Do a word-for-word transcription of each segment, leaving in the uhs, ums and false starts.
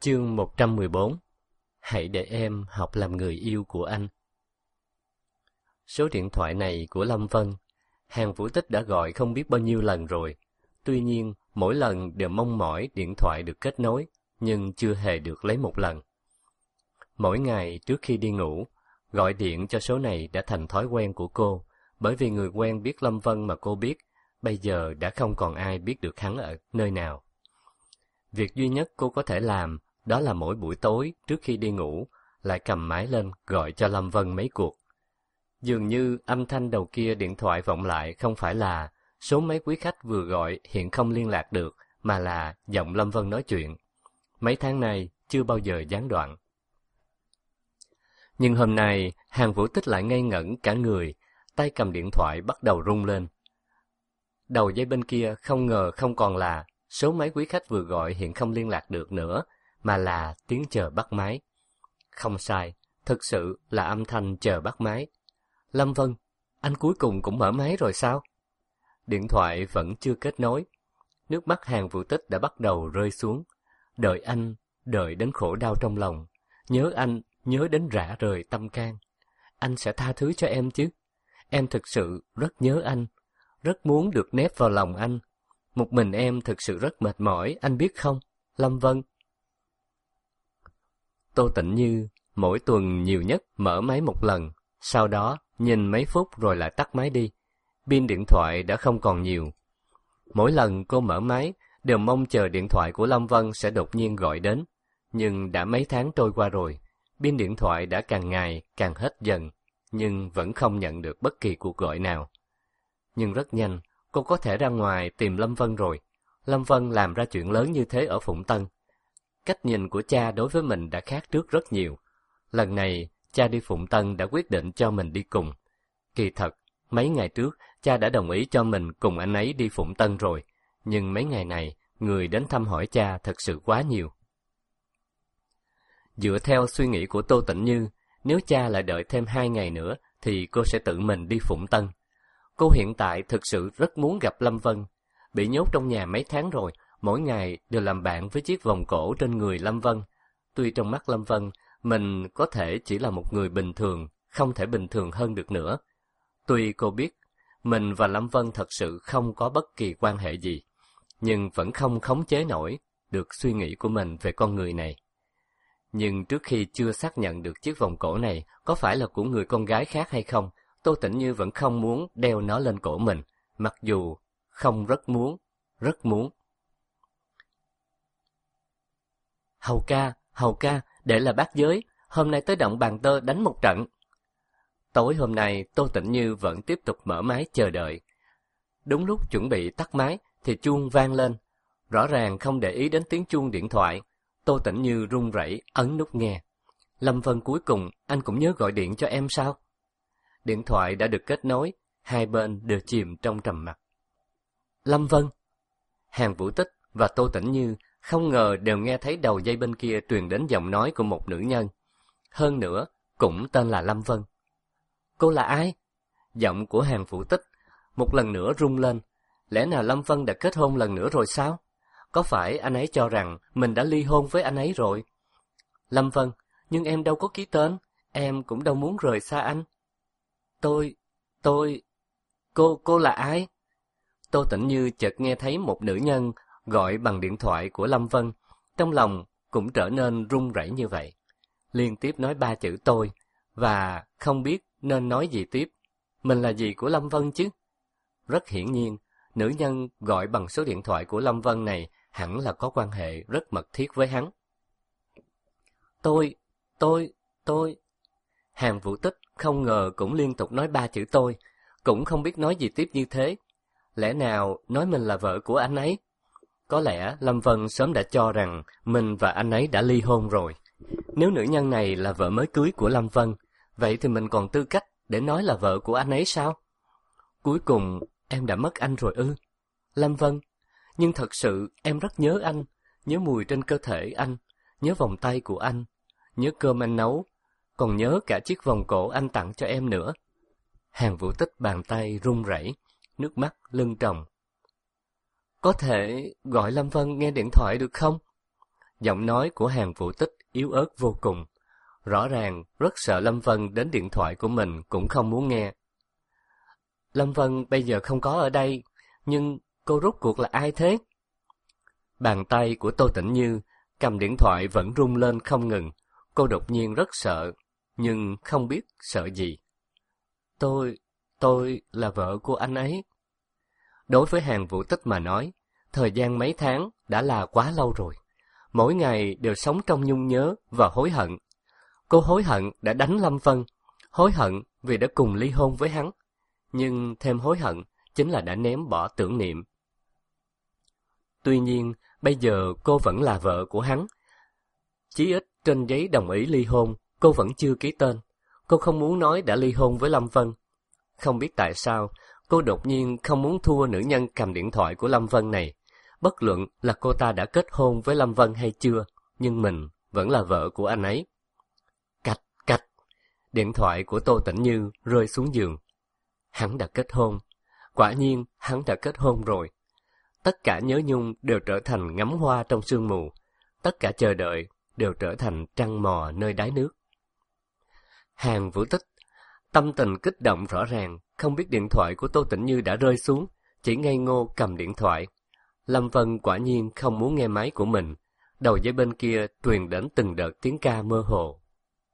Chương một trăm mười bốn. Hãy để em học làm người yêu của anh. Số điện thoại này của Lâm Vân, Hàn Vũ Tích đã gọi không biết bao nhiêu lần rồi. Tuy nhiên, mỗi lần đều mong mỏi điện thoại được kết nối, nhưng chưa hề được lấy một lần. Mỗi ngày trước khi đi ngủ, gọi điện cho số này đã thành thói quen của cô, bởi vì người quen biết Lâm Vân mà cô biết, bây giờ đã không còn ai biết được hắn ở nơi nào. Việc duy nhất cô có thể làm đó là mỗi buổi tối trước khi đi ngủ lại cầm máy lên gọi cho Lâm Vân mấy cuộc. Dường như âm thanh đầu kia điện thoại vọng lại không phải là số mấy quý khách vừa gọi hiện không liên lạc được, mà là giọng Lâm Vân nói chuyện. Mấy tháng nay chưa bao giờ gián đoạn. Nhưng hôm nay Hàn Vũ Tích lại ngây ngẩn cả người, tay cầm điện thoại bắt đầu rung lên. Đầu dây bên kia không ngờ không còn là số máy quý khách vừa gọi hiện không liên lạc được nữa, mà là tiếng chờ bắt máy. Không sai, thực sự là âm thanh chờ bắt máy. Lâm Vân, anh cuối cùng cũng mở máy rồi sao? Điện thoại vẫn chưa kết nối. Nước mắt Hàn Vũ Tích đã bắt đầu rơi xuống. Đợi anh, đợi đến khổ đau trong lòng. Nhớ anh, nhớ đến rã rời tâm can. Anh sẽ tha thứ cho em chứ? Em thực sự rất nhớ anh, rất muốn được nép vào lòng anh. Một mình em thực sự rất mệt mỏi, anh biết không, Lâm Vân? Tô Tĩnh Như mỗi tuần nhiều nhất mở máy một lần, sau đó nhìn mấy phút rồi lại tắt máy đi. Pin điện thoại đã không còn nhiều. Mỗi lần cô mở máy, đều mong chờ điện thoại của Lâm Vân sẽ đột nhiên gọi đến. Nhưng đã mấy tháng trôi qua rồi, pin điện thoại đã càng ngày càng hết dần, nhưng vẫn không nhận được bất kỳ cuộc gọi nào. Nhưng rất nhanh, cô có thể ra ngoài tìm Lâm Vân rồi. Lâm Vân làm ra chuyện lớn như thế ở Phụng Tân. Cách nhìn của cha đối với mình đã khác trước rất nhiều. Lần này, cha đi Phụng Tân đã quyết định cho mình đi cùng. Kỳ thật, mấy ngày trước, cha đã đồng ý cho mình cùng anh ấy đi Phụng Tân rồi. Nhưng mấy ngày này, người đến thăm hỏi cha thật sự quá nhiều. Dựa theo suy nghĩ của Tô Tĩnh Như, nếu cha lại đợi thêm hai ngày nữa, thì cô sẽ tự mình đi Phụng Tân. Cô hiện tại thực sự rất muốn gặp Lâm Vân. Bị nhốt trong nhà mấy tháng rồi, mỗi ngày đều làm bạn với chiếc vòng cổ trên người Lâm Vân. Tuy trong mắt Lâm Vân, mình có thể chỉ là một người bình thường, không thể bình thường hơn được nữa. Tuy cô biết, mình và Lâm Vân thật sự không có bất kỳ quan hệ gì, nhưng vẫn không khống chế nổi được suy nghĩ của mình về con người này. Nhưng trước khi chưa xác nhận được chiếc vòng cổ này có phải là của người con gái khác hay không, Tô Tĩnh Như vẫn không muốn đeo nó lên cổ mình, mặc dù không rất muốn, rất muốn. Hầu ca, Hầu ca, để là bát giới, hôm nay tới động bàn tơ đánh một trận. Tối hôm nay, Tô Tĩnh Như vẫn tiếp tục mở máy chờ đợi. Đúng lúc chuẩn bị tắt máy, thì chuông vang lên. Rõ ràng không để ý đến tiếng chuông điện thoại, Tô Tĩnh Như run rẩy ấn nút nghe. Lâm Vân, cuối cùng, anh cũng nhớ gọi điện cho em sao? Điện thoại đã được kết nối, hai bên đều chìm trong trầm mặc. Lâm Vân. Hàn Vũ Tích và Tô Tĩnh Như không ngờ đều nghe thấy đầu dây bên kia truyền đến giọng nói của một nữ nhân. Hơn nữa, cũng tên là Lâm Vân. Cô là ai? Giọng của Hàn Vũ Tích một lần nữa rung lên. Lẽ nào Lâm Vân đã kết hôn lần nữa rồi sao? Có phải anh ấy cho rằng mình đã ly hôn với anh ấy rồi? Lâm Vân, nhưng em đâu có ký tên, em cũng đâu muốn rời xa anh. Tôi, tôi, cô, cô là ai? Tô Tĩnh Như chợt nghe thấy một nữ nhân gọi bằng điện thoại của Lâm Vân, trong lòng cũng trở nên run rẩy như vậy. Liên tiếp nói ba chữ tôi, và không biết nên nói gì tiếp. Mình là gì của Lâm Vân chứ? Rất hiển nhiên, nữ nhân gọi bằng số điện thoại của Lâm Vân này hẳn là có quan hệ rất mật thiết với hắn. Tôi, tôi, tôi... Hàn Vũ Tích không ngờ cũng liên tục nói ba chữ tôi, cũng không biết nói gì tiếp như thế. Lẽ nào nói mình là vợ của anh ấy? Có lẽ Lâm Vân sớm đã cho rằng mình và anh ấy đã ly hôn rồi. Nếu nữ nhân này là vợ mới cưới của Lâm Vân, vậy thì mình còn tư cách để nói là vợ của anh ấy sao? Cuối cùng em đã mất anh rồi ư? Lâm Vân, nhưng thật sự em rất nhớ anh, nhớ mùi trên cơ thể anh, nhớ vòng tay của anh, nhớ cơm anh nấu, còn nhớ cả chiếc vòng cổ anh tặng cho em nữa. Hàn Vũ Tích bàn tay run rẩy, nước mắt lưng tròng. Có thể gọi Lâm Vân nghe điện thoại được không? Giọng nói của Hàn Vũ Tích yếu ớt vô cùng. Rõ ràng rất sợ Lâm Vân đến điện thoại của mình cũng không muốn nghe. Lâm Vân bây giờ không có ở đây, nhưng cô rốt cuộc là ai thế? Bàn tay của Tô Tĩnh Như cầm điện thoại vẫn rung lên không ngừng. Cô đột nhiên rất sợ, nhưng không biết sợ gì. Tôi, tôi là vợ của anh ấy. Đối với Hàn Vũ Tích mà nói, thời gian mấy tháng đã là quá lâu rồi. Mỗi ngày đều sống trong nhung nhớ và hối hận. Cô hối hận đã đánh Lâm Vân, hối hận vì đã cùng ly hôn với hắn. Nhưng thêm hối hận chính là đã ném bỏ tưởng niệm. Tuy nhiên, bây giờ cô vẫn là vợ của hắn. Chí ít trên giấy đồng ý ly hôn, cô vẫn chưa ký tên. Cô không muốn nói đã ly hôn với Lâm Vân. Không biết tại sao, cô đột nhiên không muốn thua nữ nhân cầm điện thoại của Lâm Vân này. Bất luận là cô ta đã kết hôn với Lâm Vân hay chưa, nhưng mình vẫn là vợ của anh ấy. Cạch, cạch, điện thoại của Tô Tĩnh Như rơi xuống giường. Hắn đã kết hôn. Quả nhiên, hắn đã kết hôn rồi. Tất cả nhớ nhung đều trở thành ngắm hoa trong sương mù. Tất cả chờ đợi đều trở thành trăng mò nơi đáy nước. Hàn Vũ Tích, tâm tình kích động rõ ràng, không biết điện thoại của Tô Tĩnh Như đã rơi xuống, chỉ ngây ngô cầm điện thoại. Lâm Vân quả nhiên không muốn nghe máy của mình. Đầu dây bên kia truyền đến từng đợt tiếng ca mơ hồ.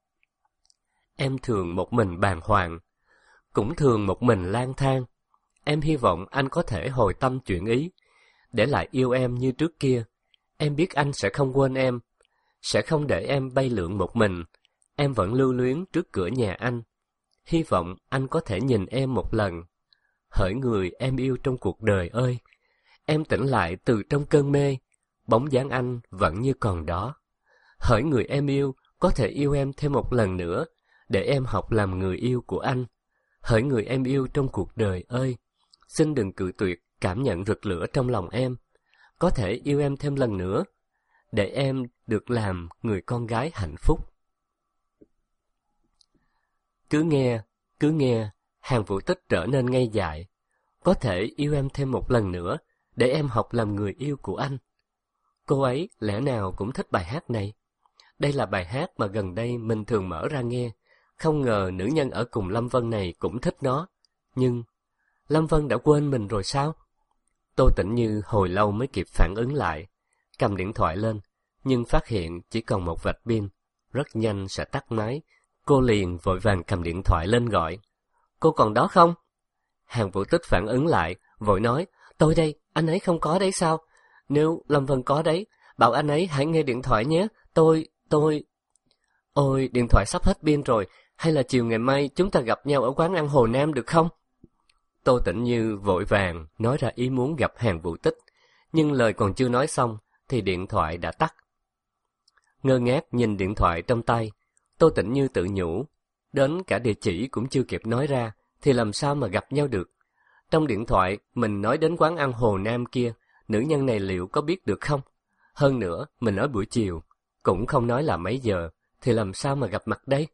Em thường một mình bàng hoàng, cũng thường một mình lang thang. Em hy vọng anh có thể hồi tâm chuyển ý, để lại yêu em như trước kia. Em biết anh sẽ không quên em, sẽ không để em bay lượn một mình. Em vẫn lưu luyến trước cửa nhà anh. Hy vọng anh có thể nhìn em một lần. Hỡi người em yêu trong cuộc đời ơi, em tỉnh lại từ trong cơn mê, bóng dáng anh vẫn như còn đó. Hỡi người em yêu, có thể yêu em thêm một lần nữa, để em học làm người yêu của anh. Hỡi người em yêu trong cuộc đời ơi, xin đừng cự tuyệt cảm nhận rực lửa trong lòng em. Có thể yêu em thêm lần nữa, để em được làm người con gái hạnh phúc. Cứ nghe, cứ nghe, Hàn Vũ Tích trở nên ngây dại. Có thể yêu em thêm một lần nữa, để em học làm người yêu của anh. Cô ấy lẽ nào cũng thích bài hát này. Đây là bài hát mà gần đây mình thường mở ra nghe. Không ngờ nữ nhân ở cùng Lâm Vân này cũng thích nó. Nhưng, Lâm Vân đã quên mình rồi sao? Tô Tĩnh Như hồi lâu mới kịp phản ứng lại. Cầm điện thoại lên, nhưng phát hiện chỉ còn một vạch pin. Rất nhanh sẽ tắt máy. Cô liền vội vàng cầm điện thoại lên gọi. Cô còn đó không? Hàn Vũ Tích phản ứng lại, vội nói. Tôi đây, anh ấy không có đấy sao? Nếu Lâm Vân có đấy, bảo anh ấy hãy nghe điện thoại nhé. Tôi, tôi... Ôi, điện thoại sắp hết pin rồi. Hay là chiều ngày mai chúng ta gặp nhau ở quán ăn Hồ Nam được không? Tô Tĩnh Như vội vàng nói ra ý muốn gặp Hàn Vũ Tích. Nhưng lời còn chưa nói xong, thì điện thoại đã tắt. Ngơ ngác nhìn điện thoại trong tay, Tô Tĩnh Như tự nhủ. Đến cả địa chỉ cũng chưa kịp nói ra, thì làm sao mà gặp nhau được? Trong điện thoại, mình nói đến quán ăn Hồ Nam kia, nữ nhân này liệu có biết được không? Hơn nữa, mình nói buổi chiều, cũng không nói là mấy giờ, thì làm sao mà gặp mặt đây?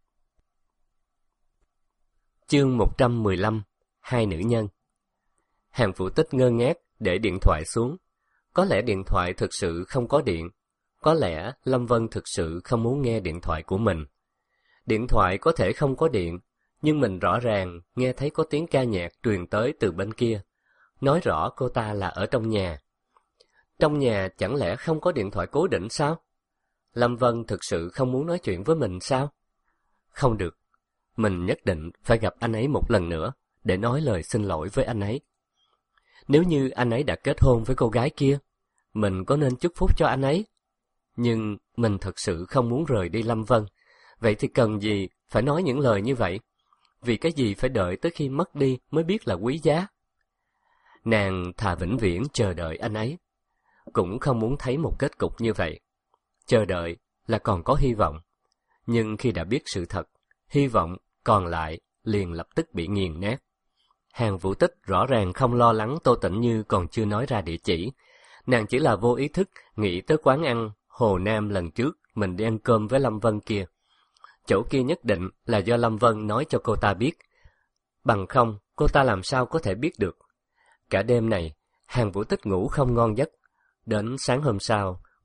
Chương một trăm mười lăm. Hai nữ nhân. Hàn Vũ Tích ngơ ngác để điện thoại xuống. Có lẽ điện thoại thực sự không có điện. Có lẽ Lâm Vân thực sự không muốn nghe điện thoại của mình. Điện thoại có thể không có điện, nhưng mình rõ ràng nghe thấy có tiếng ca nhạc truyền tới từ bên kia. Nói rõ cô ta là ở trong nhà. Trong nhà chẳng lẽ không có điện thoại cố định sao? Lâm Vân thực sự không muốn nói chuyện với mình sao? Không được. Mình nhất định phải gặp anh ấy một lần nữa, để nói lời xin lỗi với anh ấy. Nếu như anh ấy đã kết hôn với cô gái kia, mình có nên chúc phúc cho anh ấy? Nhưng mình thật sự không muốn rời đi Lâm Vân. Vậy thì cần gì phải nói những lời như vậy? Vì cái gì phải đợi tới khi mất đi mới biết là quý giá? Nàng thà vĩnh viễn chờ đợi anh ấy, cũng không muốn thấy một kết cục như vậy. Chờ đợi là còn có hy vọng. Nhưng khi đã biết sự thật, hy vọng còn lại liền lập tức bị nghiền nát. Hàn Vũ Tích rõ ràng không lo lắng Tô Tĩnh Như còn chưa nói ra địa chỉ. Nàng chỉ là vô ý thức nghĩ tới quán ăn Hồ Nam lần trước mình đi ăn cơm với Lâm Vân kia. Chỗ kia nhất định là do Lâm Vân nói cho cô ta biết. Bằng không, cô ta làm sao có thể biết được. Cả đêm này, Hàn Vũ Tích ngủ không ngon giấc. Đến sáng hôm sau,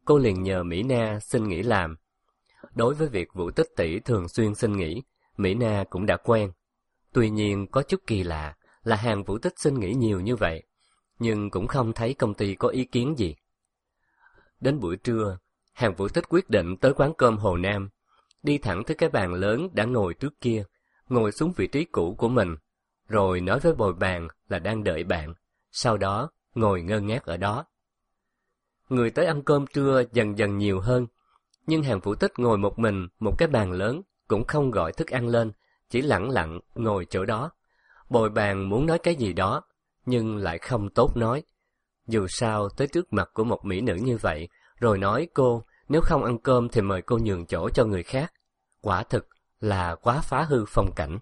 cô liền nhờ Mỹ Na xin nghỉ làm. Đối với việc Vũ Tích tỷ thường xuyên xin nghỉ, Mỹ Na cũng đã quen. Tuy nhiên có chút kỳ lạ là hàng Vũ Tích xin nghỉ nhiều như vậy, nhưng cũng không thấy công ty có ý kiến gì. Đến buổi trưa, hàng Vũ Tích quyết định tới quán cơm Hồ Nam, đi thẳng tới cái bàn lớn đã ngồi trước kia, ngồi xuống vị trí cũ của mình, rồi nói với bồi bàn là đang đợi bạn, sau đó ngồi ngơ ngác ở đó. Người tới ăn cơm trưa dần dần nhiều hơn, nhưng hàng Vũ Tích ngồi một mình một cái bàn lớn, cũng không gọi thức ăn lên, chỉ lẳng lặng ngồi chỗ đó. Bồi bàn muốn nói cái gì đó, nhưng lại không tốt nói. Dù sao tới trước mặt của một mỹ nữ như vậy, rồi nói cô nếu không ăn cơm thì mời cô nhường chỗ cho người khác. Quả thực là quá phá hư phong cảnh.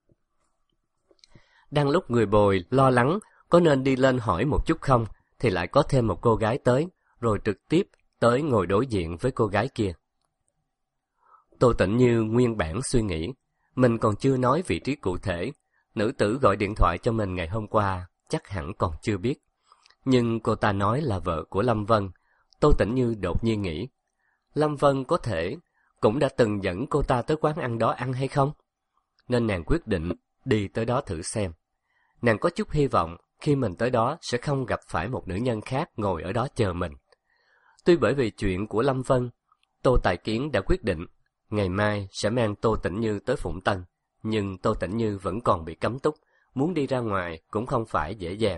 Đang lúc người bồi lo lắng có nên đi lên hỏi một chút không, thì lại có thêm một cô gái tới, rồi trực tiếp tới ngồi đối diện với cô gái kia. Tô Tĩnh Như nguyên bản suy nghĩ, mình còn chưa nói vị trí cụ thể, nữ tử gọi điện thoại cho mình ngày hôm qua, chắc hẳn còn chưa biết. Nhưng cô ta nói là vợ của Lâm Vân, Tô Tĩnh Như đột nhiên nghĩ, Lâm Vân có thể cũng đã từng dẫn cô ta tới quán ăn đó ăn hay không? Nên nàng quyết định đi tới đó thử xem. Nàng có chút hy vọng khi mình tới đó sẽ không gặp phải một nữ nhân khác ngồi ở đó chờ mình. Tuy bởi vì chuyện của Lâm Vân, Tô Tài Kiến đã quyết định ngày mai sẽ mang Tô Tĩnh Như tới Phụng Tân, nhưng Tô Tĩnh Như vẫn còn bị cấm túc, muốn đi ra ngoài cũng không phải dễ dàng.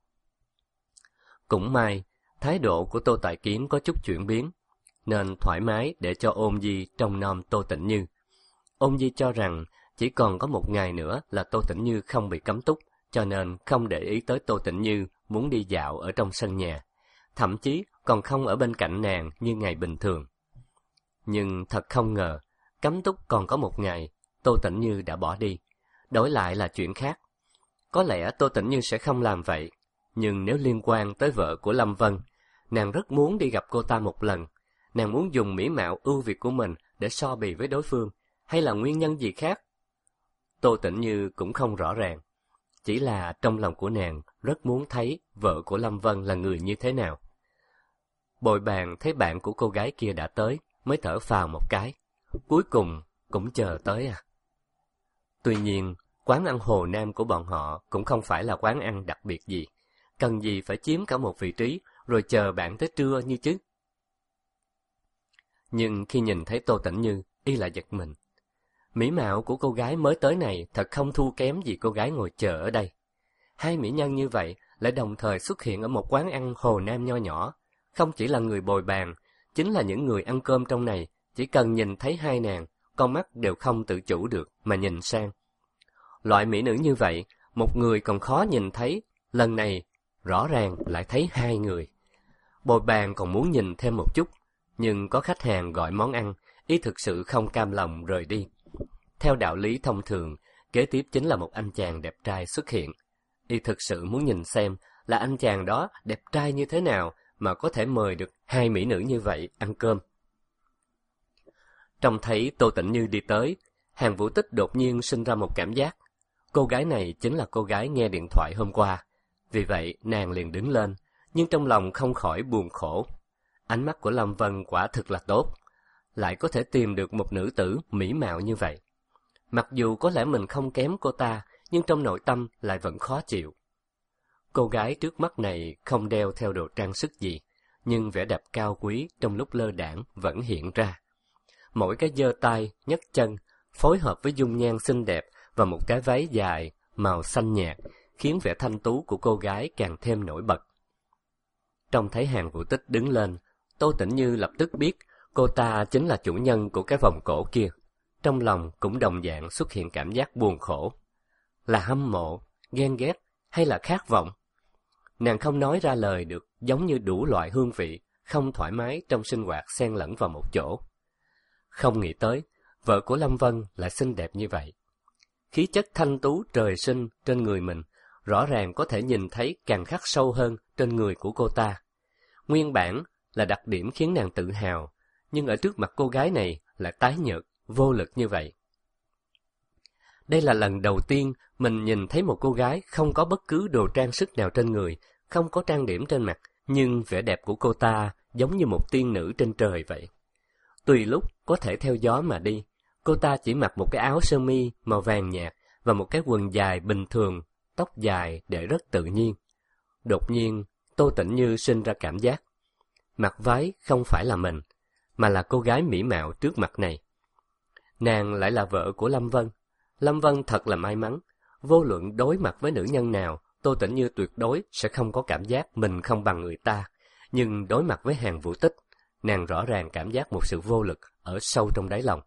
Cũng may, thái độ của Tô Tài Kiến có chút chuyển biến, nên thoải mái để cho Ôn Di trông nom Tô Tĩnh Như. Ôn Di cho rằng chỉ còn có một ngày nữa là Tô Tĩnh Như không bị cấm túc, cho nên không để ý tới Tô Tĩnh Như muốn đi dạo ở trong sân nhà, thậm chí còn không ở bên cạnh nàng như ngày bình thường. Nhưng thật không ngờ, cấm túc còn có một ngày, Tô Tĩnh Như đã bỏ đi. Đổi lại là chuyện khác. Có lẽ Tô Tĩnh Như sẽ không làm vậy, nhưng nếu liên quan tới vợ của Lâm Vân, nàng rất muốn đi gặp cô ta một lần. Nàng muốn dùng mỹ mạo ưu việt của mình để so bì với đối phương, hay là nguyên nhân gì khác? Tô Tĩnh Như cũng không rõ ràng. Chỉ là trong lòng của nàng rất muốn thấy vợ của Lâm Vân là người như thế nào. Bồi bàn thấy bạn của cô gái kia đã tới, mới thở phào một cái. Cuối cùng cũng chờ tới à. Tuy nhiên, quán ăn Hồ Nam của bọn họ cũng không phải là quán ăn đặc biệt gì. Cần gì phải chiếm cả một vị trí, rồi chờ bạn tới trưa như chứ. Nhưng khi nhìn thấy Tô Tĩnh Như, y lại giật mình. Mỹ mạo của cô gái mới tới này thật không thua kém gì cô gái ngồi chờ ở đây. Hai mỹ nhân như vậy lại đồng thời xuất hiện ở một quán ăn Hồ Nam nho nhỏ. Không chỉ là người bồi bàn, chính là những người ăn cơm trong này, chỉ cần nhìn thấy hai nàng, con mắt đều không tự chủ được mà nhìn sang. Loại mỹ nữ như vậy, một người còn khó nhìn thấy, lần này rõ ràng lại thấy hai người. Bồi bàn còn muốn nhìn thêm một chút, nhưng có khách hàng gọi món ăn, y thực sự không cam lòng rời đi. Theo đạo lý thông thường, kế tiếp chính là một anh chàng đẹp trai xuất hiện. Y thực sự muốn nhìn xem là anh chàng đó đẹp trai như thế nào mà có thể mời được hai mỹ nữ như vậy ăn cơm. Trông thấy Tô Tĩnh Như đi tới, hàng Vũ Tích đột nhiên sinh ra một cảm giác. Cô gái này chính là cô gái nghe điện thoại hôm qua. Vì vậy nàng liền đứng lên, nhưng trong lòng không khỏi buồn khổ. Ánh mắt của Lâm Vân quả thực là tốt, lại có thể tìm được một nữ tử mỹ mạo như vậy. Mặc dù có lẽ mình không kém cô ta, nhưng trong nội tâm lại vẫn khó chịu. Cô gái trước mắt này không đeo theo đồ trang sức gì, nhưng vẻ đẹp cao quý trong lúc lơ đãng vẫn hiện ra. Mỗi cái giơ tay, nhấc chân, phối hợp với dung nhan xinh đẹp và một cái váy dài màu xanh nhạt, khiến vẻ thanh tú của cô gái càng thêm nổi bật. Trông thấy hàng Vũ Tích đứng lên, Tô Tĩnh Như lập tức biết cô ta chính là chủ nhân của cái vòng cổ kia. Trong lòng cũng đồng dạng xuất hiện cảm giác buồn khổ. Là hâm mộ, ghen ghét hay là khát vọng? Nàng không nói ra lời được, giống như đủ loại hương vị, không thoải mái trong sinh hoạt xen lẫn vào một chỗ. Không nghĩ tới, vợ của Lâm Vân lại xinh đẹp như vậy. Khí chất thanh tú trời sinh trên người mình, rõ ràng có thể nhìn thấy càng khắc sâu hơn trên người của cô ta. Nguyên bản là đặc điểm khiến nàng tự hào, nhưng ở trước mặt cô gái này lại tái nhợt, vô lực như vậy. Đây là lần đầu tiên mình nhìn thấy một cô gái không có bất cứ đồ trang sức nào trên người, không có trang điểm trên mặt, nhưng vẻ đẹp của cô ta giống như một tiên nữ trên trời vậy. Tùy lúc có thể theo gió mà đi, cô ta chỉ mặc một cái áo sơ mi màu vàng nhạt và một cái quần dài bình thường, tóc dài để rất tự nhiên. Đột nhiên, Tô Tĩnh Như sinh ra cảm giác, mặc váy không phải là mình, mà là cô gái mỹ mạo trước mặt này. Nàng lại là vợ của Lâm Vân. Lâm Vân thật là may mắn, vô luận đối mặt với nữ nhân nào, Tô Tĩnh Như tuyệt đối sẽ không có cảm giác mình không bằng người ta. Nhưng đối mặt với Hàn Vũ Tích, nàng rõ ràng cảm giác một sự vô lực ở sâu trong đáy lòng.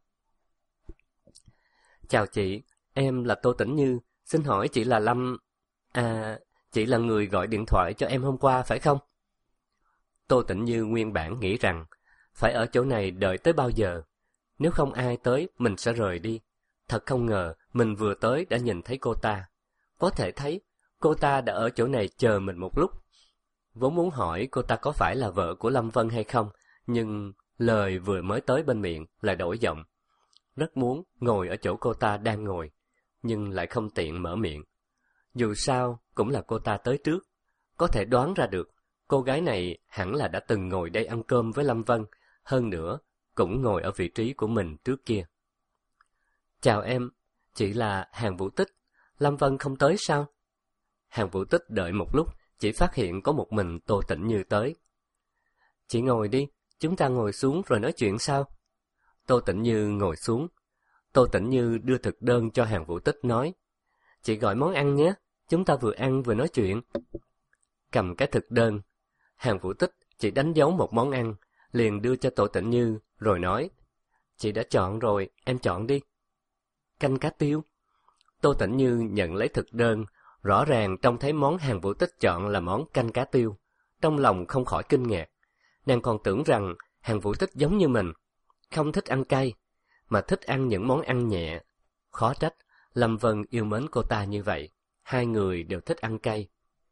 Chào chị, em là Tô Tĩnh Như, xin hỏi chị là Lâm... À, chị là người gọi điện thoại cho em hôm qua phải không? Tô Tĩnh Như nguyên bản nghĩ rằng, phải ở chỗ này đợi tới bao giờ? Nếu không ai tới, mình sẽ rời đi. Thật không ngờ, mình vừa tới đã nhìn thấy cô ta. Có thể thấy, cô ta đã ở chỗ này chờ mình một lúc. Vốn muốn hỏi cô ta có phải là vợ của Lâm Vân hay không, nhưng lời vừa mới tới bên miệng lại đổi giọng. Rất muốn ngồi ở chỗ cô ta đang ngồi, nhưng lại không tiện mở miệng. Dù sao, cũng là cô ta tới trước. Có thể đoán ra được, cô gái này hẳn là đã từng ngồi đây ăn cơm với Lâm Vân, hơn nữa, cũng ngồi ở vị trí của mình trước kia. Chào em, chị là Hàn Vũ Tích, Lâm Vân không tới sao? Hàn Vũ Tích đợi một lúc, chỉ phát hiện có một mình Tô Tĩnh Như tới. Chị ngồi đi, chúng ta ngồi xuống rồi nói chuyện sao? Tô Tĩnh Như ngồi xuống. Tô Tĩnh Như đưa thực đơn cho Hàn Vũ Tích nói, chị gọi món ăn nhé, chúng ta vừa ăn vừa nói chuyện. Cầm cái thực đơn, Hàn Vũ Tích chỉ đánh dấu một món ăn, liền đưa cho Tô Tĩnh Như, rồi nói, chị đã chọn rồi, em chọn đi. Canh cá tiêu. Tô Tĩnh Như nhận lấy thực đơn, rõ ràng trông thấy món Hàn Vũ Tích chọn là món canh cá tiêu. Trong lòng không khỏi kinh ngạc. Nàng còn tưởng rằng Hàn Vũ Tích giống như mình, không thích ăn cay, mà thích ăn những món ăn nhẹ. Khó trách, Lâm Vân yêu mến cô ta như vậy. Hai người đều thích ăn cay.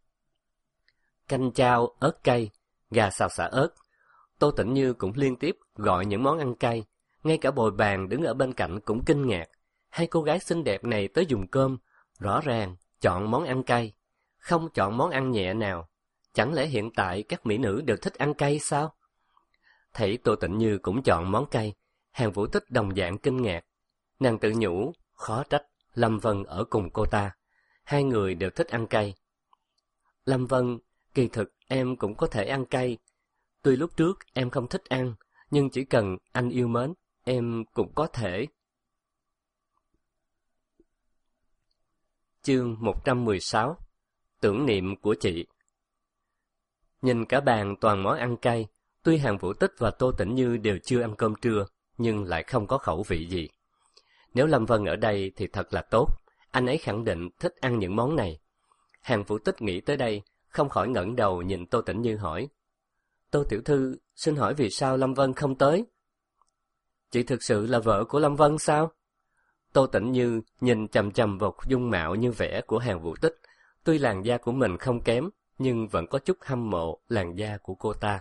Canh chao, ớt cay, gà xào xả ớt. Tô Tĩnh Như cũng liên tiếp gọi những món ăn cay. Ngay cả bồi bàn đứng ở bên cạnh cũng kinh ngạc. Hai cô gái xinh đẹp này tới dùng cơm, rõ ràng chọn món ăn cay, không chọn món ăn nhẹ nào. Chẳng lẽ hiện tại các mỹ nữ đều thích ăn cay sao? Thấy Tô Tĩnh Như cũng chọn món cay, Hàn Vũ Tích đồng dạng kinh ngạc. Nàng tự nhủ, khó trách Lâm Vân ở cùng cô ta. Hai người đều thích ăn cay. Lâm Vân, kỳ thực em cũng có thể ăn cay. Tuy lúc trước em không thích ăn, nhưng chỉ cần anh yêu mến, em cũng có thể. Chương một trăm mười sáu. Tưởng niệm của chị. Nhìn cả bàn toàn món ăn cay, tuy Hàn Vũ Tích và Tô Tĩnh Như đều chưa ăn cơm trưa, nhưng lại không có khẩu vị gì. Nếu Lâm Vân ở đây thì thật là tốt, anh ấy khẳng định thích ăn những món này. Hàn Vũ Tích nghĩ tới đây, không khỏi ngẩng đầu nhìn Tô Tĩnh Như hỏi, Tô tiểu thư, xin hỏi vì sao Lâm Vân không tới? Chị thực sự là vợ của Lâm Vân sao? Tô Tĩnh Như nhìn chằm chằm vào dung mạo như vẽ của Hàn Vũ Tích, tuy làn da của mình không kém, nhưng vẫn có chút hâm mộ làn da của cô ta.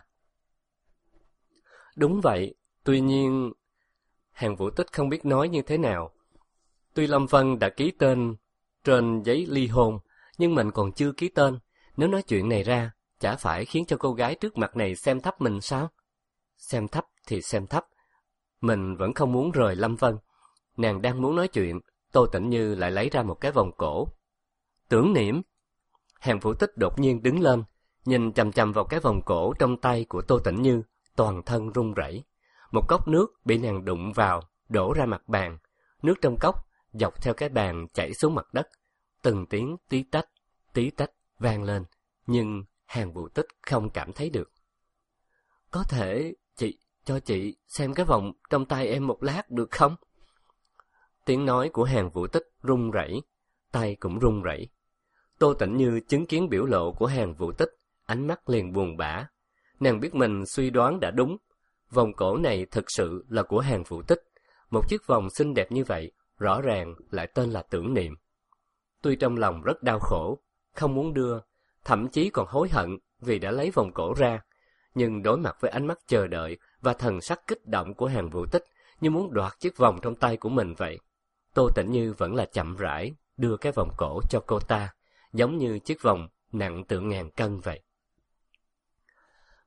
Đúng vậy, tuy nhiên... Hàn Vũ Tích không biết nói như thế nào. Tuy Lâm Vân đã ký tên trên giấy ly hôn, nhưng mình còn chưa ký tên. Nếu nói chuyện này ra, chả phải khiến cho cô gái trước mặt này xem thấp mình sao? Xem thấp thì xem thấp. Mình vẫn không muốn rời Lâm Vân. Nàng đang muốn nói chuyện, Tô Tĩnh Như lại lấy ra một cái vòng cổ. Tưởng niệm. Hàn Vũ Tích đột nhiên đứng lên, nhìn chằm chằm vào cái vòng cổ trong tay của Tô Tĩnh Như, toàn thân run rẩy. Một cốc nước bị nàng đụng vào, đổ ra mặt bàn. Nước trong cốc dọc theo cái bàn chảy xuống mặt đất. Từng tiếng tí tách, tí tách vang lên, nhưng Hàn Vũ Tích không cảm thấy được. Có thể chị cho chị xem cái vòng trong tay em một lát được không? Tiếng nói của Hàn Vũ Tích run rẩy, tay cũng run rẩy. Tô Tĩnh Như chứng kiến biểu lộ của Hàn Vũ Tích, ánh mắt liền buồn bã. Nàng biết mình suy đoán đã đúng. Vòng cổ này thực sự là của Hàn Vũ Tích. Một chiếc vòng xinh đẹp như vậy, rõ ràng lại tên là Tưởng Niệm. Tuy trong lòng rất đau khổ, không muốn đưa, thậm chí còn hối hận vì đã lấy vòng cổ ra, nhưng đối mặt với ánh mắt chờ đợi và thần sắc kích động của Hàn Vũ Tích, như muốn đoạt chiếc vòng trong tay của mình vậy, Tô Tĩnh Như vẫn là chậm rãi đưa cái vòng cổ cho cô ta, giống như chiếc vòng nặng tựa ngàn cân vậy.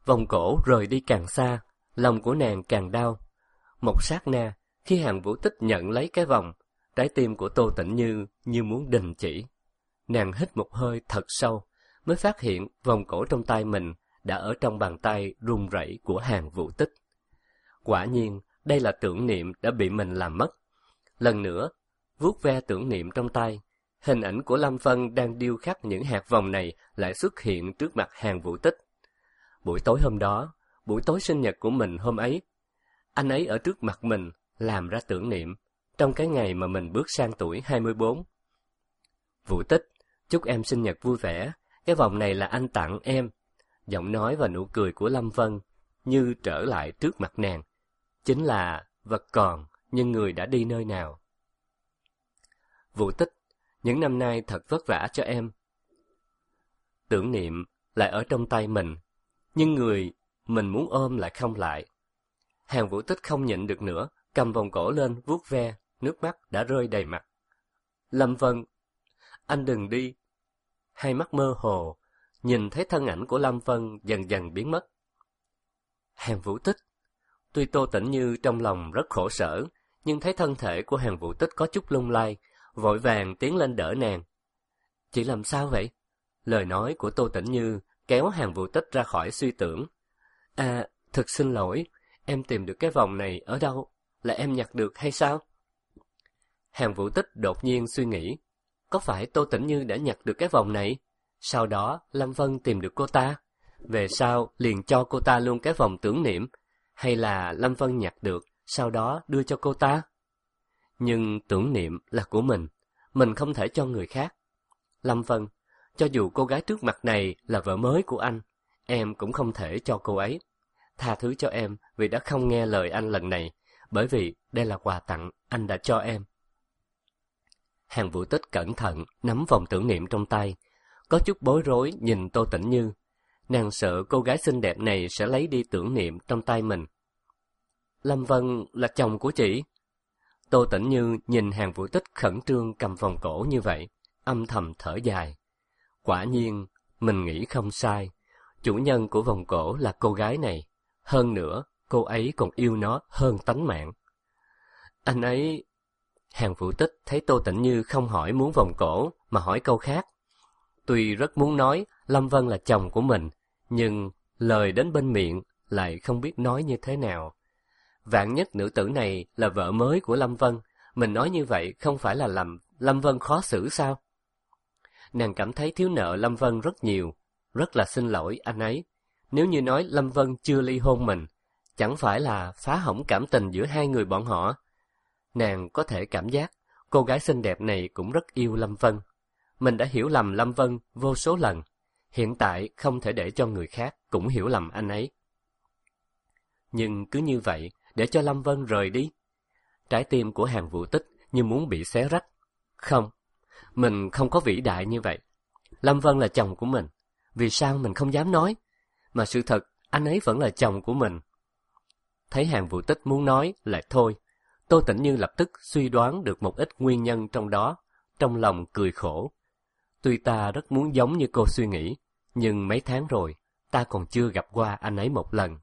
vòng cổ rời đi càng xa, lòng của nàng càng đau. Một sát na, khi Hàn Vũ Tích nhận lấy cái vòng, trái tim của Tô Tĩnh Như như muốn đình chỉ. Nàng hít một hơi thật sâu, mới phát hiện vòng cổ trong tay mình đã ở trong bàn tay run rẩy của Hàn Vũ Tích. Quả nhiên, đây là tưởng niệm đã bị mình làm mất. Lần nữa, vuốt ve tưởng niệm trong tay, hình ảnh của Lâm Vân đang điêu khắc những hạt vòng này lại xuất hiện trước mặt Hàn Vũ Tích. Buổi tối hôm đó, buổi tối sinh nhật của mình hôm ấy, anh ấy ở trước mặt mình làm ra tưởng niệm, trong cái ngày mà mình bước sang tuổi hai mươi bốn. Vũ Tích, chúc em sinh nhật vui vẻ, cái vòng này là anh tặng em. Giọng nói và nụ cười của Lâm Vân như trở lại trước mặt nàng. Chính là vật còn, nhưng người đã đi nơi nào. Vũ Tích, những năm nay thật vất vả cho em. Tưởng niệm lại ở trong tay mình, nhưng người mình muốn ôm lại không lại. Hàn Vũ Tích không nhịn được nữa, cầm vòng cổ lên vuốt ve, nước mắt đã rơi đầy mặt. Lâm Vân, anh đừng đi. Hai mắt mơ hồ, nhìn thấy thân ảnh của Lâm Vân dần dần biến mất. Hàn Vũ Tích, tuy Tô Tĩnh Như trong lòng rất khổ sở, nhưng thấy thân thể của Hàn Vũ Tích có chút lung lay, vội vàng tiến lên đỡ nàng. Chị làm sao vậy? Lời nói của Tô Tĩnh Như kéo Hàn Vũ Tích ra khỏi suy tưởng. À, thật xin lỗi, em tìm được cái vòng này ở đâu? Là em nhặt được hay sao? Hàn Vũ Tích đột nhiên suy nghĩ, có phải Tô Tĩnh Như đã nhặt được cái vòng này? Sau đó Lâm Vân tìm được cô ta, về sau liền cho cô ta luôn cái vòng tưởng niệm, hay là Lâm Vân nhặt được, sau đó đưa cho cô ta? Nhưng tưởng niệm là của mình, mình không thể cho người khác. Lâm Vân, cho dù cô gái trước mặt này là vợ mới của anh, em cũng không thể cho cô ấy. Tha thứ cho em vì đã không nghe lời anh lần này, bởi vì đây là quà tặng anh đã cho em. Hàn Vũ Tích cẩn thận nắm vòng tưởng niệm trong tay, có chút bối rối nhìn Tô Tĩnh Như. Nàng sợ cô gái xinh đẹp này sẽ lấy đi tưởng niệm trong tay mình. Lâm Vân là chồng của chị. Tô Tĩnh Như nhìn Hàn Vũ Tích khẩn trương cầm vòng cổ như vậy, âm thầm thở dài. Quả nhiên, mình nghĩ không sai. Chủ nhân của vòng cổ là cô gái này. Hơn nữa, cô ấy còn yêu nó hơn tánh mạng. Anh ấy... Hàn Vũ Tích thấy Tô Tĩnh Như không hỏi muốn vòng cổ, mà hỏi câu khác. Tuy rất muốn nói Lâm Vân là chồng của mình, nhưng lời đến bên miệng lại không biết nói như thế nào. Vạn nhất nữ tử này là vợ mới của Lâm Vân, mình nói như vậy không phải là làm Lâm Vân khó xử sao? Nàng cảm thấy thiếu nợ Lâm Vân rất nhiều, rất là xin lỗi anh ấy. Nếu như nói Lâm Vân chưa ly hôn mình, chẳng phải là phá hỏng cảm tình giữa hai người bọn họ. Nàng có thể cảm giác cô gái xinh đẹp này cũng rất yêu Lâm Vân. Mình đã hiểu lầm Lâm Vân vô số lần, hiện tại không thể để cho người khác cũng hiểu lầm anh ấy. Nhưng cứ như vậy, để cho Lâm Vân rời đi. Trái tim của Hàn Vũ Tích như muốn bị xé rách. Không, mình không có vĩ đại như vậy. Lâm Vân là chồng của mình, vì sao mình không dám nói? Mà sự thật, anh ấy vẫn là chồng của mình. Thấy Hàn Vũ Tích muốn nói lại thôi, Tô Tĩnh Như lập tức suy đoán được một ít nguyên nhân trong đó, trong lòng cười khổ. Tuy ta rất muốn giống như cô suy nghĩ, nhưng mấy tháng rồi, ta còn chưa gặp qua anh ấy một lần.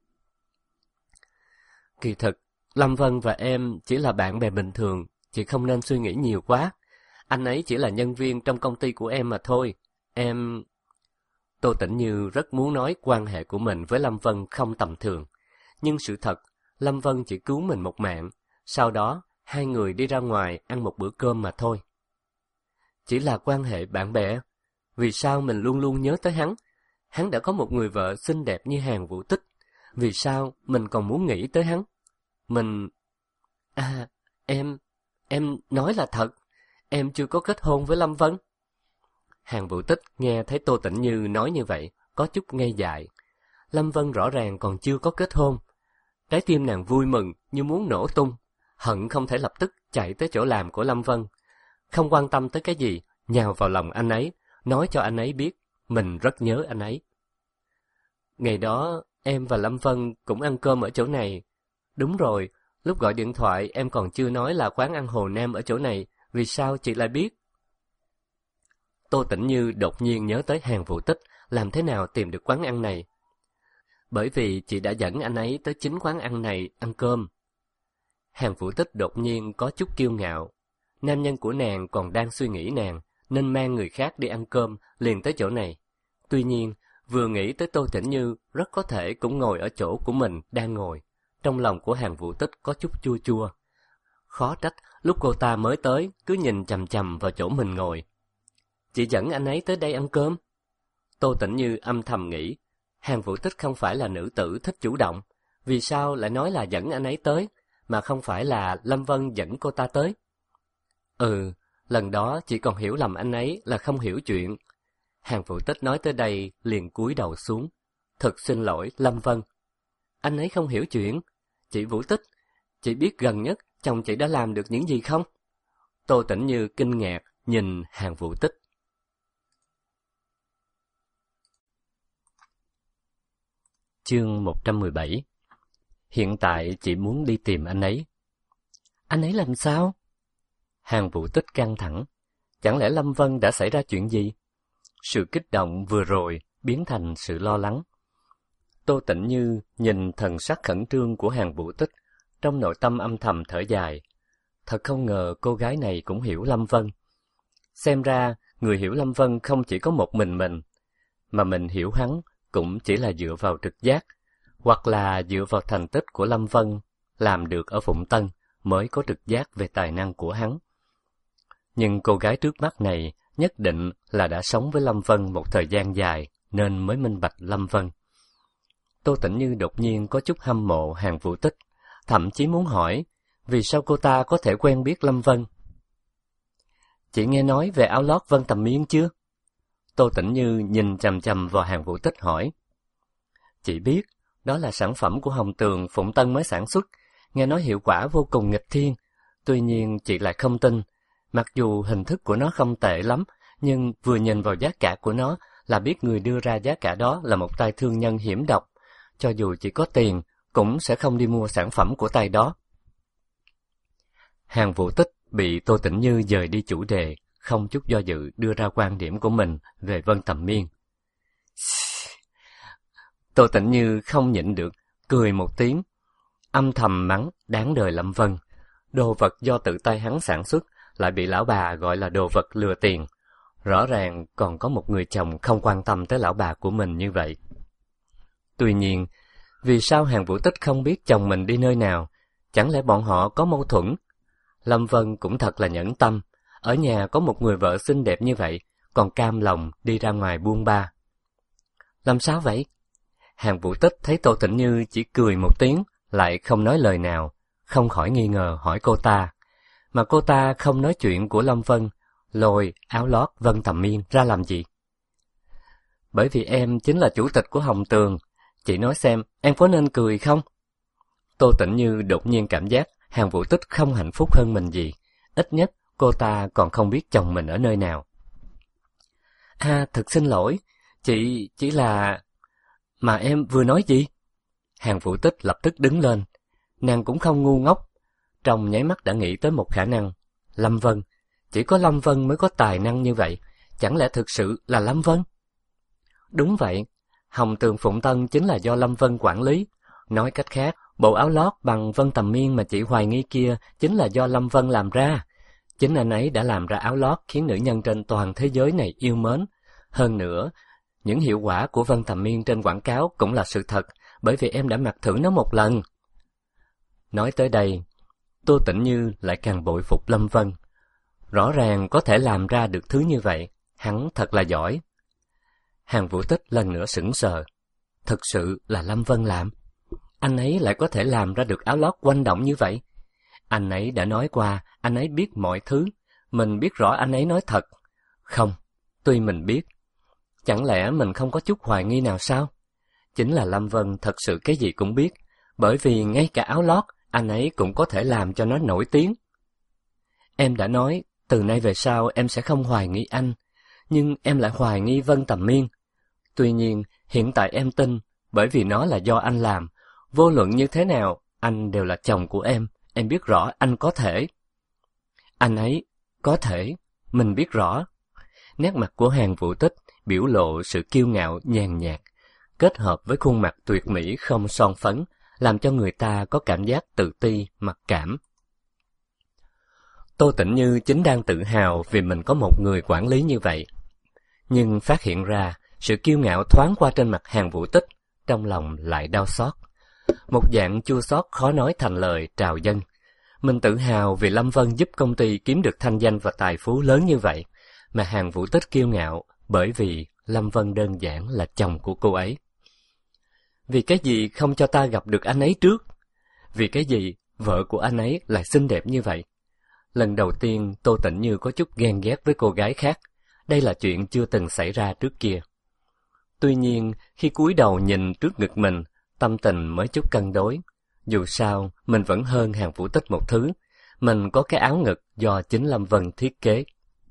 Kỳ thực, Lâm Vân và em chỉ là bạn bè bình thường, chị không nên suy nghĩ nhiều quá. Anh ấy chỉ là nhân viên trong công ty của em mà thôi. Em... Tô Tĩnh Như rất muốn nói quan hệ của mình với Lâm Vân không tầm thường. Nhưng sự thật, Lâm Vân chỉ cứu mình một mạng. Sau đó, hai người đi ra ngoài ăn một bữa cơm mà thôi. Chỉ là quan hệ bạn bè. Vì sao mình luôn luôn nhớ tới hắn? Hắn đã có một người vợ xinh đẹp như Hàn Vũ Tích. Vì sao mình còn muốn nghĩ tới hắn? Mình... À, em... Em nói là thật. Em chưa có kết hôn với Lâm Vân. Hàn Vũ Tích nghe thấy Tô Tĩnh Như nói như vậy, có chút ngây dại. Lâm Vân rõ ràng còn chưa có kết hôn. Trái tim nàng vui mừng như muốn nổ tung, hận không thể lập tức chạy tới chỗ làm của Lâm Vân. Không quan tâm tới cái gì, nhào vào lòng anh ấy, nói cho anh ấy biết mình rất nhớ anh ấy. Ngày đó, em và Lâm Vân cũng ăn cơm ở chỗ này. Đúng rồi, lúc gọi điện thoại em còn chưa nói là quán ăn Hồ Nam ở chỗ này, vì sao chị lại biết? Tô Tĩnh Như đột nhiên nhớ tới Hàn Vũ Tích, làm thế nào tìm được quán ăn này. bởi vì chị đã dẫn anh ấy tới chính quán ăn này ăn cơm. Hàng Vũ Tích đột nhiên có chút kiêu ngạo. Nam nhân của nàng còn đang suy nghĩ nàng nên mang người khác đi ăn cơm liền tới chỗ này. Tuy nhiên, vừa nghĩ tới Tô Tĩnh Như rất có thể cũng ngồi ở chỗ của mình đang ngồi. Trong lòng của Hàng Vũ Tích có chút chua chua. Khó trách lúc cô ta mới tới cứ nhìn chằm chằm vào chỗ mình ngồi. Chị dẫn anh ấy tới đây ăn cơm. Tô Tĩnh Như âm thầm nghĩ, Hàng Vũ Tích không phải là nữ tử thích chủ động, vì sao lại nói là dẫn anh ấy tới, mà không phải là Lâm Vân dẫn cô ta tới? Ừ, lần đó chị còn hiểu lầm anh ấy là không hiểu chuyện. Hàng Vũ Tích nói tới đây liền cúi đầu xuống. Thật xin lỗi Lâm Vân. Anh ấy không hiểu chuyện. Chị Vũ Tích, chị biết gần nhất chồng chị đã làm được những gì không? Tô Tĩnh Như kinh ngạc nhìn Hàng Vũ Tích. Chương một trăm mười bảy. Hiện tại chị muốn đi tìm anh ấy. Anh ấy làm sao? Hàng Vũ Tích căng thẳng. Chẳng lẽ Lâm Vân đã xảy ra chuyện gì? Sự kích động vừa rồi biến thành sự lo lắng. Tô Tĩnh Như nhìn thần sắc khẩn trương của Hàng Vũ Tích, trong nội tâm âm thầm thở dài. Thật không ngờ cô gái này cũng hiểu Lâm Vân. Xem ra, người hiểu Lâm Vân không chỉ có một mình mình, mà mình hiểu hắn cũng chỉ là dựa vào trực giác, hoặc là dựa vào thành tích của Lâm Vân làm được ở Phụng Tân mới có trực giác về tài năng của hắn. Nhưng cô gái trước mắt này nhất định là đã sống với Lâm Vân một thời gian dài nên mới minh bạch Lâm Vân. Tô Tĩnh Như đột nhiên có chút hâm mộ Hàng Vũ Tích, thậm chí muốn hỏi vì sao cô ta có thể quen biết Lâm Vân. Chị nghe nói về áo lót Vân Tầm Miên chưa? Tô Tĩnh Như nhìn chằm chằm vào Hàng Vũ Tích hỏi. Chị biết, đó là sản phẩm của Hồng Tường Phụng Tân mới sản xuất, nghe nói hiệu quả vô cùng nghịch thiên. Tuy nhiên chị lại không tin, mặc dù hình thức của nó không tệ lắm, nhưng vừa nhìn vào giá cả của nó là biết người đưa ra giá cả đó là một tay thương nhân hiểm độc. Cho dù chị có tiền, cũng sẽ không đi mua sản phẩm của tay đó. Hàng Vũ Tích bị Tô Tĩnh Như dời đi chủ đề, không chút do dự đưa ra quan điểm của mình về Vân Tầm Miên. Tô Tĩnh Như không nhịn được, cười một tiếng, âm thầm mắng đáng đời Lâm Vân. Đồ vật do tự tay hắn sản xuất lại bị lão bà gọi là đồ vật lừa tiền. Rõ ràng còn có một người chồng không quan tâm tới lão bà của mình như vậy. Tuy nhiên, vì sao Hàng Vũ Tích không biết chồng mình đi nơi nào? Chẳng lẽ bọn họ có mâu thuẫn? Lâm Vân cũng thật là nhẫn tâm. Ở nhà có một người vợ xinh đẹp như vậy, còn cam lòng đi ra ngoài buôn ba. Làm sao vậy? Hàng Vũ Tích thấy Tô Tĩnh Như chỉ cười một tiếng, lại không nói lời nào, không khỏi nghi ngờ hỏi cô ta. Mà cô ta không nói chuyện của Lâm Vân, lôi áo lót Vân Tầm Miên ra làm gì? Bởi vì em chính là chủ tịch của Hồng Tường, chị nói xem em có nên cười không? Tô Tĩnh Như đột nhiên cảm giác Hàng Vũ Tích không hạnh phúc hơn mình gì, ít nhất cô ta còn không biết chồng mình ở nơi nào. À, thật xin lỗi, chị chỉ là... Mà em vừa nói gì? Hàng Vũ Tích lập tức đứng lên, nàng cũng không ngu ngốc, trong nháy mắt đã nghĩ tới một khả năng. Lâm Vân, chỉ có Lâm Vân mới có tài năng như vậy, chẳng lẽ thực sự là Lâm Vân? Đúng vậy, Hồng Tường Phụng Tân chính là do Lâm Vân quản lý. Nói cách khác, bộ áo lót bằng Vân Tầm Miên mà chị hoài nghi kia chính là do Lâm Vân làm ra. Chính anh ấy đã làm ra áo lót khiến nữ nhân trên toàn thế giới này yêu mến. Hơn nữa, những hiệu quả của Vân Tầm Miên trên quảng cáo cũng là sự thật, bởi vì em đã mặc thử nó một lần. Nói tới đây, Tô Tĩnh Như lại càng bội phục Lâm Vân. Rõ ràng có thể làm ra được thứ như vậy, hắn thật là giỏi. Hàng Vũ Tích lần nữa sững sờ. Thực sự là Lâm Vân làm. Anh ấy lại có thể làm ra được áo lót quanh động như vậy. Anh ấy đã nói qua, anh ấy biết mọi thứ. Mình biết rõ anh ấy nói thật. Không, tuy mình biết. Chẳng lẽ mình không có chút hoài nghi nào sao? Chính là Lâm Vân thật sự cái gì cũng biết. Bởi vì ngay cả áo lót, anh ấy cũng có thể làm cho nó nổi tiếng. Em đã nói, từ nay về sau em sẽ không hoài nghi anh. Nhưng em lại hoài nghi Vân Tầm Miên. Tuy nhiên, hiện tại em tin, bởi vì nó là do anh làm. Vô luận như thế nào, anh đều là chồng của em. Em biết rõ anh có thể. Anh ấy, có thể, mình biết rõ. Nét mặt của Hàng Vũ Tích biểu lộ sự kiêu ngạo nhàn nhạt. kết hợp với khuôn mặt tuyệt mỹ không son phấn, làm cho người ta có cảm giác tự ti, mặc cảm. Tô Tĩnh Như chính đang tự hào vì mình có một người quản lý như vậy. Nhưng phát hiện ra, sự kiêu ngạo thoáng qua trên mặt Hàn Vũ Tích, trong lòng lại đau xót. Một dạng chua xót khó nói thành lời trào dâng. Mình tự hào vì Lâm Vân giúp công ty kiếm được thanh danh và tài phú lớn như vậy, mà Hàn Vũ Tích kiêu ngạo bởi vì Lâm Vân đơn giản là chồng của cô ấy. Vì cái gì không cho ta gặp được anh ấy trước? Vì cái gì vợ của anh ấy lại xinh đẹp như vậy? Lần đầu tiên Tô Tĩnh Như có chút ghen ghét với cô gái khác. Đây là chuyện chưa từng xảy ra trước kia. Tuy nhiên, khi cúi đầu nhìn trước ngực mình, tâm tình mới chút cân đối. Dù sao, mình vẫn hơn Hàn Vũ Tích một thứ. Mình có cái áo ngực do chính Lâm Vân thiết kế.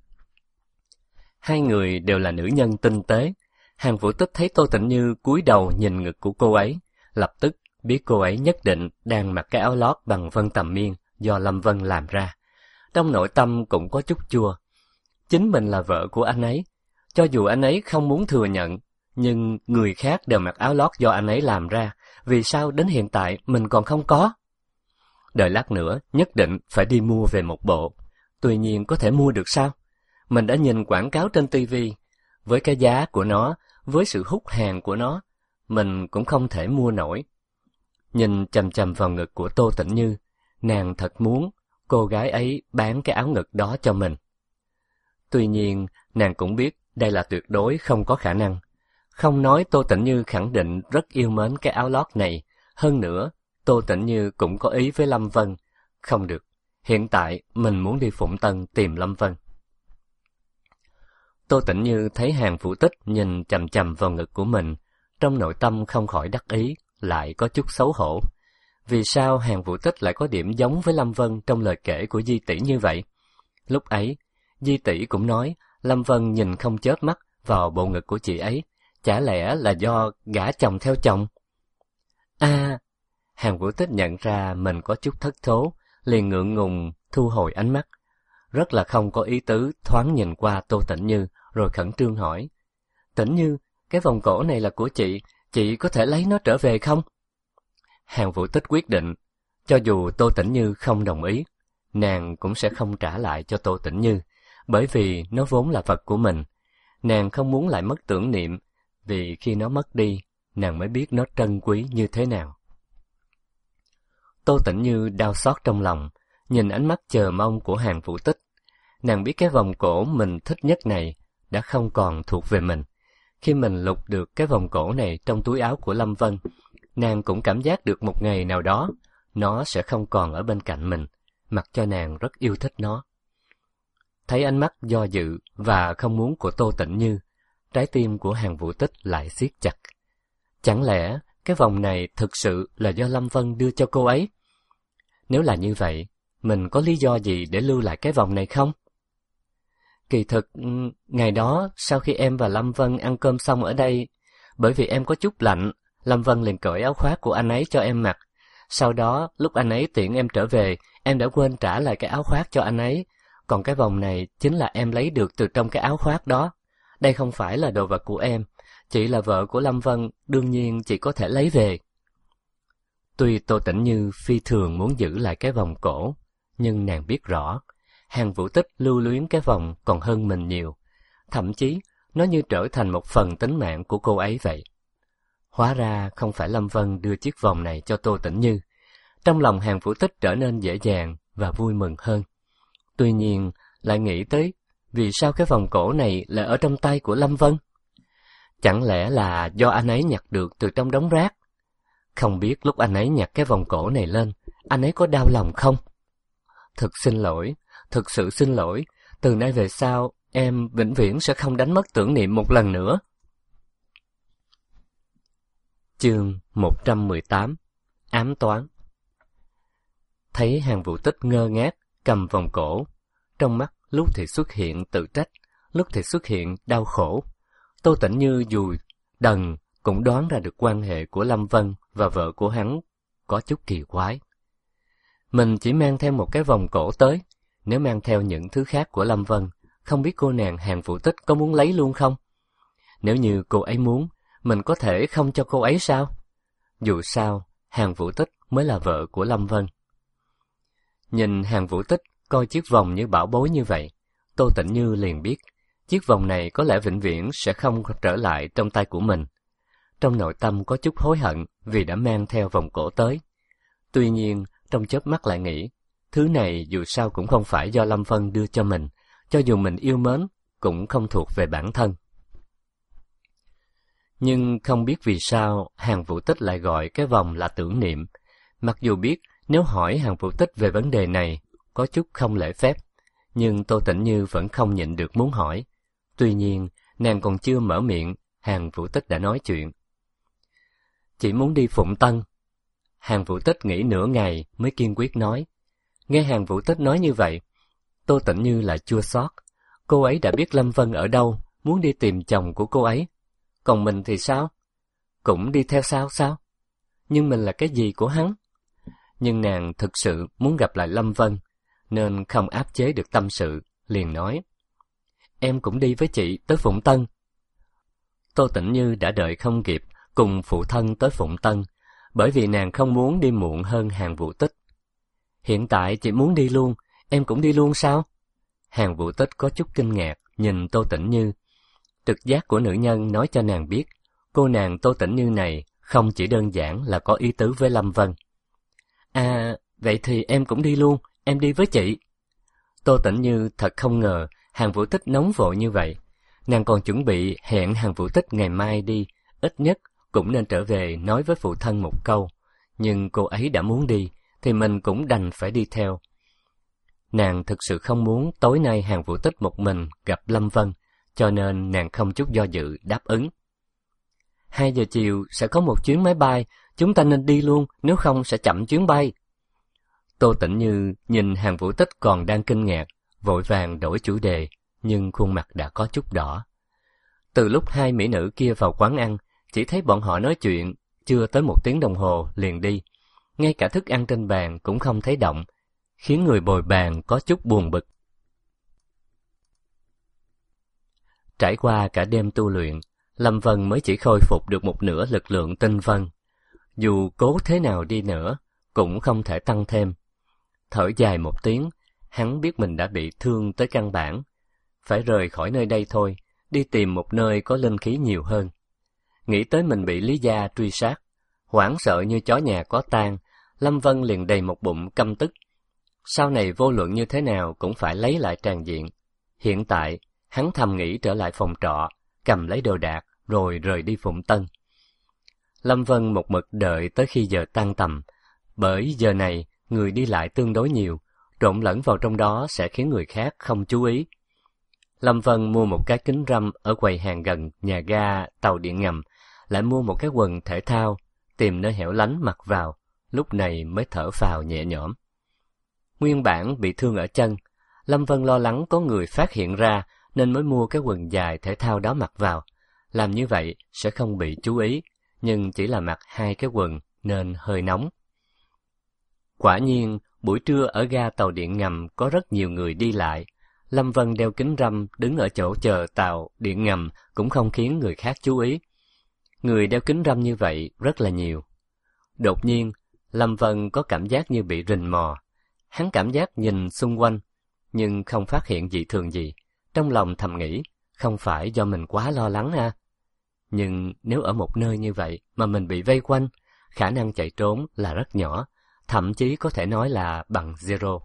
Hai người đều là nữ nhân tinh tế. Hàn Vũ Tích thấy Tô Tĩnh Như cúi đầu nhìn ngực của cô ấy, lập tức biết cô ấy nhất định đang mặc cái áo lót bằng vân tầm miên do Lâm Vân làm ra. Trong nội tâm cũng có chút chua. Chính mình là vợ của anh ấy. Cho dù anh ấy không muốn thừa nhận, nhưng người khác đều mặc áo lót do anh ấy làm ra. Vì sao đến hiện tại mình còn không có? Đợi lát nữa nhất định phải đi mua về một bộ. Tuy nhiên có thể mua được sao? Mình đã nhìn quảng cáo trên ti vi. Với cái giá của nó, với sự hút hàng của nó, mình cũng không thể mua nổi. Nhìn chằm chằm vào ngực của Tô Tĩnh Như, nàng thật muốn cô gái ấy bán cái áo ngực đó cho mình. Tuy nhiên, nàng cũng biết đây là tuyệt đối không có khả năng. Không nói Tô Tĩnh Như khẳng định rất yêu mến cái áo lót này. Hơn nữa, Tô Tĩnh Như cũng có ý với Lâm Vân. Không được, hiện tại mình muốn đi Phụng Tân tìm Lâm Vân. Tô Tĩnh Như thấy Hàn Vũ Tích nhìn chằm chằm vào ngực của mình, trong nội tâm không khỏi đắc ý, lại có chút xấu hổ. Vì sao Hàn Vũ Tích lại có điểm giống với Lâm Vân trong lời kể của Di tỷ như vậy? Lúc ấy, Di tỷ cũng nói Lâm Vân nhìn không chớp mắt vào bộ ngực của chị ấy, chả lẽ là do gả chồng theo chồng? À, Hàn Vũ Tích nhận ra mình có chút thất thố, liền ngượng ngùng thu hồi ánh mắt, rất là không có ý tứ thoáng nhìn qua Tô Tĩnh Như, rồi khẩn trương hỏi: Tĩnh Như, cái vòng cổ này là của chị, chị có thể lấy nó trở về không? Hàn Vũ Tích quyết định, cho dù Tô Tĩnh Như không đồng ý, nàng cũng sẽ không trả lại cho Tô Tĩnh Như, bởi vì nó vốn là vật của mình. Nàng không muốn lại mất tưởng niệm, vì khi nó mất đi, nàng mới biết nó trân quý như thế nào. Tô Tĩnh Như đau xót trong lòng, nhìn ánh mắt chờ mong của Hàn Vũ Tích. Nàng biết cái vòng cổ mình thích nhất này đã không còn thuộc về mình. Khi mình lục được cái vòng cổ này trong túi áo của Lâm Vân, nàng cũng cảm giác được một ngày nào đó, nó sẽ không còn ở bên cạnh mình, mặc cho nàng rất yêu thích nó. Thấy ánh mắt do dự và không muốn của Tô Tĩnh Như, trái tim của Hàn Vũ Tích lại siết chặt. Chẳng lẽ cái vòng này thực sự là do Lâm Vân đưa cho cô ấy? Nếu là như vậy, mình có lý do gì để lưu lại cái vòng này không? Kỳ thực, ngày đó sau khi em và Lâm Vân ăn cơm xong ở đây, bởi vì em có chút lạnh, Lâm Vân liền cởi áo khoác của anh ấy cho em mặc. Sau đó, lúc anh ấy tiễn em trở về, em đã quên trả lại cái áo khoác cho anh ấy. Còn cái vòng này chính là em lấy được từ trong cái áo khoác đó. Đây không phải là đồ vật của em. Chị là vợ của Lâm Vân, đương nhiên chị có thể lấy về. Tuy Tô Tĩnh Như phi thường muốn giữ lại cái vòng cổ, nhưng nàng biết rõ, Hàn Vũ Tích lưu luyến cái vòng còn hơn mình nhiều. Thậm chí, nó như trở thành một phần tính mạng của cô ấy vậy. Hóa ra không phải Lâm Vân đưa chiếc vòng này cho Tô Tĩnh Như. Trong lòng Hàn Vũ Tích trở nên dễ dàng và vui mừng hơn. Tuy nhiên, lại nghĩ tới vì sao cái vòng cổ này lại ở trong tay của Lâm Vân? Chẳng lẽ là do anh ấy nhặt được từ trong đống rác? Không biết lúc anh ấy nhặt cái vòng cổ này lên, anh ấy có đau lòng không? Thực xin lỗi, thực sự xin lỗi, từ nay về sau, em vĩnh viễn sẽ không đánh mất tưởng niệm một lần nữa. Chương một trăm mười tám. Ám toán. Thấy Hàn Vũ Tích ngơ ngác cầm vòng cổ, trong mắt lúc thì xuất hiện tự trách, lúc thì xuất hiện đau khổ. Tô Tĩnh Như dù đần cũng đoán ra được quan hệ của Lâm Vân và vợ của hắn có chút kỳ quái. Mình chỉ mang theo một cái vòng cổ tới, nếu mang theo những thứ khác của Lâm Vân, không biết cô nàng Hàn Vũ Tích có muốn lấy luôn không? Nếu như cô ấy muốn, mình có thể không cho cô ấy sao? Dù sao, Hàn Vũ Tích mới là vợ của Lâm Vân. Nhìn Hàn Vũ Tích coi chiếc vòng như bảo bối như vậy, Tô Tĩnh Như liền biết, chiếc vòng này có lẽ vĩnh viễn sẽ không trở lại trong tay của mình. Trong nội tâm có chút hối hận vì đã mang theo vòng cổ tới. Tuy nhiên, trong chớp mắt lại nghĩ, thứ này dù sao cũng không phải do Lâm Vân đưa cho mình, cho dù mình yêu mến, cũng không thuộc về bản thân. Nhưng không biết vì sao Hàn Vũ Tích lại gọi cái vòng là tưởng niệm, mặc dù biết nếu hỏi Hàn Vũ Tích về vấn đề này có chút không lễ phép, nhưng Tô Tĩnh Như vẫn không nhịn được muốn hỏi. Tuy nhiên, nàng còn chưa mở miệng, Hàn Vũ Tích đã nói chuyện. Chỉ muốn đi Phụng Tân. Hàn Vũ Tích nghĩ nửa ngày mới kiên quyết nói. Nghe Hàn Vũ Tích nói như vậy, Tô Tĩnh Như lại chua xót. Cô ấy đã biết Lâm Vân ở đâu, muốn đi tìm chồng của cô ấy. Còn mình thì sao? Cũng đi theo sao sao? Nhưng mình là cái gì của hắn? Nhưng nàng thực sự muốn gặp lại Lâm Vân, nên không áp chế được tâm sự, liền nói. Em cũng đi với chị tới Phụng Tân. Tô Tĩnh Như đã đợi không kịp cùng phụ thân tới Phụng Tân, bởi vì nàng không muốn đi muộn hơn Hàn Vũ Tích. Hiện tại chị muốn đi luôn, em cũng đi luôn sao? Hàn Vũ Tích có chút kinh ngạc nhìn Tô Tĩnh Như. Trực giác của nữ nhân nói cho nàng biết, cô nàng Tô Tĩnh Như này không chỉ đơn giản là có ý tứ với Lâm Vân. À, vậy thì em cũng đi luôn, em đi với chị. Tô Tĩnh Như thật không ngờ Hàn Vũ Tích nóng vội như vậy. Nàng còn chuẩn bị hẹn Hàn Vũ Tích ngày mai đi, ít nhất cũng nên trở về nói với phụ thân một câu. Nhưng cô ấy đã muốn đi, thì mình cũng đành phải đi theo. Nàng thực sự không muốn tối nay Hàn Vũ Tích một mình gặp Lâm Vân, cho nên nàng không chút do dự đáp ứng. Hai giờ chiều sẽ có một chuyến máy bay, chúng ta nên đi luôn, nếu không sẽ chậm chuyến bay. Tô Tĩnh Như nhìn Hàn Vũ Tích còn đang kinh ngạc, vội vàng đổi chủ đề, nhưng khuôn mặt đã có chút đỏ. Từ lúc hai mỹ nữ kia vào quán ăn, chỉ thấy bọn họ nói chuyện, chưa tới một tiếng đồng hồ liền đi. Ngay cả thức ăn trên bàn cũng không thấy động, khiến người bồi bàn có chút buồn bực. Trải qua cả đêm tu luyện, Lâm Vân mới chỉ khôi phục được một nửa lực lượng tinh vân. Dù cố thế nào đi nữa, cũng không thể tăng thêm. Thở dài một tiếng, hắn biết mình đã bị thương tới căn bản. Phải rời khỏi nơi đây thôi, đi tìm một nơi có linh khí nhiều hơn. Nghĩ tới mình bị Lý Gia truy sát, hoảng sợ như chó nhà có tang, Lâm Vân liền đầy một bụng căm tức. Sau này vô luận như thế nào cũng phải lấy lại tràng diện. Hiện tại, hắn thầm nghĩ trở lại phòng trọ, cầm lấy đồ đạc, rồi rời đi Phụng Tân. Lâm Vân một mực đợi tới khi giờ tan tầm, bởi giờ này người đi lại tương đối nhiều, trộn lẫn vào trong đó sẽ khiến người khác không chú ý. Lâm Vân mua một cái kính râm ở quầy hàng gần nhà ga tàu điện ngầm, lại mua một cái quần thể thao, tìm nơi hẻo lánh mặc vào, lúc này mới thở phào nhẹ nhõm. Nguyên bản bị thương ở chân, Lâm Vân lo lắng có người phát hiện ra nên mới mua cái quần dài thể thao đó mặc vào. Làm như vậy sẽ không bị chú ý, nhưng chỉ là mặc hai cái quần nên hơi nóng. Quả nhiên, buổi trưa ở ga tàu điện ngầm có rất nhiều người đi lại. Lâm Vân đeo kính râm đứng ở chỗ chờ tàu điện ngầm cũng không khiến người khác chú ý. Người đeo kính râm như vậy rất là nhiều. Đột nhiên, Lâm Vân có cảm giác như bị rình mò. Hắn cảm giác nhìn xung quanh, nhưng không phát hiện dị thường gì. Trong lòng thầm nghĩ, không phải do mình quá lo lắng à. Nhưng nếu ở một nơi như vậy mà mình bị vây quanh, khả năng chạy trốn là rất nhỏ, thậm chí có thể nói là bằng zero.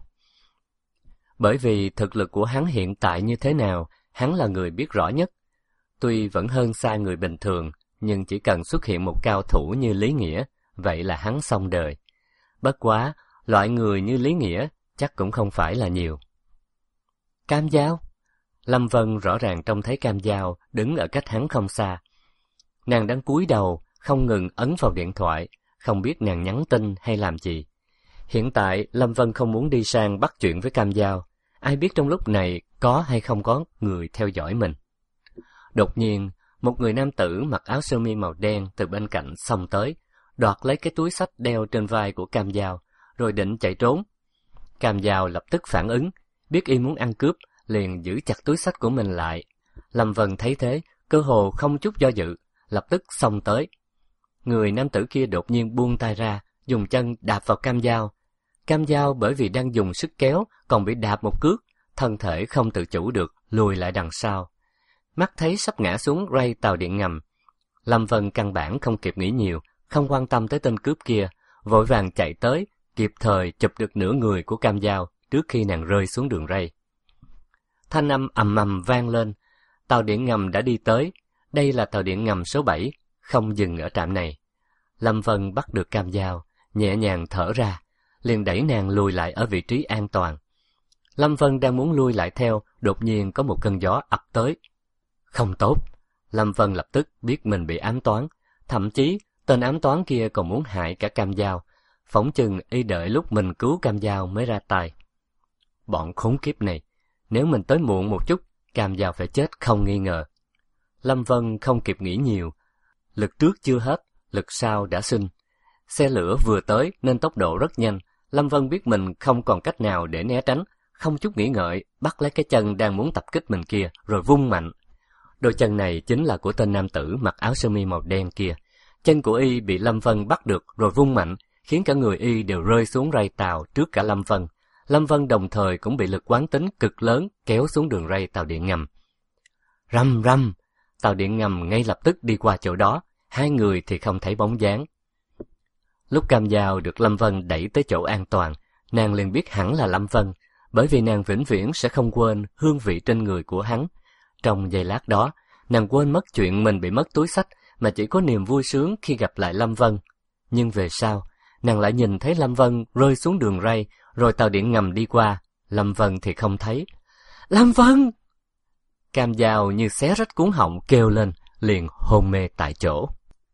Bởi vì thực lực của hắn hiện tại như thế nào, hắn là người biết rõ nhất. Tuy vẫn hơn xa người bình thường, nhưng chỉ cần xuất hiện một cao thủ như Lý Nghĩa, vậy là hắn xong đời. Bất quá, loại người như Lý Nghĩa chắc cũng không phải là nhiều. Cam Giao? Lâm Vân rõ ràng trông thấy Cam Giao đứng ở cách hắn không xa. Nàng đang cúi đầu, không ngừng ấn vào điện thoại, không biết nàng nhắn tin hay làm gì. Hiện tại, Lâm Vân không muốn đi sang bắt chuyện với Cam Giao. Ai biết trong lúc này có hay không có người theo dõi mình. Đột nhiên, một người nam tử mặc áo sơ mi màu đen từ bên cạnh xông tới, đoạt lấy cái túi xách đeo trên vai của Cam Giao, rồi định chạy trốn. Cam Giao lập tức phản ứng, biết y muốn ăn cướp, liền giữ chặt túi xách của mình lại. Lâm Vân thấy thế, cơ hồ không chút do dự, lập tức xông tới. Người nam tử kia đột nhiên buông tay ra, dùng chân đạp vào Cam Dao. Cam Dao bởi vì đang dùng sức kéo, còn bị đạp một cước, thân thể không tự chủ được, lùi lại đằng sau. Mắt thấy sắp ngã xuống ray tàu điện ngầm. Lâm Vân căn bản không kịp nghĩ nhiều, không quan tâm tới tên cướp kia, vội vàng chạy tới, kịp thời chụp được nửa người của Cam Dao trước khi nàng rơi xuống đường ray. Thanh âm ầm ầm vang lên, tàu điện ngầm đã đi tới. Đây là tàu điện ngầm số bảy, không dừng ở trạm này. Lâm Vân bắt được Cam Dao, nhẹ nhàng thở ra, liền đẩy nàng lùi lại ở vị trí an toàn. Lâm Vân đang muốn lui lại theo, đột nhiên có một cơn gió ập tới. Không tốt, Lâm Vân lập tức biết mình bị ám toán, thậm chí tên ám toán kia còn muốn hại cả Cam Dao, phỏng chừng y đợi lúc mình cứu Cam Dao mới ra tay. Bọn khốn kiếp này, nếu mình tới muộn một chút, Cam Dao phải chết không nghi ngờ. Lâm Vân không kịp nghĩ nhiều, lực trước chưa hết, lực sau đã sinh. Xe lửa vừa tới nên tốc độ rất nhanh, Lâm Vân biết mình không còn cách nào để né tránh, không chút nghĩ ngợi, bắt lấy cái chân đang muốn tập kích mình kia, rồi vung mạnh. Đôi chân này chính là của tên nam tử mặc áo sơ mi màu đen kia. Chân của y bị Lâm Vân bắt được rồi vung mạnh, khiến cả người y đều rơi xuống ray tàu trước cả Lâm Vân. Lâm Vân đồng thời cũng bị lực quán tính cực lớn kéo xuống đường ray tàu điện ngầm. Rầm rầm, tàu điện ngầm ngay lập tức đi qua chỗ đó, hai người thì không thấy bóng dáng. Lúc Cam Dao được Lâm Vân đẩy tới chỗ an toàn, nàng liền biết hẳn là Lâm Vân, bởi vì nàng vĩnh viễn sẽ không quên hương vị trên người của hắn. Trong giây lát đó, nàng quên mất chuyện mình bị mất túi xách, mà chỉ có niềm vui sướng khi gặp lại Lâm Vân. Nhưng về sau, nàng lại nhìn thấy Lâm Vân rơi xuống đường ray, rồi tàu điện ngầm đi qua, Lâm Vân thì không thấy. Lâm Vân! Cam Dao như xé rách cuống họng kêu lên, liền hôn mê tại chỗ.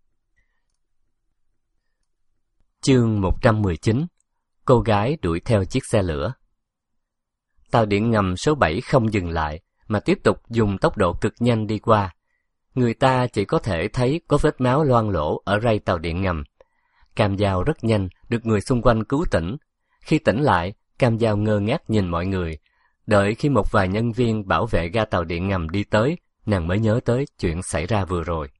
Chương một trăm mười chín. Cô gái đuổi theo chiếc xe lửa. Tàu điện ngầm số bảy không dừng lại, mà tiếp tục dùng tốc độ cực nhanh đi qua. Người ta chỉ có thể thấy có vết máu loang lổ ở ray tàu điện ngầm. Cam Dao rất nhanh được người xung quanh cứu tỉnh. Khi tỉnh lại, Cam Dao ngơ ngác nhìn mọi người. Đợi khi một vài nhân viên bảo vệ ga tàu điện ngầm đi tới, nàng mới nhớ tới chuyện xảy ra vừa rồi.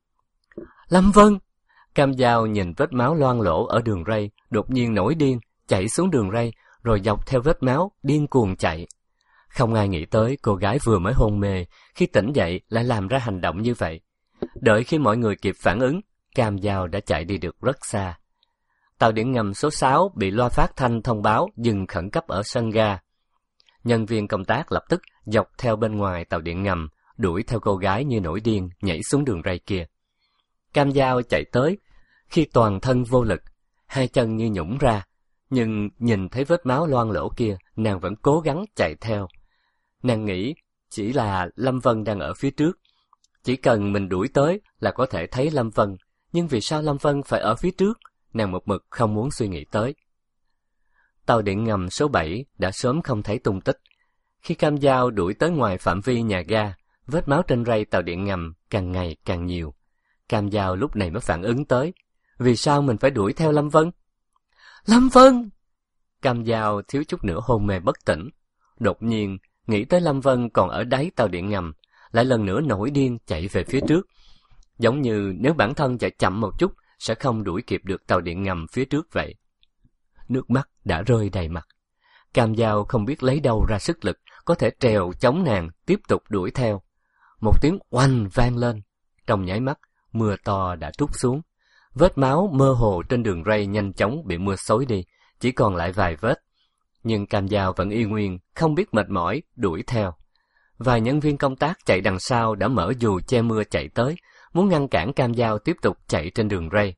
Lâm Vân! Cam Dao nhìn vết máu loang lổ ở đường ray, đột nhiên nổi điên, chạy xuống đường ray, rồi dọc theo vết máu, điên cuồng chạy. Không ai nghĩ tới cô gái vừa mới hôn mê, khi tỉnh dậy lại làm ra hành động như vậy. Đợi khi mọi người kịp phản ứng, Cam Dao đã chạy đi được rất xa. Tàu điện ngầm số sáu bị loa phát thanh thông báo dừng khẩn cấp ở sân ga. Nhân viên công tác lập tức dọc theo bên ngoài tàu điện ngầm, đuổi theo cô gái như nổi điên, nhảy xuống đường ray kia. Cam Dao chạy tới, khi toàn thân vô lực, hai chân như nhũn ra, nhưng nhìn thấy vết máu loang lổ kia, nàng vẫn cố gắng chạy theo. Nàng nghĩ chỉ là Lâm Vân đang ở phía trước, chỉ cần mình đuổi tới là có thể thấy Lâm Vân, nhưng vì sao Lâm Vân phải ở phía trước, nàng một mực không muốn suy nghĩ tới. Tàu điện ngầm số bảy đã sớm không thấy tung tích. Khi Cam Dao đuổi tới ngoài phạm vi nhà ga, vết máu trên ray tàu điện ngầm càng ngày càng nhiều. Cam Dao lúc này mới phản ứng tới, vì sao mình phải đuổi theo Lâm Vân? Lâm Vân! Cam Dao thiếu chút nữa hôn mê bất tỉnh. Đột nhiên nghĩ tới Lâm Vân còn ở đáy tàu điện ngầm, lại lần nữa nổi điên chạy về phía trước. Giống như nếu bản thân chạy chậm một chút sẽ không đuổi kịp được tàu điện ngầm phía trước vậy. Nước mắt đã rơi đầy mặt. Cam Dao không biết lấy đâu ra sức lực có thể trèo chống nàng tiếp tục đuổi theo. Một tiếng oanh vang lên, trong nháy mắt mưa to đã trút xuống. Vết máu mơ hồ trên đường ray nhanh chóng bị mưa xối đi, chỉ còn lại vài vết. Nhưng Cam Dao vẫn y nguyên, không biết mệt mỏi, đuổi theo. Vài nhân viên công tác chạy đằng sau đã mở dù che mưa chạy tới, muốn ngăn cản Cam Dao tiếp tục chạy trên đường ray.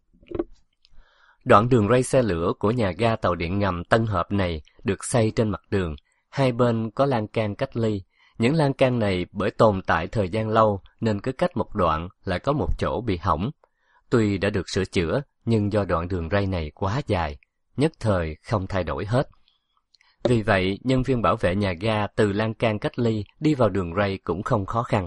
Đoạn đường ray xe lửa của nhà ga tàu điện ngầm Tân Hợp này được xây trên mặt đường, hai bên có lan can cách ly. Những lan can này bởi tồn tại thời gian lâu nên cứ cách một đoạn lại có một chỗ bị hỏng. Tuy đã được sửa chữa, nhưng do đoạn đường ray này quá dài, nhất thời không thay đổi hết. Vì vậy, nhân viên bảo vệ nhà ga từ lan can cách ly đi vào đường ray cũng không khó khăn.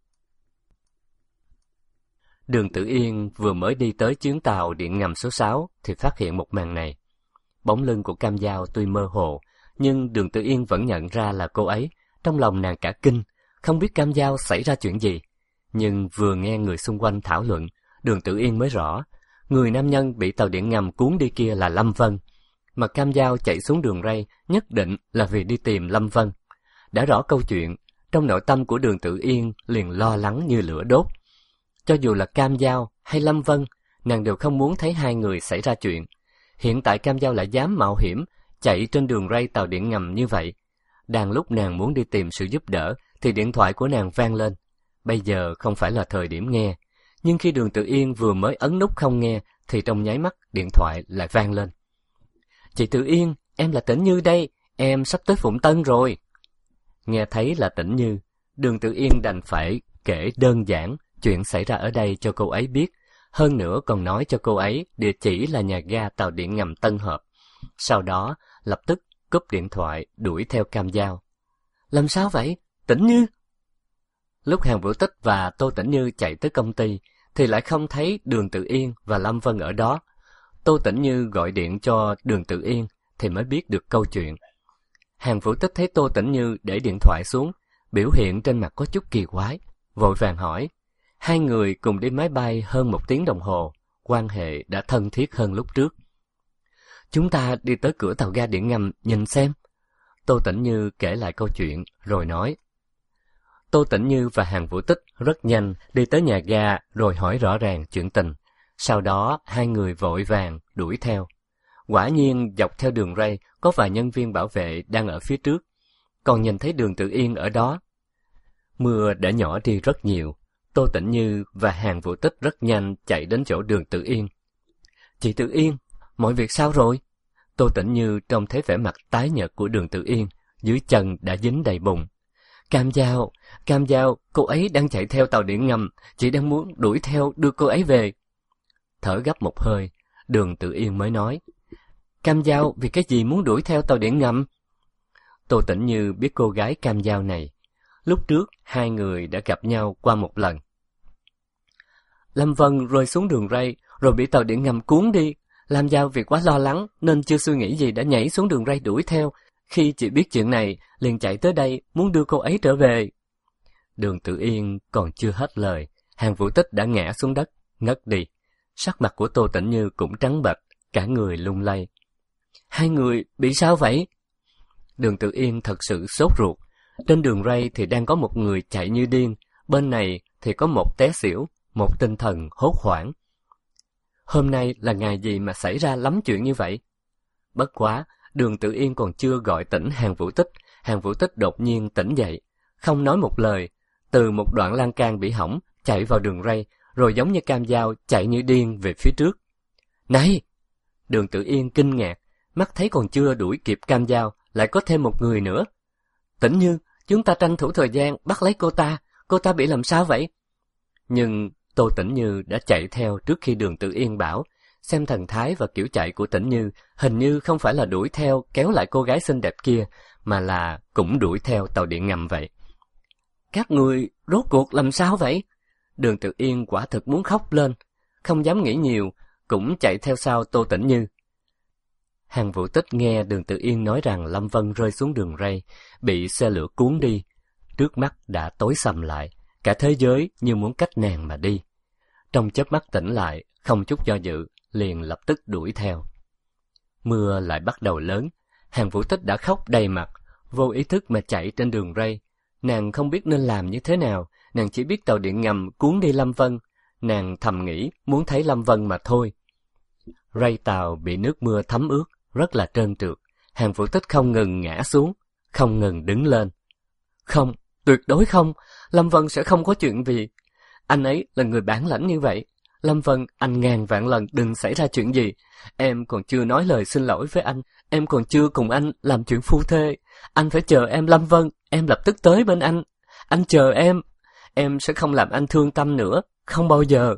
Đường Tử Yên vừa mới đi tới chuyến tàu điện ngầm số sáu thì phát hiện một màn này. Bóng lưng của Cam Dao tuy mơ hồ, nhưng Đường Tử Yên vẫn nhận ra là cô ấy. Trong lòng nàng cả kinh, không biết Cam Dao xảy ra chuyện gì. Nhưng vừa nghe người xung quanh thảo luận, Đường Tử Yên mới rõ, người nam nhân bị tàu điện ngầm cuốn đi kia là Lâm Vân, mà Cam Dao chạy xuống đường ray nhất định là vì đi tìm Lâm Vân. Đã rõ câu chuyện, trong nội tâm của Đường Tử Yên liền lo lắng như lửa đốt. Cho dù là Cam Dao hay Lâm Vân, nàng đều không muốn thấy hai người xảy ra chuyện. Hiện tại Cam Dao lại dám mạo hiểm chạy trên đường ray tàu điện ngầm như vậy. Đang lúc nàng muốn đi tìm sự giúp đỡ thì điện thoại của nàng vang lên. Bây giờ không phải là thời điểm nghe, nhưng khi Đường Tử Yên vừa mới ấn nút không nghe thì trong nháy mắt điện thoại lại vang lên. Chị Tử Yên, em là Tĩnh Như đây, em sắp tới Phụng Tân rồi. Nghe thấy là Tĩnh Như, Đường Tử Yên đành phải kể đơn giản chuyện xảy ra ở đây cho cô ấy biết, hơn nữa còn nói cho cô ấy địa chỉ là nhà ga tàu điện ngầm Tân Hợp. Sau đó lập tức cúp điện thoại đuổi theo Cam Dao. Làm sao vậy, Tĩnh Như? Lúc Hàn Vũ Tích và Tô Tĩnh Như chạy tới công ty thì lại không thấy Đường Tử Yên và Lâm Vân ở đó. Tô Tĩnh Như gọi điện cho Đường Tử Yên thì mới biết được câu chuyện. Hàn Vũ Tích thấy Tô Tĩnh Như để điện thoại xuống, biểu hiện trên mặt có chút kỳ quái, vội vàng hỏi. Hai người cùng đi máy bay hơn một tiếng đồng hồ, quan hệ đã thân thiết hơn lúc trước. Chúng ta đi tới cửa tàu ga điện ngầm nhìn xem. Tô Tĩnh Như kể lại câu chuyện rồi nói. Tô Tĩnh Như và Hàn Vũ Tích rất nhanh đi tới nhà ga rồi hỏi rõ ràng chuyện tình. Sau đó hai người vội vàng đuổi theo. Quả nhiên dọc theo đường ray có vài nhân viên bảo vệ đang ở phía trước, còn nhìn thấy Đường Tử Yên ở đó. Mưa đã nhỏ đi rất nhiều. Tô Tĩnh Như và Hàn Vũ Tích rất nhanh chạy đến chỗ Đường Tử Yên. Chị Tử Yên, mọi việc sao rồi? Tô Tĩnh Như trông thấy vẻ mặt tái nhợt của Đường Tử Yên, dưới chân đã dính đầy bùn. Cam Dao, Cam Dao, cô ấy đang chạy theo tàu điện ngầm, chị đang muốn đuổi theo đưa cô ấy về. Thở gấp một hơi, Đường Tử Yên mới nói. Cam Dao vì cái gì muốn đuổi theo tàu điện ngầm? Tô Tĩnh Như biết cô gái Cam Dao này. Lúc trước, hai người đã gặp nhau qua một lần. Lâm Vân rơi xuống đường ray, rồi bị tàu điện ngầm cuốn đi. Lam Dao vì quá lo lắng, nên chưa suy nghĩ gì đã nhảy xuống đường ray đuổi theo. Khi chị biết chuyện này, liền chạy tới đây, muốn đưa cô ấy trở về. Đường Tử Yên còn chưa hết lời, Hàn Vũ Tích đã ngã xuống đất, ngất đi. Sắc mặt của Tô Tĩnh Như cũng trắng bệch, cả người lung lay. Hai người bị sao vậy? Đường Tử Yên thật sự sốt ruột. Trên đường ray thì đang có một người chạy như điên, bên này thì có một té xỉu, một tinh thần hốt hoảng. Hôm nay là ngày gì mà xảy ra lắm chuyện như vậy? Bất quá, Đường Tử Yên còn chưa gọi tỉnh Hàn Vũ Tích, Hàn Vũ Tích đột nhiên tỉnh dậy, không nói một lời, từ một đoạn lan can bị hỏng chạy vào đường ray, rồi giống như Cam Dao chạy như điên về phía trước. Này! Đường Tử Yên kinh ngạc, mắt thấy còn chưa đuổi kịp Cam Dao, lại có thêm một người nữa. Tĩnh Như, chúng ta tranh thủ thời gian bắt lấy cô ta, cô ta bị làm sao vậy? Nhưng Tô Tĩnh Như đã chạy theo trước khi Đường Tử Yên bảo, xem thần thái và kiểu chạy của Tĩnh Như hình như không phải là đuổi theo kéo lại cô gái xinh đẹp kia, mà là cũng đuổi theo tàu điện ngầm vậy. Các người rốt cuộc làm sao vậy? Đường Tử Yên quả thực muốn khóc lên, không dám nghĩ nhiều, cũng chạy theo sau Tô Tĩnh Như. Hàn Vũ Tích nghe Đường Tử Yên nói rằng Lâm Vân rơi xuống đường ray, bị xe lửa cuốn đi. Trước mắt đã tối sầm lại, cả thế giới như muốn cách nàng mà đi. Trong chớp mắt tỉnh lại, không chút do dự, liền lập tức đuổi theo. Mưa lại bắt đầu lớn, Hàn Vũ Tích đã khóc đầy mặt, vô ý thức mà chạy trên đường ray. Nàng không biết nên làm như thế nào, nàng chỉ biết tàu điện ngầm cuốn đi Lâm Vân. Nàng thầm nghĩ muốn thấy Lâm Vân mà thôi. Ray tàu bị nước mưa thấm ướt, rất là trơn trượt. Hàn Vũ Tích không ngừng ngã xuống, không ngừng đứng lên. Không, tuyệt đối không, Lâm Vân sẽ không có chuyện gì. Anh ấy là người bản lãnh như vậy. Lâm Vân, anh ngàn vạn lần đừng xảy ra chuyện gì. Em còn chưa nói lời xin lỗi với anh, em còn chưa cùng anh làm chuyện phu thê. Anh phải chờ em Lâm Vân, em lập tức tới bên anh. Anh chờ em, em sẽ không làm anh thương tâm nữa, không bao giờ.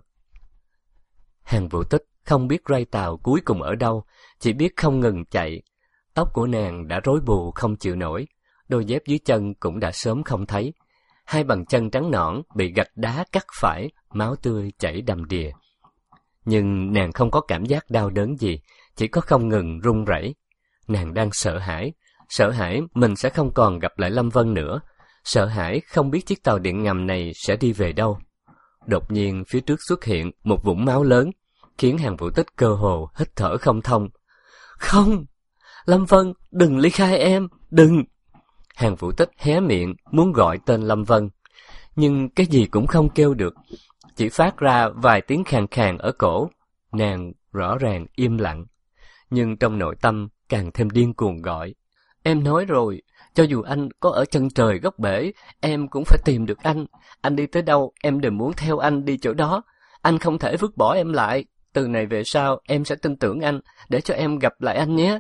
Hàn Vũ Tích không biết ray tàu cuối cùng ở đâu, chỉ biết không ngừng chạy. Tóc của nàng đã rối bù không chịu nổi, đôi dép dưới chân cũng đã sớm không thấy. Hai bàn chân trắng nõn bị gạch đá cắt phải, máu tươi chảy đầm đìa. Nhưng nàng không có cảm giác đau đớn gì, chỉ có không ngừng run rẩy. Nàng đang sợ hãi, sợ hãi mình sẽ không còn gặp lại Lâm Vân nữa, sợ hãi không biết chiếc tàu điện ngầm này sẽ đi về đâu. Đột nhiên phía trước xuất hiện một vũng máu lớn, khiến Hàn Vũ Tích cơ hồ hít thở không thông. Không! Lâm Vân, đừng ly khai em, đừng! Hàn Vũ Tích hé miệng muốn gọi tên Lâm Vân, nhưng cái gì cũng không kêu được, chỉ phát ra vài tiếng khàn khàn ở cổ. Nàng rõ ràng im lặng, nhưng trong nội tâm càng thêm điên cuồng gọi. Em nói rồi, cho dù anh có ở chân trời góc bể, em cũng phải tìm được anh. Anh đi tới đâu, em đều muốn theo anh đi chỗ đó. Anh không thể vứt bỏ em lại. Từ này về sau, em sẽ tin tưởng anh, để cho em gặp lại anh nhé.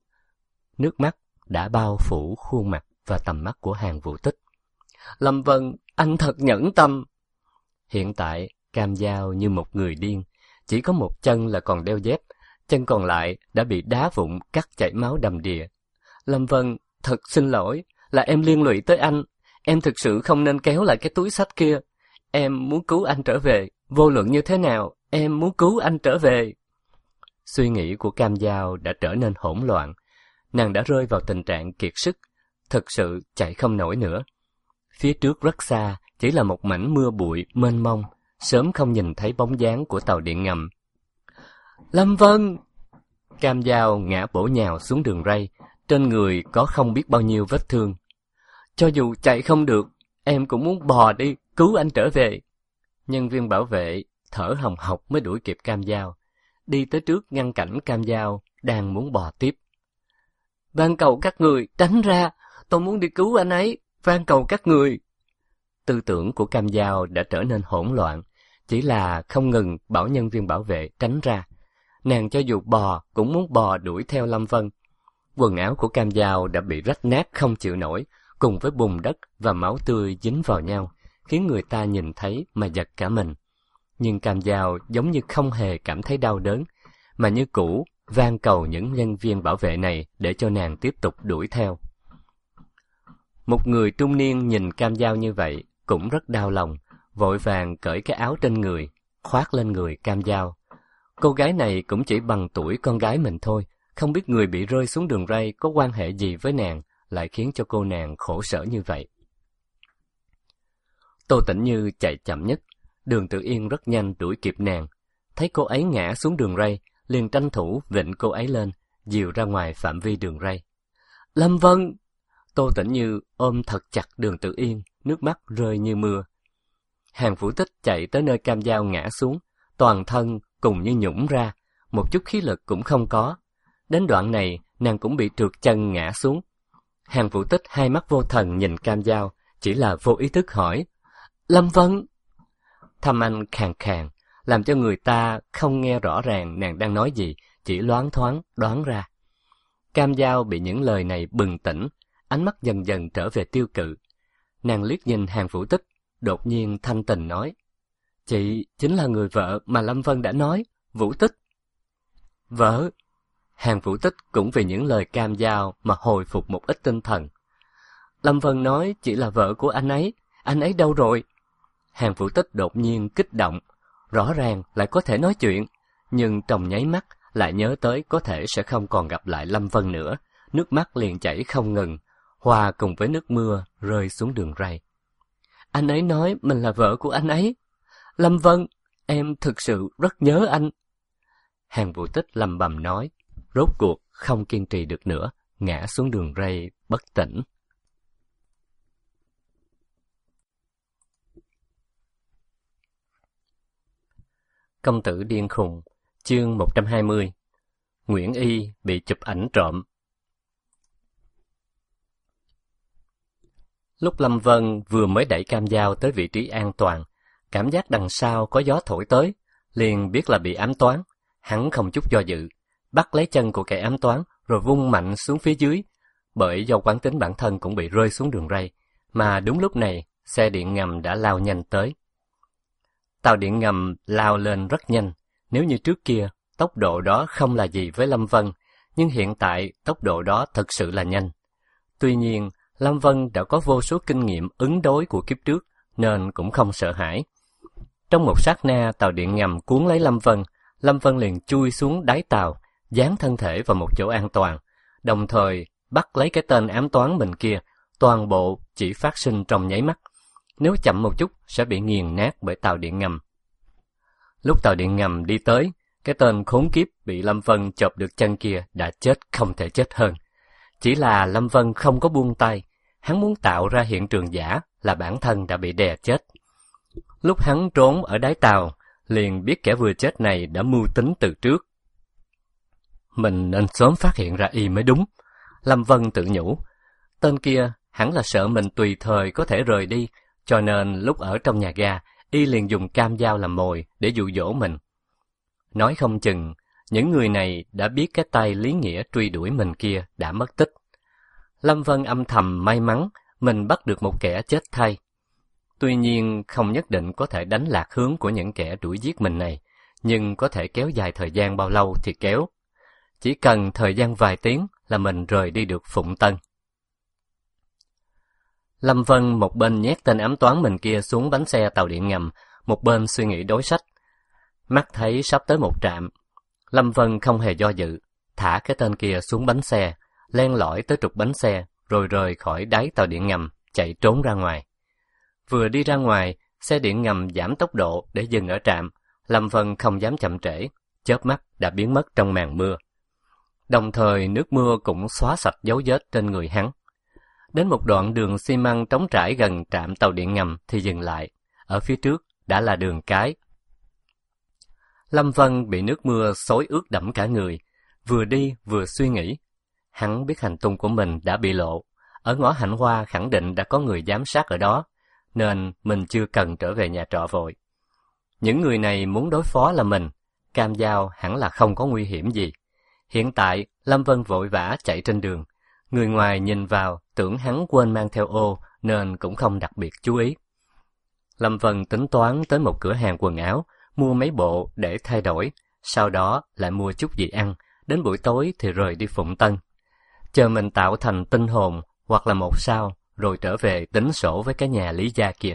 Nước mắt đã bao phủ khuôn mặt và tầm mắt của Hàn Vũ Tích. Lâm Vân, anh thật nhẫn tâm. Hiện tại, Cam Giao như một người điên. Chỉ có một chân là còn đeo dép, chân còn lại đã bị đá vụn cắt chảy máu đầm đìa. Lâm Vân, thật xin lỗi, là em liên lụy tới anh. Em thực sự không nên kéo lại cái túi xách kia. Em muốn cứu anh trở về, vô luận như thế nào, em muốn cứu anh trở về. Suy nghĩ của Cam Giao đã trở nên hỗn loạn. Nàng đã rơi vào tình trạng kiệt sức, thực sự chạy không nổi nữa. Phía trước rất xa, chỉ là một mảnh mưa bụi mênh mông, sớm không nhìn thấy bóng dáng của tàu điện ngầm. Lâm Vân! Cam Giao ngã bổ nhào xuống đường ray, trên người có không biết bao nhiêu vết thương. Cho dù chạy không được, em cũng muốn bò đi, cứu anh trở về. Nhân viên bảo vệ thở hồng hộc mới đuổi kịp Cam Giao, đi tới trước ngăn cản Cam Giao đang muốn bò tiếp. Van cầu các người, tránh ra, tôi muốn đi cứu anh ấy, van cầu các người. Tư tưởng của Cam Giao đã trở nên hỗn loạn, chỉ là không ngừng bảo nhân viên bảo vệ tránh ra. Nàng cho dù bò cũng muốn bò đuổi theo Lâm Vân. Quần áo của Cam Giao đã bị rách nát không chịu nổi, cùng với bùn đất và máu tươi dính vào nhau, khiến người ta nhìn thấy mà giật cả mình. Nhưng Cam Giao giống như không hề cảm thấy đau đớn, mà như cũ van cầu những nhân viên bảo vệ này để cho nàng tiếp tục đuổi theo. Một người trung niên nhìn Cam Giao như vậy cũng rất đau lòng, vội vàng cởi cái áo trên người, khoác lên người Cam Giao. Cô gái này cũng chỉ bằng tuổi con gái mình thôi, không biết người bị rơi xuống đường ray có quan hệ gì với nàng, lại khiến cho cô nàng khổ sở như vậy. Tô Tĩnh Như chạy chậm nhất, Đường Tử Yên rất nhanh đuổi kịp nàng. Thấy cô ấy ngã xuống đường ray, liền tranh thủ vịn cô ấy lên, dìu ra ngoài phạm vi đường ray. Lâm Vân! Tô Tĩnh Như ôm thật chặt Đường Tử Yên, nước mắt rơi như mưa. Hàn Vũ Tích chạy tới nơi Cam Giao ngã xuống, toàn thân cùng như nhũn ra, một chút khí lực cũng không có. Đến đoạn này, nàng cũng bị trượt chân ngã xuống. Hàn Vũ Tích hai mắt vô thần nhìn Cam Giao, chỉ là vô ý thức hỏi, Lâm Vân! Thâm Anh khàn khàn, làm cho người ta không nghe rõ ràng nàng đang nói gì, chỉ loáng thoáng đoán ra. Cam Giao bị những lời này bừng tỉnh, ánh mắt dần dần trở về tiêu cự. Nàng liếc nhìn Hàn Vũ Tích, đột nhiên thanh tình nói, chị chính là người vợ mà Lâm Vân đã nói, Vũ Tích. Vợ? Hàn Vũ Tích cũng vì những lời Cam Giao mà hồi phục một ít tinh thần. Lâm Vân nói chị là vợ của anh ấy, anh ấy đâu rồi? Hàn Vũ Tích đột nhiên kích động, rõ ràng lại có thể nói chuyện, nhưng trong nháy mắt lại nhớ tới có thể sẽ không còn gặp lại Lâm Vân nữa, nước mắt liền chảy không ngừng, hòa cùng với nước mưa rơi xuống đường ray. Anh ấy nói mình là vợ của anh ấy. Lâm Vân, em thực sự rất nhớ anh. Hàn Vũ Tích lầm bầm nói, rốt cuộc không kiên trì được nữa, ngã xuống đường ray bất tỉnh. Công tử điên khùng, chương một trăm hai mươi. Nguyễn Y bị chụp ảnh trộm. Lúc Lâm Vân vừa mới đẩy Cam Giao tới vị trí an toàn, cảm giác đằng sau có gió thổi tới, liền biết là bị ám toán. Hắn không chút do dự, bắt lấy chân của kẻ ám toán rồi vung mạnh xuống phía dưới, bởi do quán tính bản thân cũng bị rơi xuống đường ray, mà đúng lúc này xe điện ngầm đã lao nhanh tới. Tàu điện ngầm lao lên rất nhanh, nếu như trước kia tốc độ đó không là gì với Lâm Vân, nhưng hiện tại tốc độ đó thật sự là nhanh. Tuy nhiên, Lâm Vân đã có vô số kinh nghiệm ứng đối của kiếp trước, nên cũng không sợ hãi. Trong một sát na tàu điện ngầm cuốn lấy Lâm Vân, Lâm Vân liền chui xuống đáy tàu, dán thân thể vào một chỗ an toàn, đồng thời bắt lấy cái tên ám toán mình kia, toàn bộ chỉ phát sinh trong nháy mắt. nếu chậm một chút sẽ bị nghiền nát bởi tàu điện ngầm. Lúc tàu điện ngầm đi tới, cái tên khốn kiếp bị Lâm Vân chộp được chân kia đã chết không thể chết hơn. Chỉ là Lâm Vân không có buông tay, hắn muốn tạo ra hiện trường giả là bản thân đã bị đè chết. Lúc hắn trốn ở đáy tàu, liền biết kẻ vừa chết này đã mưu tính từ trước. Mình nên sớm phát hiện ra y mới đúng, Lâm Vân tự nhủ. Tên kia hẳn là sợ mình tùy thời có thể rời đi, cho nên lúc ở trong nhà ga, y liền dùng cam dao làm mồi để dụ dỗ mình. Nói không chừng, những người này đã biết cái tay Lý Nghĩa truy đuổi mình kia đã mất tích. Lâm Vân âm thầm may mắn mình bắt được một kẻ chết thay. Tuy nhiên không nhất định có thể đánh lạc hướng của những kẻ đuổi giết mình này, nhưng có thể kéo dài thời gian bao lâu thì kéo. Chỉ cần thời gian vài tiếng là mình rời đi được Phụng Tân. Lâm Vân một bên nhét tên ám toán mình kia xuống bánh xe tàu điện ngầm, một bên suy nghĩ đối sách. Mắt thấy sắp tới một trạm, Lâm Vân không hề do dự, thả cái tên kia xuống bánh xe, len lỏi tới trục bánh xe, rồi rời khỏi đáy tàu điện ngầm, chạy trốn ra ngoài. Vừa đi ra ngoài, xe điện ngầm giảm tốc độ để dừng ở trạm, Lâm Vân không dám chậm trễ, chớp mắt đã biến mất trong màn mưa. Đồng thời nước mưa cũng xóa sạch dấu vết trên người hắn. Đến một đoạn đường xi măng trống trải gần trạm tàu điện ngầm thì dừng lại, ở phía trước đã là đường cái. Lâm Vân bị nước mưa xối ướt đẫm cả người, vừa đi vừa suy nghĩ. Hắn biết hành tung của mình đã bị lộ, ở ngõ Hạnh Hoa khẳng định đã có người giám sát ở đó, nên mình chưa cần trở về nhà trọ vội. Những người này muốn đối phó là mình, cam dao hẳn là không có nguy hiểm gì. Hiện tại, Lâm Vân vội vã chạy trên đường. Người ngoài nhìn vào, tưởng hắn quên mang theo ô, nên cũng không đặc biệt chú ý. Lâm Vân tính toán tới một cửa hàng quần áo, mua mấy bộ để thay đổi, sau đó lại mua chút gì ăn, đến buổi tối thì rời đi Phụng Tân. Chờ mình tạo thành tinh hồn, hoặc là một sao, rồi trở về tính sổ với cái nhà Lý gia kia.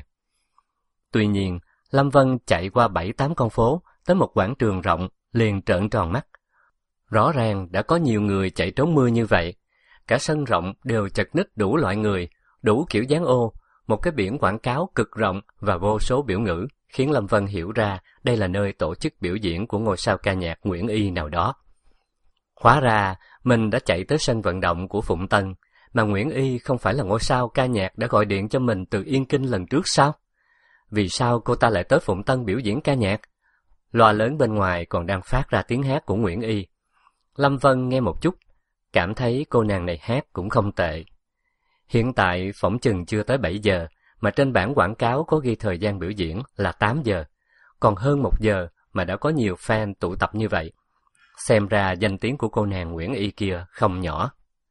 Tuy nhiên, Lâm Vân chạy qua bảy tám con phố, tới một quảng trường rộng, liền trợn tròn mắt. Rõ ràng đã có nhiều người chạy trốn mưa như vậy. Cả sân rộng đều chật ních đủ loại người, đủ kiểu dáng ô, một cái biển quảng cáo cực rộng và vô số biểu ngữ, khiến Lâm Vân hiểu ra đây là nơi tổ chức biểu diễn của ngôi sao ca nhạc Nguyễn Y nào đó. Hóa ra, mình đã chạy tới sân vận động của Phụng Tân, mà Nguyễn Y không phải là ngôi sao ca nhạc đã gọi điện cho mình từ Yên Kinh lần trước sao? Vì sao cô ta lại tới Phụng Tân biểu diễn ca nhạc? Loa lớn bên ngoài còn đang phát ra tiếng hát của Nguyễn Y. Lâm Vân nghe một chút, cảm thấy cô nàng này hát cũng không tệ. Hiện tại phỏng chừng chưa tới bảy giờ, mà trên bảng quảng cáo có ghi thời gian biểu diễn là tám giờ. Còn hơn một giờ mà đã có nhiều fan tụ tập như vậy. Xem ra danh tiếng của cô nàng Nguyễn Y kia không nhỏ.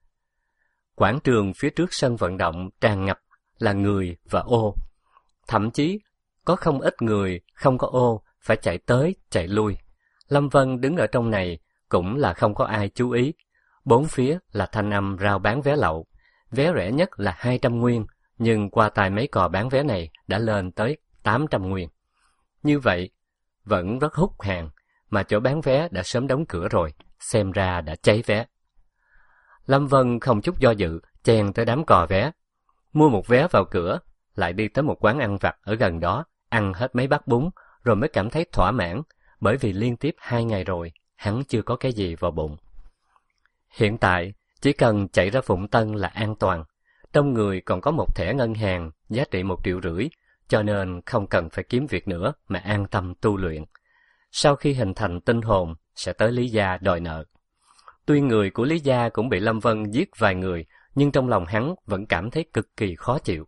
Quảng trường phía trước sân vận động tràn ngập là người và ô. Thậm chí có không ít người không có ô phải chạy tới chạy lui. Lâm Vân đứng ở trong này cũng là không có ai chú ý. Bốn phía là thanh âm rao bán vé lậu. Vé rẻ nhất là hai trăm nguyên, nhưng qua tay mấy cò bán vé này đã lên tới tám trăm nguyên. Như vậy, vẫn rất hút hàng, mà chỗ bán vé đã sớm đóng cửa rồi, xem ra đã cháy vé. Lâm Vân không chút do dự, chen tới đám cò vé. Mua một vé vào cửa, lại đi tới một quán ăn vặt ở gần đó, ăn hết mấy bát bún, rồi mới cảm thấy thỏa mãn, bởi vì liên tiếp hai ngày rồi, hắn chưa có cái gì vào bụng. Hiện tại, chỉ cần chạy ra Phụng Tân là an toàn. Trong người còn có một thẻ ngân hàng, giá trị một triệu rưỡi, cho nên không cần phải kiếm việc nữa mà an tâm tu luyện. Sau khi hình thành tinh hồn, sẽ tới Lý gia đòi nợ. Tuy người của Lý gia cũng bị Lâm Vân giết vài người, nhưng trong lòng hắn vẫn cảm thấy cực kỳ khó chịu.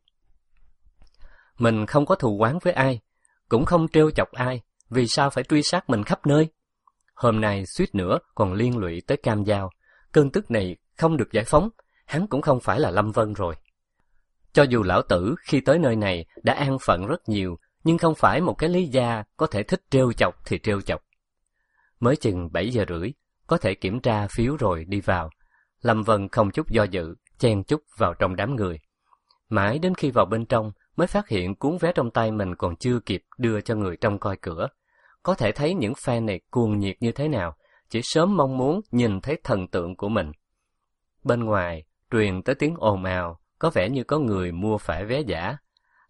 Mình không có thù oán với ai, cũng không trêu chọc ai, vì sao phải truy sát mình khắp nơi? Hôm nay suýt nữa còn liên lụy tới cam dao. Cơn tức này không được giải phóng, hắn cũng không phải là Lâm Vân rồi. Cho dù lão tử khi tới nơi này đã an phận rất nhiều, nhưng không phải một cái Lý gia có thể thích trêu chọc thì trêu chọc. Mới chừng bảy giờ rưỡi, có thể kiểm tra phiếu rồi đi vào. Lâm Vân không chút do dự, chen chúc vào trong đám người. Mãi đến khi vào bên trong mới phát hiện cuốn vé trong tay mình còn chưa kịp đưa cho người trông coi cửa. Có thể thấy những fan này cuồng nhiệt như thế nào, chỉ sớm mong muốn nhìn thấy thần tượng của mình. Bên ngoài, truyền tới tiếng ồn ào, có vẻ như có người mua phải vé giả.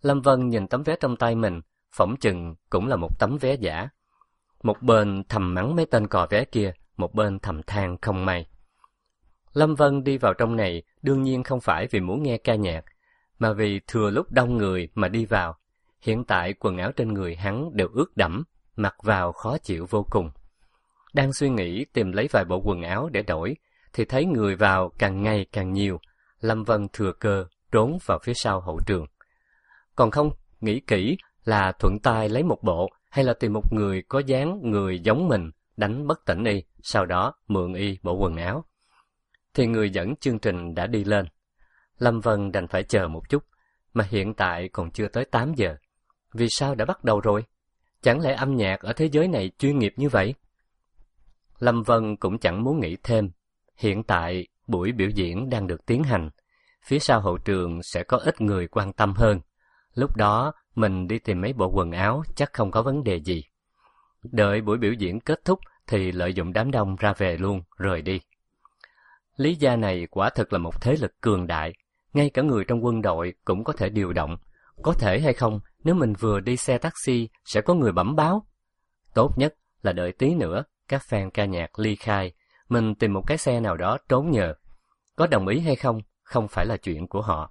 Lâm Vân nhìn tấm vé trong tay mình, phỏng chừng cũng là một tấm vé giả. Một bên thầm mắng mấy tên cò vé kia, một bên thầm than không may. Lâm Vân đi vào trong này đương nhiên không phải vì muốn nghe ca nhạc, mà vì thừa lúc đông người mà đi vào. Hiện tại quần áo trên người hắn đều ướt đẫm, mặc vào khó chịu vô cùng. Đang suy nghĩ tìm lấy vài bộ quần áo để đổi, thì thấy người vào càng ngày càng nhiều. Lâm Vân thừa cơ trốn vào phía sau hậu trường. Còn không nghĩ kỹ là thuận tay lấy một bộ hay là tìm một người có dáng người giống mình đánh bất tỉnh y, sau đó mượn y bộ quần áo. Thì người dẫn chương trình đã đi lên. Lâm Vân đành phải chờ một chút, mà hiện tại còn chưa tới tám giờ. Vì sao đã bắt đầu rồi? Chẳng lẽ âm nhạc ở thế giới này chuyên nghiệp như vậy? Lâm Vân cũng chẳng muốn nghĩ thêm. Hiện tại buổi biểu diễn đang được tiến hành. Phía sau hậu trường sẽ có ít người quan tâm hơn. Lúc đó mình đi tìm mấy bộ quần áo chắc không có vấn đề gì. Đợi buổi biểu diễn kết thúc thì lợi dụng đám đông ra về luôn, rời đi. Lý Gia này quả thực là một thế lực cường đại. Ngay cả người trong quân đội cũng có thể điều động. Có thể hay không, nếu mình vừa đi xe taxi sẽ có người bẩm báo. Tốt nhất là đợi tí nữa các fan ca nhạc ly khai, mình tìm một cái xe nào đó trốn nhờ. Có đồng ý hay không, không phải là chuyện của họ.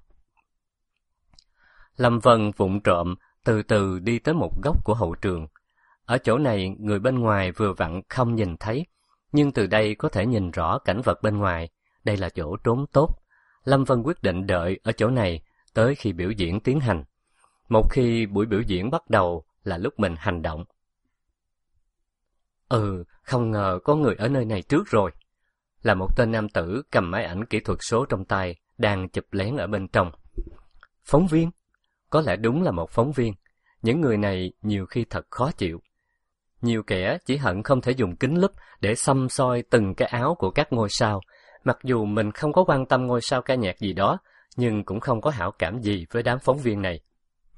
Lâm Vân vụng trộm từ từ đi tới một góc của hậu trường. Ở chỗ này người bên ngoài vừa vặn không nhìn thấy, nhưng từ đây có thể nhìn rõ cảnh vật bên ngoài. Đây là chỗ trốn tốt. Lâm Vân quyết định đợi ở chỗ này tới khi biểu diễn tiến hành. Một khi buổi biểu diễn bắt đầu là lúc mình hành động. Ừ, không ngờ có người ở nơi này trước rồi. Là một tên nam tử cầm máy ảnh kỹ thuật số trong tay, đang chụp lén ở bên trong. Phóng viên? Có lẽ đúng là một phóng viên. Những người này nhiều khi thật khó chịu. Nhiều kẻ chỉ hận không thể dùng kính lúp để xăm soi từng cái áo của các ngôi sao. Mặc dù mình không có quan tâm ngôi sao ca nhạc gì đó, nhưng cũng không có hảo cảm gì với đám phóng viên này.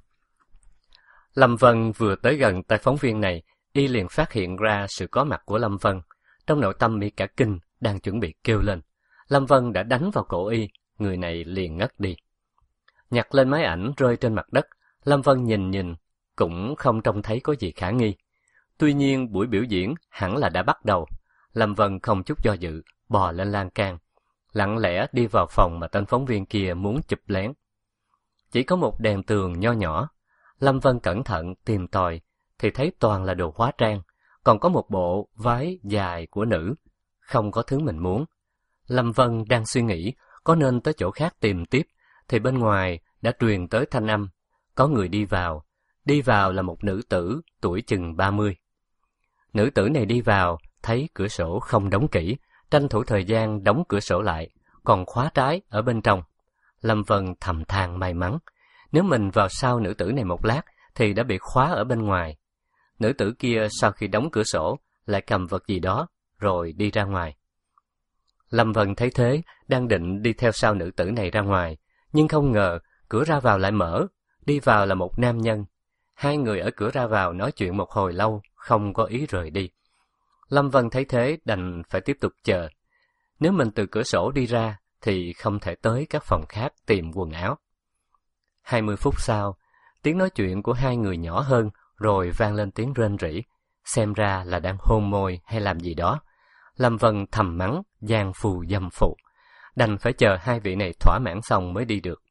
Lâm Vân vừa tới gần tay phóng viên này, y liền phát hiện ra sự có mặt của Lâm Vân. Trong nội tâm y cả kinh, đang chuẩn bị kêu lên. Lâm Vân đã đánh vào cổ y, người này liền ngất đi. Nhặt lên máy ảnh rơi trên mặt đất, Lâm Vân nhìn nhìn, cũng không trông thấy có gì khả nghi. Tuy nhiên buổi biểu diễn hẳn là đã bắt đầu. Lâm Vân không chút do dự, bò lên lan can, lặng lẽ đi vào phòng mà tên phóng viên kia muốn chụp lén. Chỉ có một đèn tường nho nhỏ. Lâm Vân cẩn thận tìm tòi, thì thấy toàn là đồ hóa trang, còn có một bộ váy dài của nữ, không có thứ mình muốn. Lâm Vân đang suy nghĩ có nên tới chỗ khác tìm tiếp, thì bên ngoài đã truyền tới thanh âm, có người đi vào. Đi vào là một nữ tử tuổi chừng ba mươi. Nữ tử này đi vào, thấy cửa sổ không đóng kỹ, tranh thủ thời gian đóng cửa sổ lại, còn khóa trái ở bên trong. Lâm Vân thầm than may mắn, nếu mình vào sau nữ tử này một lát thì đã bị khóa ở bên ngoài. Nữ tử kia sau khi đóng cửa sổ lại cầm vật gì đó rồi đi ra ngoài. Lâm Vân thấy thế, đang định đi theo sau nữ tử này ra ngoài, nhưng không ngờ cửa ra vào lại mở, đi vào là một nam nhân. Hai người ở cửa ra vào nói chuyện một hồi lâu, không có ý rời đi. Lâm Vân thấy thế đành phải tiếp tục chờ. Nếu mình từ cửa sổ đi ra thì không thể tới các phòng khác tìm quần áo. Hai mươi phút sau, tiếng nói chuyện của hai người nhỏ hơn, rồi vang lên tiếng rên rỉ, xem ra là đang hôn môi hay làm gì đó. Lâm Vân thầm mắng, giang phù dâm phụ, đành phải chờ hai vị này thỏa mãn xong mới đi được.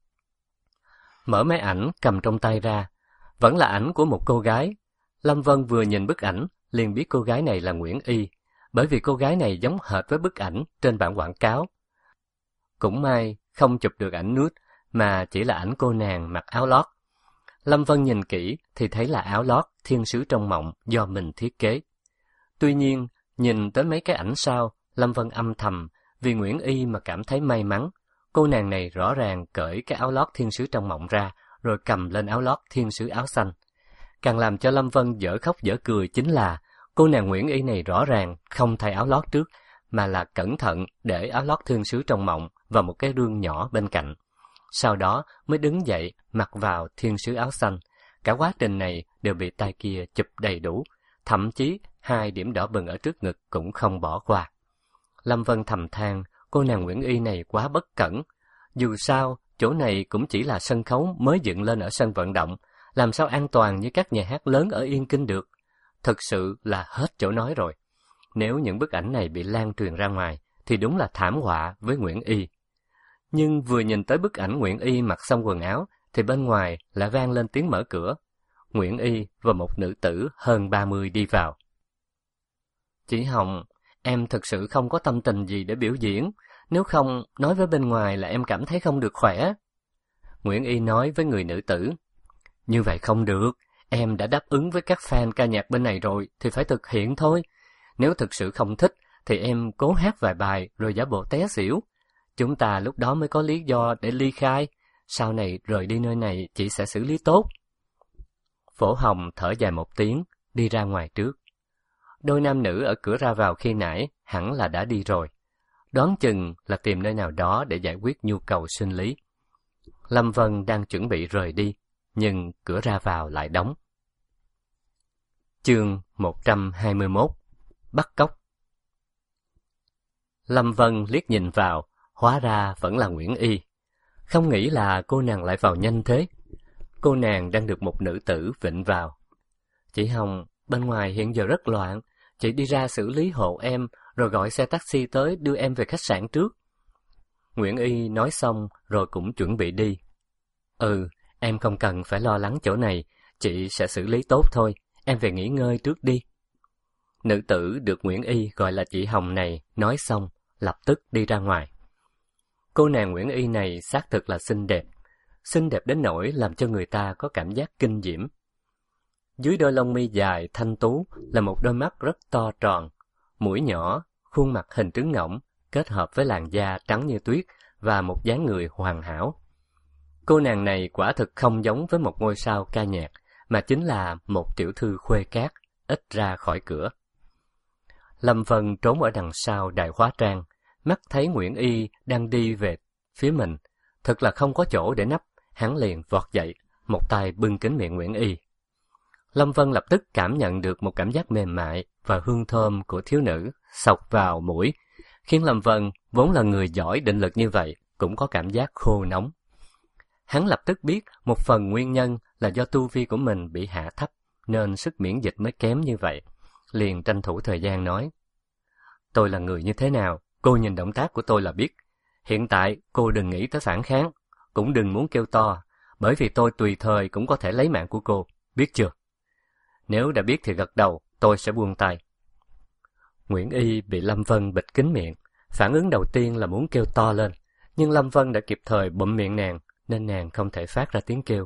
Mở máy ảnh cầm trong tay ra, vẫn là ảnh của một cô gái. Lâm Vân vừa nhìn bức ảnh, liền biết cô gái này là Nguyễn Y, bởi vì cô gái này giống hệt với bức ảnh trên bản quảng cáo. Cũng may không chụp được ảnh nude, mà chỉ là ảnh cô nàng mặc áo lót. Lâm Vân nhìn kỹ thì thấy là áo lót thiên sứ trong mộng do mình thiết kế. Tuy nhiên, nhìn tới mấy cái ảnh sau, Lâm Vân âm thầm vì Nguyễn Y mà cảm thấy may mắn. Cô nàng này rõ ràng cởi cái áo lót thiên sứ trong mộng ra, rồi cầm lên áo lót thiên sứ áo xanh. Càng làm cho Lâm Vân dở khóc dở cười chính là cô nàng Nguyễn Y này rõ ràng không thay áo lót trước, mà là cẩn thận để áo lót thiên sứ trong mộng vào một cái rương nhỏ bên cạnh. Sau đó mới đứng dậy mặc vào thiên sứ áo xanh. Cả quá trình này đều bị tay kia chụp đầy đủ, thậm chí hai điểm đỏ bừng ở trước ngực cũng không bỏ qua. Lâm Vân thầm than, cô nàng Nguyễn Y này quá bất cẩn. Dù sao, chỗ này cũng chỉ là sân khấu mới dựng lên ở sân vận động, làm sao an toàn như các nhà hát lớn ở Yên Kinh được. Thực sự là hết chỗ nói rồi. Nếu những bức ảnh này bị lan truyền ra ngoài, thì đúng là thảm họa với Nguyễn Y. Nhưng vừa nhìn tới bức ảnh Nguyễn Y mặc xong quần áo, thì bên ngoài lại vang lên tiếng mở cửa. Nguyễn Y và một nữ tử hơn ba mươi đi vào. Chị Hồng, em thực sự không có tâm tình gì để biểu diễn, nếu không, nói với bên ngoài là em cảm thấy không được khỏe. Nguyễn Y nói với người nữ tử, như vậy không được, em đã đáp ứng với các fan ca nhạc bên này rồi, thì phải thực hiện thôi. Nếu thực sự không thích, thì em cố hát vài bài rồi giả bộ té xỉu. Chúng ta lúc đó mới có lý do để ly khai, sau này rời đi nơi này chị sẽ xử lý tốt. Phổ Hồng thở dài một tiếng, đi ra ngoài trước. Đôi nam nữ ở cửa ra vào khi nãy hẳn là đã đi rồi. Đoán chừng là tìm nơi nào đó để giải quyết nhu cầu sinh lý. Lâm Vân đang chuẩn bị rời đi, nhưng cửa ra vào lại đóng. Chương một trăm hai mươi mốt. Bắt cóc. Lâm Vân liếc nhìn vào, hóa ra vẫn là Nguyễn Y. Không nghĩ là cô nàng lại vào nhanh thế. Cô nàng đang được một nữ tử vịnh vào. Chị Hồng, bên ngoài hiện giờ rất loạn, chị đi ra xử lý hộ em, rồi gọi xe taxi tới đưa em về khách sạn trước. Nguyễn Y nói xong rồi cũng chuẩn bị đi. Ừ, em không cần phải lo lắng chỗ này, chị sẽ xử lý tốt thôi, em về nghỉ ngơi trước đi. Nữ tử được Nguyễn Y gọi là chị Hồng này nói xong, lập tức đi ra ngoài. Cô nàng Nguyễn Y này xác thực là xinh đẹp, xinh đẹp đến nỗi làm cho người ta có cảm giác kinh diễm. Dưới đôi lông mi dài thanh tú là một đôi mắt rất to tròn, mũi nhỏ, khuôn mặt hình trứng ngỗng, kết hợp với làn da trắng như tuyết và một dáng người hoàn hảo. Cô nàng này quả thực không giống với một ngôi sao ca nhạc, mà chính là một tiểu thư khuê cát, ít ra khỏi cửa. Lâm Vân trốn ở đằng sau đài hóa trang, mắt thấy Nguyễn Y đang đi về phía mình, thật là không có chỗ để nấp, hắn liền vọt dậy, một tay bưng kín miệng Nguyễn Y. Lâm Vân lập tức cảm nhận được một cảm giác mềm mại và hương thơm của thiếu nữ xộc vào mũi, khiến Lâm Vân vốn là người giỏi định lực như vậy cũng có cảm giác khô nóng. Hắn lập tức biết một phần nguyên nhân là do tu vi của mình bị hạ thấp nên sức miễn dịch mới kém như vậy, liền tranh thủ thời gian nói: Tôi là người như thế nào, cô nhìn động tác của tôi là biết. Hiện tại cô đừng nghĩ tới phản kháng, cũng đừng muốn kêu to, bởi vì tôi tùy thời cũng có thể lấy mạng của cô, biết chưa? Nếu đã biết thì gật đầu, tôi sẽ buông tay. Nguyễn Y bị Lâm Vân bịt kín miệng, phản ứng đầu tiên là muốn kêu to lên, nhưng Lâm Vân đã kịp thời bụm miệng nàng, nên nàng không thể phát ra tiếng kêu.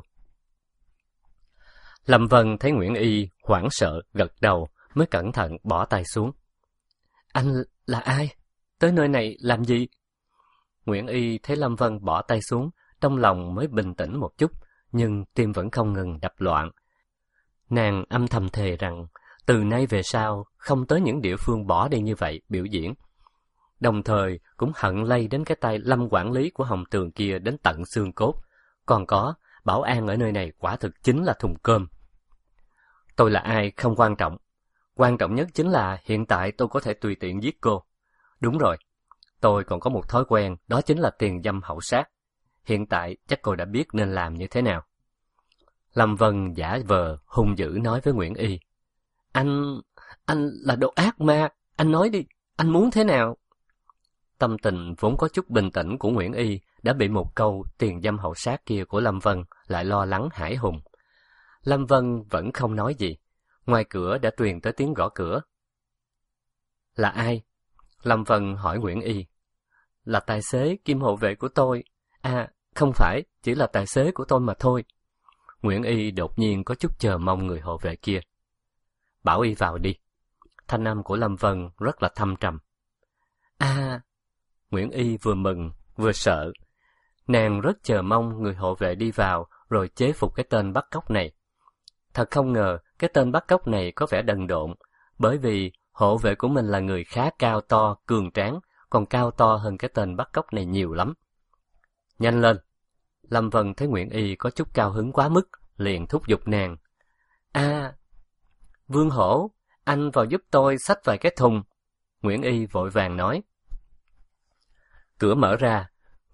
Lâm Vân thấy Nguyễn Y hoảng sợ gật đầu, mới cẩn thận bỏ tay xuống. Anh là ai? Tới nơi này làm gì? Nguyễn Y thấy Lâm Vân bỏ tay xuống, trong lòng mới bình tĩnh một chút, nhưng tim vẫn không ngừng đập loạn. Nàng âm thầm thề rằng từ nay về sau không tới những địa phương bỏ đi như vậy biểu diễn. Đồng thời cũng hận lây đến cái tay Lâm quản lý của Hồng Tường kia đến tận xương cốt. Còn có, bảo an ở nơi này quả thực chính là thùng cơm. Tôi là ai không quan trọng. Quan trọng nhất chính là hiện tại tôi có thể tùy tiện giết cô. Đúng rồi, tôi còn có một thói quen, đó chính là tiền dâm hậu sát. Hiện tại chắc cô đã biết nên làm như thế nào. Lâm Vân giả vờ hung dữ nói với Nguyễn Y. Anh, anh là đồ ác ma, anh nói đi, anh muốn thế nào? Tâm tình vốn có chút bình tĩnh của Nguyễn Y đã bị một câu tiền dâm hậu sát kia của Lâm Vân lại lo lắng hãi hùng. Lâm Vân vẫn không nói gì. Ngoài cửa đã truyền tới tiếng gõ cửa. Là ai? Lâm Vân hỏi Nguyễn Y. Là tài xế kiêm hộ vệ của tôi. À, không phải, chỉ là tài xế của tôi mà thôi. Nguyễn Y đột nhiên có chút chờ mong người hộ vệ kia. Bảo Y vào đi. Thanh âm của Lâm Vân rất là thâm trầm. À, Nguyễn Y vừa mừng vừa sợ. Nàng rất chờ mong người hộ vệ đi vào rồi chế phục cái tên bắt cóc này. Thật không ngờ cái tên bắt cóc này có vẻ đần độn, bởi vì hộ vệ của mình là người khá cao to, cường tráng, còn cao to hơn cái tên bắt cóc này nhiều lắm. Nhanh lên! Lâm Vân thấy Nguyễn Y có chút cao hứng quá mức, liền thúc giục nàng. À, Vương Hổ, anh vào giúp tôi xách vài cái thùng. Nguyễn Y vội vàng nói. Cửa mở ra,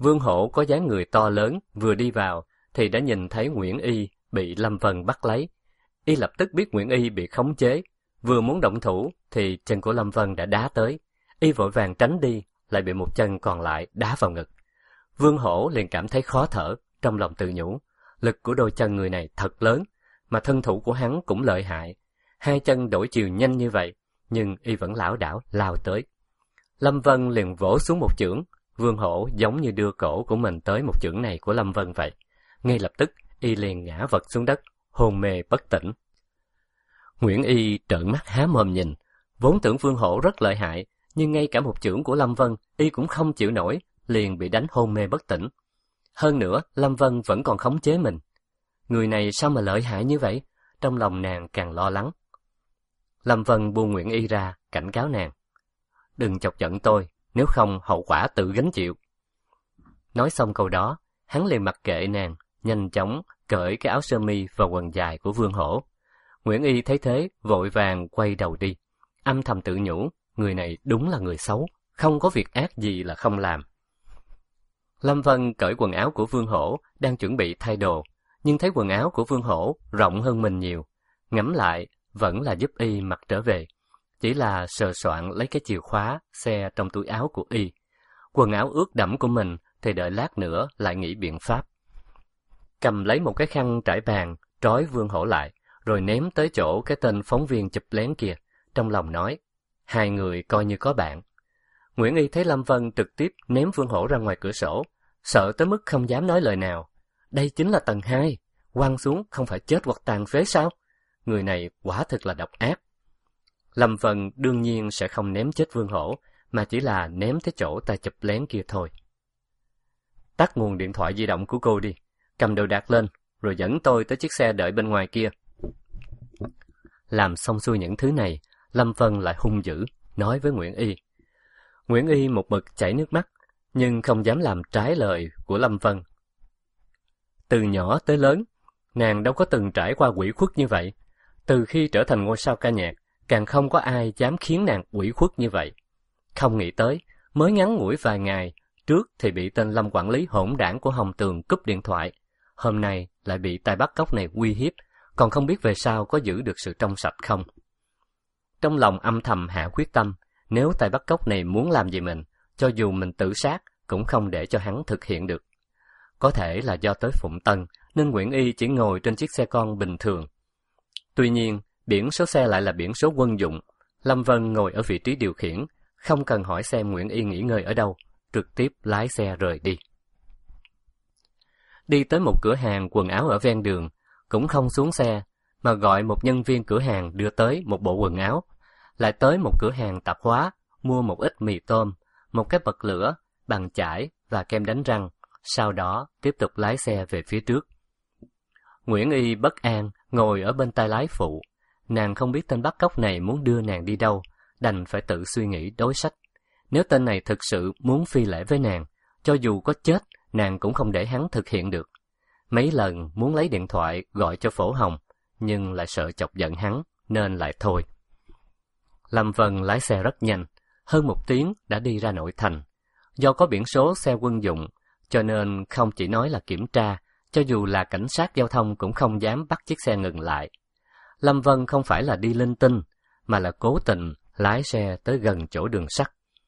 Vương Hổ có dáng người to lớn, vừa đi vào thì đã nhìn thấy Nguyễn Y bị Lâm Vân bắt lấy. Y lập tức biết Nguyễn Y bị khống chế, vừa muốn động thủ thì chân của Lâm Vân đã đá tới. Y vội vàng tránh đi, lại bị một chân còn lại đá vào ngực. Vương Hổ liền cảm thấy khó thở, trong lòng tự nhủ, lực của đôi chân người này thật lớn, mà thân thủ của hắn cũng lợi hại. Hai chân đổi chiều nhanh như vậy, nhưng Y vẫn lảo đảo lao tới. Lâm Vân liền vỗ xuống một chưởng, Vương Hổ giống như đưa cổ của mình tới một chưởng này của Lâm Vân vậy. Ngay lập tức, Y liền ngã vật xuống đất, hôn mê bất tỉnh. Nguyễn Y trợn mắt há mồm nhìn, vốn tưởng Vương Hổ rất lợi hại, nhưng ngay cả một chưởng của Lâm Vân, Y cũng không chịu nổi, liền bị đánh hôn mê bất tỉnh. Hơn nữa, Lâm Vân vẫn còn khống chế mình. Người này sao mà lợi hại như vậy? Trong lòng nàng càng lo lắng. Lâm Vân buông Nguyễn Y ra, cảnh cáo nàng. Đừng chọc giận tôi, nếu không hậu quả tự gánh chịu. Nói xong câu đó, hắn liền mặc kệ nàng, nhanh chóng cởi cái áo sơ mi và quần dài của Vương Hổ. Nguyễn Y thấy thế, vội vàng quay đầu đi, âm thầm tự nhủ, người này đúng là người xấu, không có việc ác gì là không làm. Lâm Vân cởi quần áo của Vương Hổ, đang chuẩn bị thay đồ, nhưng thấy quần áo của Vương Hổ rộng hơn mình nhiều, ngẫm lại vẫn là giúp Y mặc trở về, chỉ là sờ soạn lấy cái chìa khóa xe trong túi áo của Y. Quần áo ướt đẫm của mình thì đợi lát nữa lại nghĩ biện pháp. Cầm lấy một cái khăn trải bàn, trói Vương Hổ lại, rồi ném tới chỗ cái tên phóng viên chụp lén kia, trong lòng nói, hai người coi như có bạn. Nguyễn Y thấy Lâm Vân trực tiếp ném Vương Hổ ra ngoài cửa sổ, sợ tới mức không dám nói lời nào. Đây chính là tầng hai, quăng xuống không phải chết hoặc tàn phế sao? Người này quả thực là độc ác. Lâm Vân đương nhiên sẽ không ném chết Vương Hổ, mà chỉ là ném tới chỗ ta chụp lén kia thôi. Tắt nguồn điện thoại di động của cô đi, cầm đồ đạc lên, rồi dẫn tôi tới chiếc xe đợi bên ngoài kia. Làm xong xuôi những thứ này, Lâm Vân lại hung dữ, nói với Nguyễn Y. Nguyễn Y một mực chảy nước mắt, nhưng không dám làm trái lời của Lâm Vân. Từ nhỏ tới lớn, nàng đâu có từng trải qua ủy khuất như vậy. Từ khi trở thành ngôi sao ca nhạc, càng không có ai dám khiến nàng ủy khuất như vậy. Không nghĩ tới, mới ngắn ngủi vài ngày, trước thì bị tên Lâm quản lý hỗn đảng của Hồng Tường cúp điện thoại, hôm nay lại bị tay bắt cóc này uy hiếp, còn không biết về sau có giữ được sự trong sạch không. Trong lòng âm thầm hạ quyết tâm, nếu tay bắt cóc này muốn làm gì mình, cho dù mình tự sát, cũng không để cho hắn thực hiện được. Có thể là do tới Phụng Tân, nên Nguyễn Y chỉ ngồi trên chiếc xe con bình thường. Tuy nhiên, biển số xe lại là biển số quân dụng. Lâm Vân ngồi ở vị trí điều khiển, không cần hỏi xem Nguyễn Y nghỉ ngơi ở đâu, trực tiếp lái xe rời đi. Đi tới một cửa hàng quần áo ở ven đường, cũng không xuống xe, mà gọi một nhân viên cửa hàng đưa tới một bộ quần áo. Lại tới một cửa hàng tạp hóa, mua một ít mì tôm, một cái bật lửa, bàn chải và kem đánh răng, sau đó tiếp tục lái xe về phía trước. Nguyễn Y bất an, ngồi ở bên tay lái phụ. Nàng không biết tên bắt cóc này muốn đưa nàng đi đâu, đành phải tự suy nghĩ đối sách. Nếu tên này thực sự muốn phi lễ với nàng, cho dù có chết, nàng cũng không để hắn thực hiện được. Mấy lần muốn lấy điện thoại gọi cho Phổ Hồng, nhưng lại sợ chọc giận hắn, nên lại thôi. Lâm Vân lái xe rất nhanh, hơn một tiếng đã đi ra nội thành. Do có biển số xe quân dụng, cho nên không chỉ nói là kiểm tra, cho dù là cảnh sát giao thông cũng không dám bắt chiếc xe ngừng lại. Lâm Vân không phải là đi linh tinh, mà là cố tình lái xe tới gần chỗ đường sắt.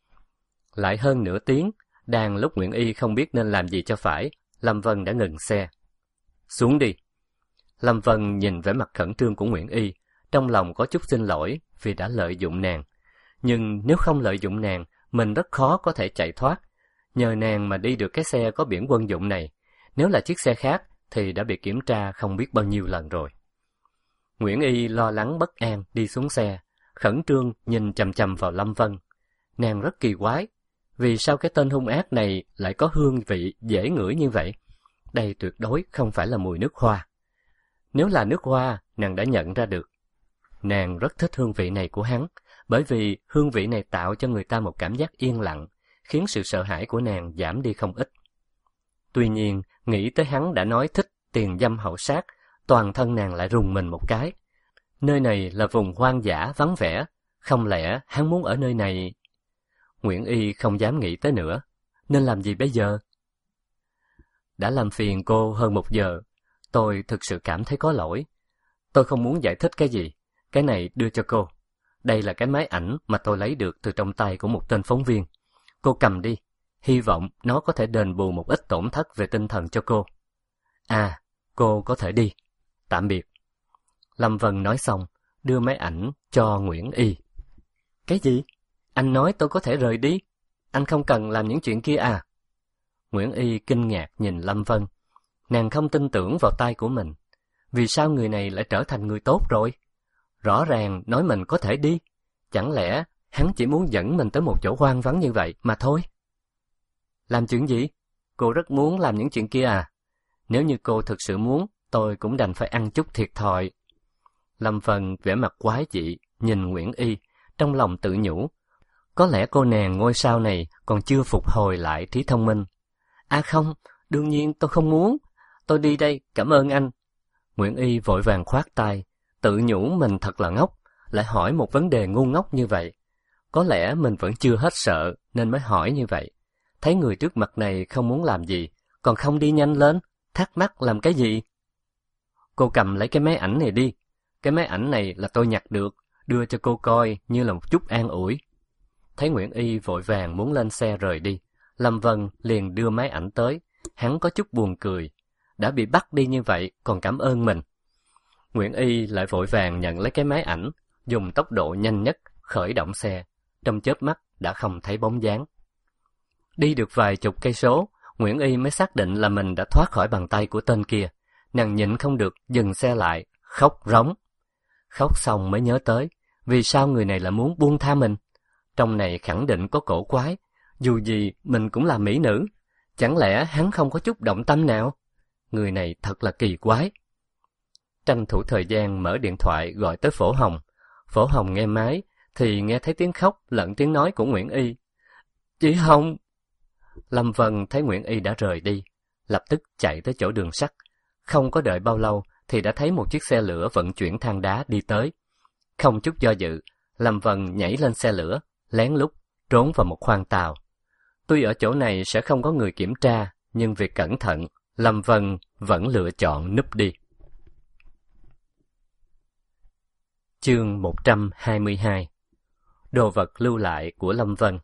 Lại hơn nửa tiếng, đang lúc Nguyễn Y không biết nên làm gì cho phải, Lâm Vân đã ngừng xe. Xuống đi. Lâm Vân nhìn vẻ mặt khẩn trương của Nguyễn Y, trong lòng có chút xin lỗi vì đã lợi dụng nàng. Nhưng nếu không lợi dụng nàng, mình rất khó có thể chạy thoát. Nhờ nàng mà đi được cái xe có biển quân dụng này, nếu là chiếc xe khác thì đã bị kiểm tra không biết bao nhiêu lần rồi. Nguyễn Y lo lắng bất an đi xuống xe, khẩn trương nhìn chằm chằm vào Lâm Vân. Nàng rất kỳ quái, vì sao cái tên hung ác này lại có hương vị dễ ngửi như vậy? Đây tuyệt đối không phải là mùi nước hoa. Nếu là nước hoa, nàng đã nhận ra được. Nàng rất thích hương vị này của hắn, bởi vì hương vị này tạo cho người ta một cảm giác yên lặng, khiến sự sợ hãi của nàng giảm đi không ít. Tuy nhiên, nghĩ tới hắn đã nói thích tiền dâm hậu sát, toàn thân nàng lại rùng mình một cái. Nơi này là vùng hoang dã vắng vẻ, không lẽ hắn muốn ở nơi này? Nguyễn Y không dám nghĩ tới nữa, nên làm gì bây giờ? đã làm phiền cô hơn một giờ. Tôi thực sự cảm thấy có lỗi. Tôi không muốn giải thích cái gì. Cái này đưa cho cô. Đây là cái máy ảnh mà tôi lấy được từ trong tay của một tên phóng viên. Cô cầm đi. Hy vọng nó có thể đền bù một ít tổn thất về tinh thần cho cô. À, cô có thể đi. Tạm biệt. Lâm Vân nói xong, đưa máy ảnh cho Nguyễn Y. Cái gì? Anh nói tôi có thể rời đi? Anh không cần làm những chuyện kia à? Nguyễn Y kinh ngạc nhìn Lâm Vân. Nàng không tin tưởng vào tai của mình. Vì sao người này lại trở thành người tốt rồi? Rõ ràng nói mình có thể đi. Chẳng lẽ hắn chỉ muốn dẫn mình tới một chỗ hoang vắng như vậy mà thôi? Làm chuyện gì? Cô rất muốn làm những chuyện kia à? Nếu như cô thực sự muốn, tôi cũng đành phải ăn chút thiệt thòi. Lâm Vân vẻ mặt quái dị, nhìn Nguyễn Y, trong lòng tự nhủ. Có lẽ cô nàng ngôi sao này còn chưa phục hồi lại trí thông minh. À không, đương nhiên tôi không muốn. Tôi đi đây, cảm ơn anh. Nguyễn Y vội vàng khoát tay, tự nhủ mình thật là ngốc, lại hỏi một vấn đề ngu ngốc như vậy. Có lẽ mình vẫn chưa hết sợ nên mới hỏi như vậy. Thấy người trước mặt này không muốn làm gì, còn không đi nhanh lên, thắc mắc làm cái gì? Cô cầm lấy cái máy ảnh này đi. Cái máy ảnh này là tôi nhặt được, đưa cho cô coi như là một chút an ủi. Thấy Nguyễn Y vội vàng muốn lên xe rời đi, Lâm Vân liền đưa máy ảnh tới. Hắn có chút buồn cười. Đã bị bắt đi như vậy còn cảm ơn mình. Nguyễn Y lại vội vàng nhận lấy cái máy ảnh, dùng tốc độ nhanh nhất khởi động xe. Trong chớp mắt đã không thấy bóng dáng. Đi được vài chục cây số, Nguyễn Y mới xác định là mình đã thoát khỏi bàn tay của tên kia. Nàng nhịn không được dừng xe lại, khóc rống. Khóc xong mới nhớ tới, vì sao người này lại muốn buông tha mình? Trong này khẳng định có cổ quái, dù gì mình cũng là mỹ nữ. Chẳng lẽ hắn không có chút động tâm nào? Người này thật là kỳ quái. Tranh thủ thời gian mở điện thoại gọi tới Phổ Hồng. Phổ Hồng nghe máy thì nghe thấy tiếng khóc lẫn tiếng nói của Nguyễn Y. Chị Hồng! Lâm Vân thấy Nguyễn Y đã rời đi, lập tức chạy tới chỗ đường sắt. Không có đợi bao lâu thì đã thấy một chiếc xe lửa vận chuyển than đá đi tới. Không chút do dự, Lâm Vân nhảy lên xe lửa, lén lút trốn vào một khoang tàu. Tuy ở chỗ này sẽ không có người kiểm tra, nhưng vì cẩn thận, Lâm Vân vẫn lựa chọn núp đi. Chương một trăm hai mươi hai. Đồ vật lưu lại của Lâm Vân.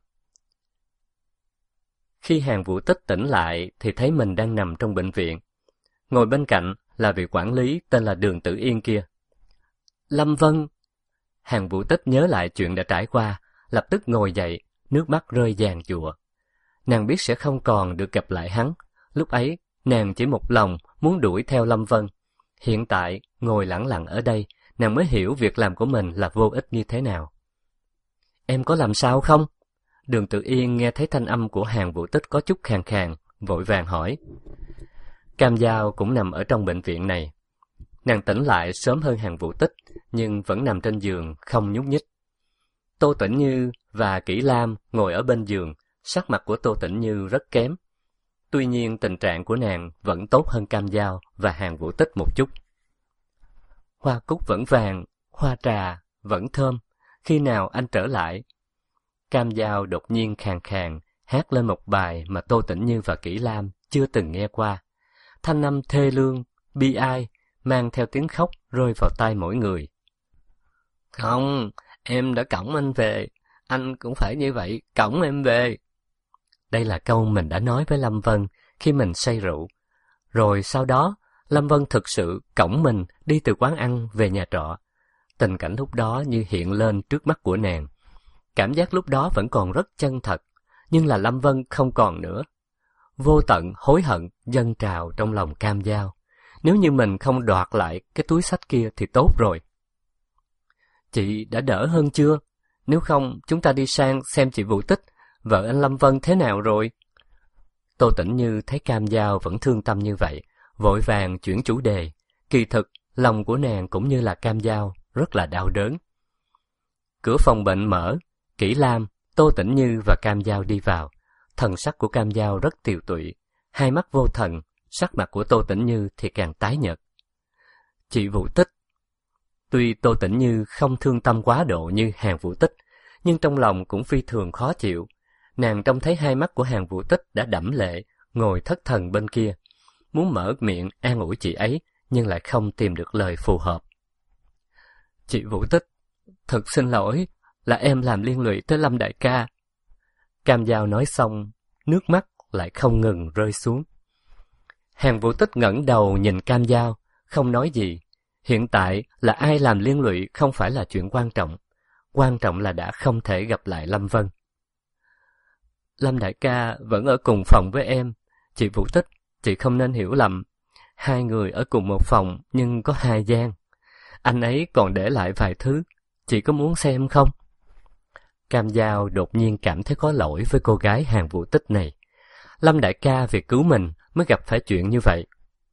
Khi Hàn Vũ Tích tỉnh lại thì thấy mình đang nằm trong bệnh viện. Ngồi bên cạnh là vị quản lý tên là Đường Tử Yên kia. Lâm Vân! Hàn Vũ Tích nhớ lại chuyện đã trải qua, lập tức ngồi dậy, nước mắt rơi giàn giụa. Nàng biết sẽ không còn được gặp lại hắn. Lúc ấy, nàng chỉ một lòng muốn đuổi theo Lâm Vân. Hiện tại, ngồi lẳng lặng ở đây, nàng mới hiểu việc làm của mình là vô ích như thế nào. Em có làm sao không? Đường Tự Yên nghe thấy thanh âm của Hàn Vũ Tích có chút khàn khàn, vội vàng hỏi. Cam Giao cũng nằm ở trong bệnh viện này. Nàng tỉnh lại sớm hơn Hàn Vũ Tích, nhưng vẫn nằm trên giường, không nhúc nhích. Tô Tĩnh Như và Kỷ Lam ngồi ở bên giường, sắc mặt của Tô Tĩnh Như rất kém. Tuy nhiên tình trạng của nàng vẫn tốt hơn Cam Giao và Hàn Vũ Tích một chút. Hoa cúc vẫn vàng, hoa trà vẫn thơm, khi nào anh trở lại? Cam Giao đột nhiên khàn khàn, hát lên một bài mà Tô Tĩnh Như và Kỷ Lam chưa từng nghe qua. Thanh âm thê lương, bi ai, mang theo tiếng khóc rơi vào tai mỗi người. Không, em đã cõng anh về, anh cũng phải như vậy, cõng em về. Đây là câu mình đã nói với Lâm Vân khi mình say rượu. Rồi sau đó, Lâm Vân thực sự cõng mình đi từ quán ăn về nhà trọ. Tình cảnh lúc đó như hiện lên trước mắt của nàng. Cảm giác lúc đó vẫn còn rất chân thật, nhưng là Lâm Vân không còn nữa. Vô tận hối hận dâng trào trong lòng Cam Giao. Nếu như mình không đoạt lại cái túi xách kia thì tốt rồi. Chị đã đỡ hơn chưa? Nếu không, chúng ta đi sang xem chị Vũ Tích, vợ anh Lâm Vân thế nào rồi? Tô Tĩnh Như thấy Cam Giao vẫn thương tâm như vậy, vội vàng chuyển chủ đề. Kỳ thực, lòng của nàng cũng như là Cam Giao, rất là đau đớn. Cửa phòng bệnh mở, Kỷ Lam, Tô Tĩnh Như và Cam Giao đi vào. Thần sắc của Cam Giao rất tiều tụy, hai mắt vô thần, sắc mặt của Tô Tĩnh Như thì càng tái nhợt. Chị Vũ Tích. Tuy Tô Tĩnh Như không thương tâm quá độ như Hàn Vũ Tích, nhưng trong lòng cũng phi thường khó chịu. Nàng trông thấy hai mắt của Hàn Vũ Tích đã đẫm lệ, ngồi thất thần bên kia. muốn mở miệng an ủi chị ấy, nhưng lại không tìm được lời phù hợp. Chị Vũ Tích, thật xin lỗi, là em làm liên lụy tới Lâm đại ca. Cam Dao nói xong, nước mắt lại không ngừng rơi xuống. Hàng Vũ Tích ngẩng đầu nhìn Cam Dao, không nói gì. Hiện tại là ai làm liên lụy không phải là chuyện quan trọng. Quan trọng là đã không thể gặp lại Lâm Vân. Lâm đại ca vẫn ở cùng phòng với em. Chị Vũ Tích, chị không nên hiểu lầm. Hai người ở cùng một phòng nhưng có hai gian. Anh ấy còn để lại vài thứ. Chị có muốn xem không? Cam Dao đột nhiên cảm thấy có lỗi với cô gái Hàng Vũ Tích này. Lâm đại ca vì cứu mình mới gặp phải chuyện như vậy.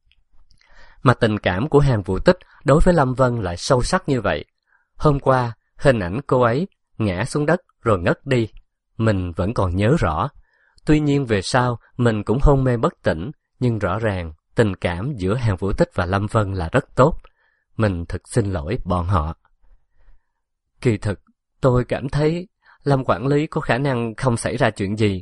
Mà tình cảm của Hàng Vũ Tích đối với Lâm Vân lại sâu sắc như vậy. Hôm qua, hình ảnh cô ấy ngã xuống đất rồi ngất đi, mình vẫn còn nhớ rõ. Tuy nhiên về sau, mình cũng hôn mê bất tỉnh, nhưng rõ ràng tình cảm giữa Hàng Vũ Tích và Lâm Vân là rất tốt. Mình thật xin lỗi bọn họ. Kỳ thực, tôi cảm thấy Lâm quản lý có khả năng không xảy ra chuyện gì.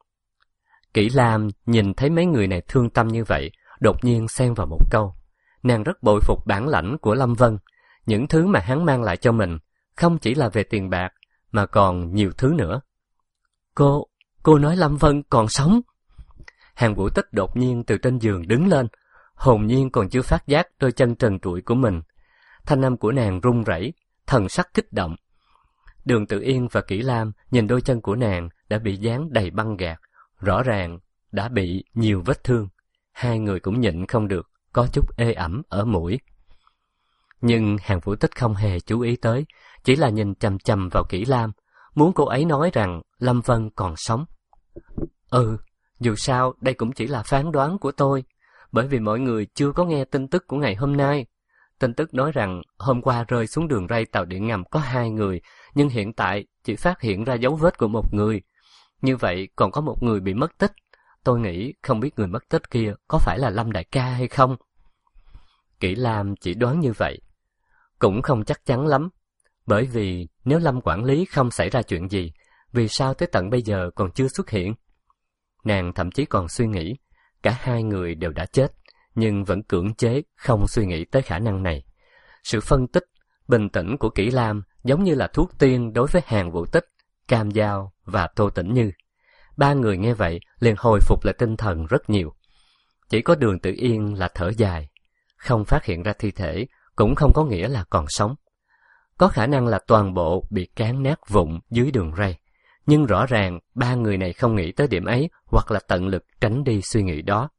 Kỷ Lam nhìn thấy mấy người này thương tâm như vậy, đột nhiên xen vào một câu. Nàng rất bội phục bản lãnh của Lâm Vân. Những thứ mà hắn mang lại cho mình, không chỉ là về tiền bạc, mà còn nhiều thứ nữa. Cô, cô nói Lâm Vân còn sống. Hàng Vũ Tích đột nhiên từ trên giường đứng lên, hồn nhiên còn chưa phát giác đôi chân trần trụi của mình. Thanh âm của nàng run rẩy, thần sắc kích động. Đường Tự Yên và Kỷ Lam nhìn đôi chân của nàng đã bị dán đầy băng gạc, rõ ràng đã bị nhiều vết thương. Hai người cũng nhịn không được, có chút ê ẩm ở mũi. Nhưng Hàng Vũ Tích không hề chú ý tới, chỉ là nhìn chằm chằm vào Kỷ Lam, muốn cô ấy nói rằng Lâm Vân còn sống. Ừ, dù sao đây cũng chỉ là phán đoán của tôi, bởi vì mọi người chưa có nghe tin tức của ngày hôm nay. Tin tức nói rằng hôm qua rơi xuống đường ray tàu điện ngầm có hai người, nhưng hiện tại chỉ phát hiện ra dấu vết của một người. Như vậy còn có một người bị mất tích. Tôi nghĩ không biết người mất tích kia có phải là Lâm đại ca hay không. Kỷ Lam chỉ đoán như vậy. Cũng không chắc chắn lắm. Bởi vì nếu Lâm quản lý không xảy ra chuyện gì, vì sao tới tận bây giờ còn chưa xuất hiện? Nàng thậm chí còn suy nghĩ, cả hai người đều đã chết, nhưng vẫn cưỡng chế không suy nghĩ tới khả năng này. Sự phân tích, bình tĩnh của Kỷ Lam giống như là thuốc tiên đối với Hàng Vũ Tích, Cam Dao và Tô Tĩnh Như. Ba người nghe vậy liền hồi phục lại tinh thần rất nhiều. Chỉ có Đường Tự Yên là thở dài. Không phát hiện ra thi thể cũng không có nghĩa là còn sống. Có khả năng là toàn bộ bị cán nát vụn dưới đường ray. Nhưng rõ ràng ba người này không nghĩ tới điểm ấy, hoặc là tận lực tránh đi suy nghĩ đó.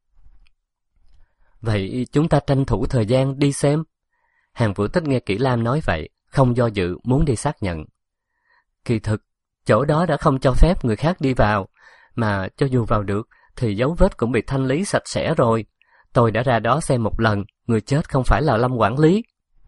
Vậy chúng ta tranh thủ thời gian đi xem. Hàng Vũ Tích nghe Kỷ Lam nói vậy, không do dự muốn đi xác nhận. Kỳ thực, chỗ đó đã không cho phép người khác đi vào, mà cho dù vào được thì dấu vết cũng bị thanh lý sạch sẽ rồi. Tôi đã ra đó xem một lần, người chết không phải là Lâm quản lý.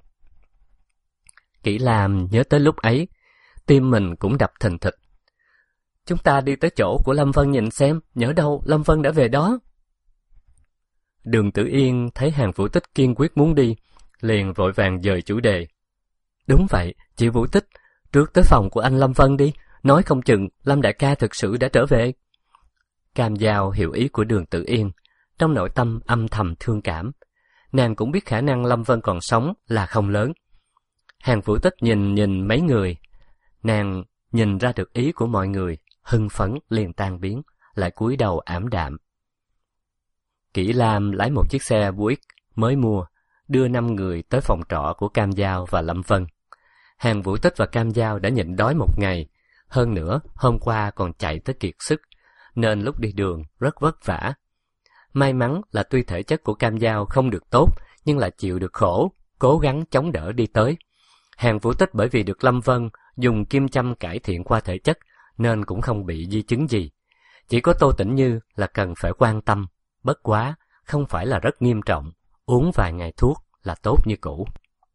Kỷ Lam nhớ tới lúc ấy, tim mình cũng đập thình thịch. Chúng ta đi tới chỗ của Lâm Vân nhìn xem, nhỡ đâu Lâm Vân đã về đó. Đường Tử Yên thấy Hàng Vũ Tích kiên quyết muốn đi, liền vội vàng dời chủ đề. Đúng vậy, chị Vũ Tích, trước tới phòng của anh Lâm Vân đi, nói không chừng Lâm đại ca thực sự đã trở về. Cam Dao hiểu ý của Đường Tử Yên, trong nội tâm âm thầm thương cảm. Nàng cũng biết khả năng Lâm Vân còn sống là không lớn. Hàng Vũ Tích nhìn nhìn mấy người, nàng nhìn ra được ý của mọi người, hưng phấn liền tan biến, lại cúi đầu ảm đạm. Kỷ Lam lái một chiếc xe Buick mới mua, đưa năm người tới phòng trọ của Cam Dao và Lâm Vân. Hàng Vũ Tích và Cam Dao đã nhịn đói một ngày, hơn nữa hôm qua còn chạy tới kiệt sức, nên lúc đi đường rất vất vả. May mắn là tuy thể chất của Cam Dao không được tốt, nhưng lại chịu được khổ, cố gắng chống đỡ đi tới. Hàng Vũ Tích bởi vì được Lâm Vân dùng kim châm cải thiện qua thể chất, nên cũng không bị di chứng gì. Chỉ có Tô Tĩnh Như là cần phải quan tâm, bất quá không phải là rất nghiêm trọng, uống vài ngày thuốc là tốt như cũ.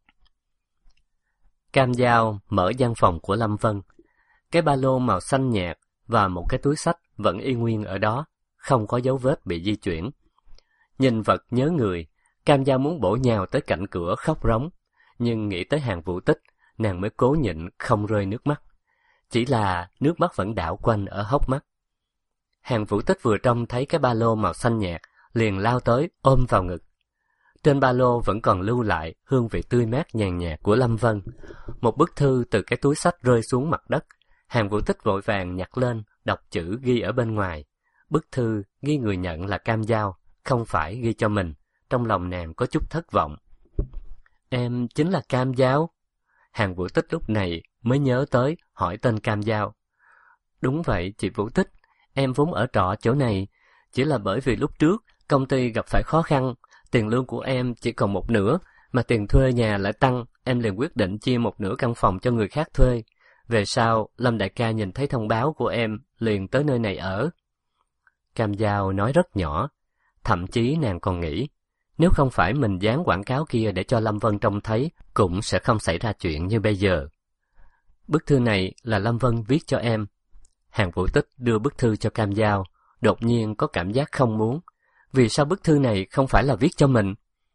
Cam Dao mở gian phòng của Lâm Vân. Cái ba lô màu xanh nhạt và một cái túi xách vẫn y nguyên ở đó, không có dấu vết bị di chuyển. Nhìn vật nhớ người, Cam Dao muốn bổ nhào tới cạnh cửa khóc rống, nhưng nghĩ tới Hàng Vũ Tích, nàng mới cố nhịn không rơi nước mắt. Chỉ là nước mắt vẫn đảo quanh ở hốc mắt. Hàng Vũ Tích vừa trông thấy cái ba lô màu xanh nhạt, liền lao tới ôm vào ngực. Trên ba lô vẫn còn lưu lại hương vị tươi mát nhàn nhạt của Lâm Vân. Một bức thư từ cái túi xách rơi xuống mặt đất. Hàn Vũ Tích vội vàng nhặt lên, đọc chữ ghi ở bên ngoài. Bức thư ghi người nhận là Cam Dao, không phải ghi cho mình. Trong lòng nàng có chút thất vọng. Em chính là Cam Dao? Hàn Vũ Tích lúc này mới nhớ tới, hỏi tên Cam Dao. Đúng vậy, chị Vũ Tích, em vốn ở trọ chỗ này. Chỉ là bởi vì lúc trước công ty gặp phải khó khăn, tiền lương của em chỉ còn một nửa, mà tiền thuê nhà lại tăng, em liền quyết định chia một nửa căn phòng cho người khác thuê. Về sau, Lâm đại ca nhìn thấy thông báo của em, liền tới nơi này ở. Cam Dao nói rất nhỏ, thậm chí nàng còn nghĩ, nếu không phải mình dán quảng cáo kia để cho Lâm Vân trông thấy, cũng sẽ không xảy ra chuyện như bây giờ. Bức thư này là Lâm Vân viết cho em. Hàn Vũ Tích đưa bức thư cho Cam Dao, đột nhiên có cảm giác không muốn. Vì sao bức thư này không phải là viết cho mình?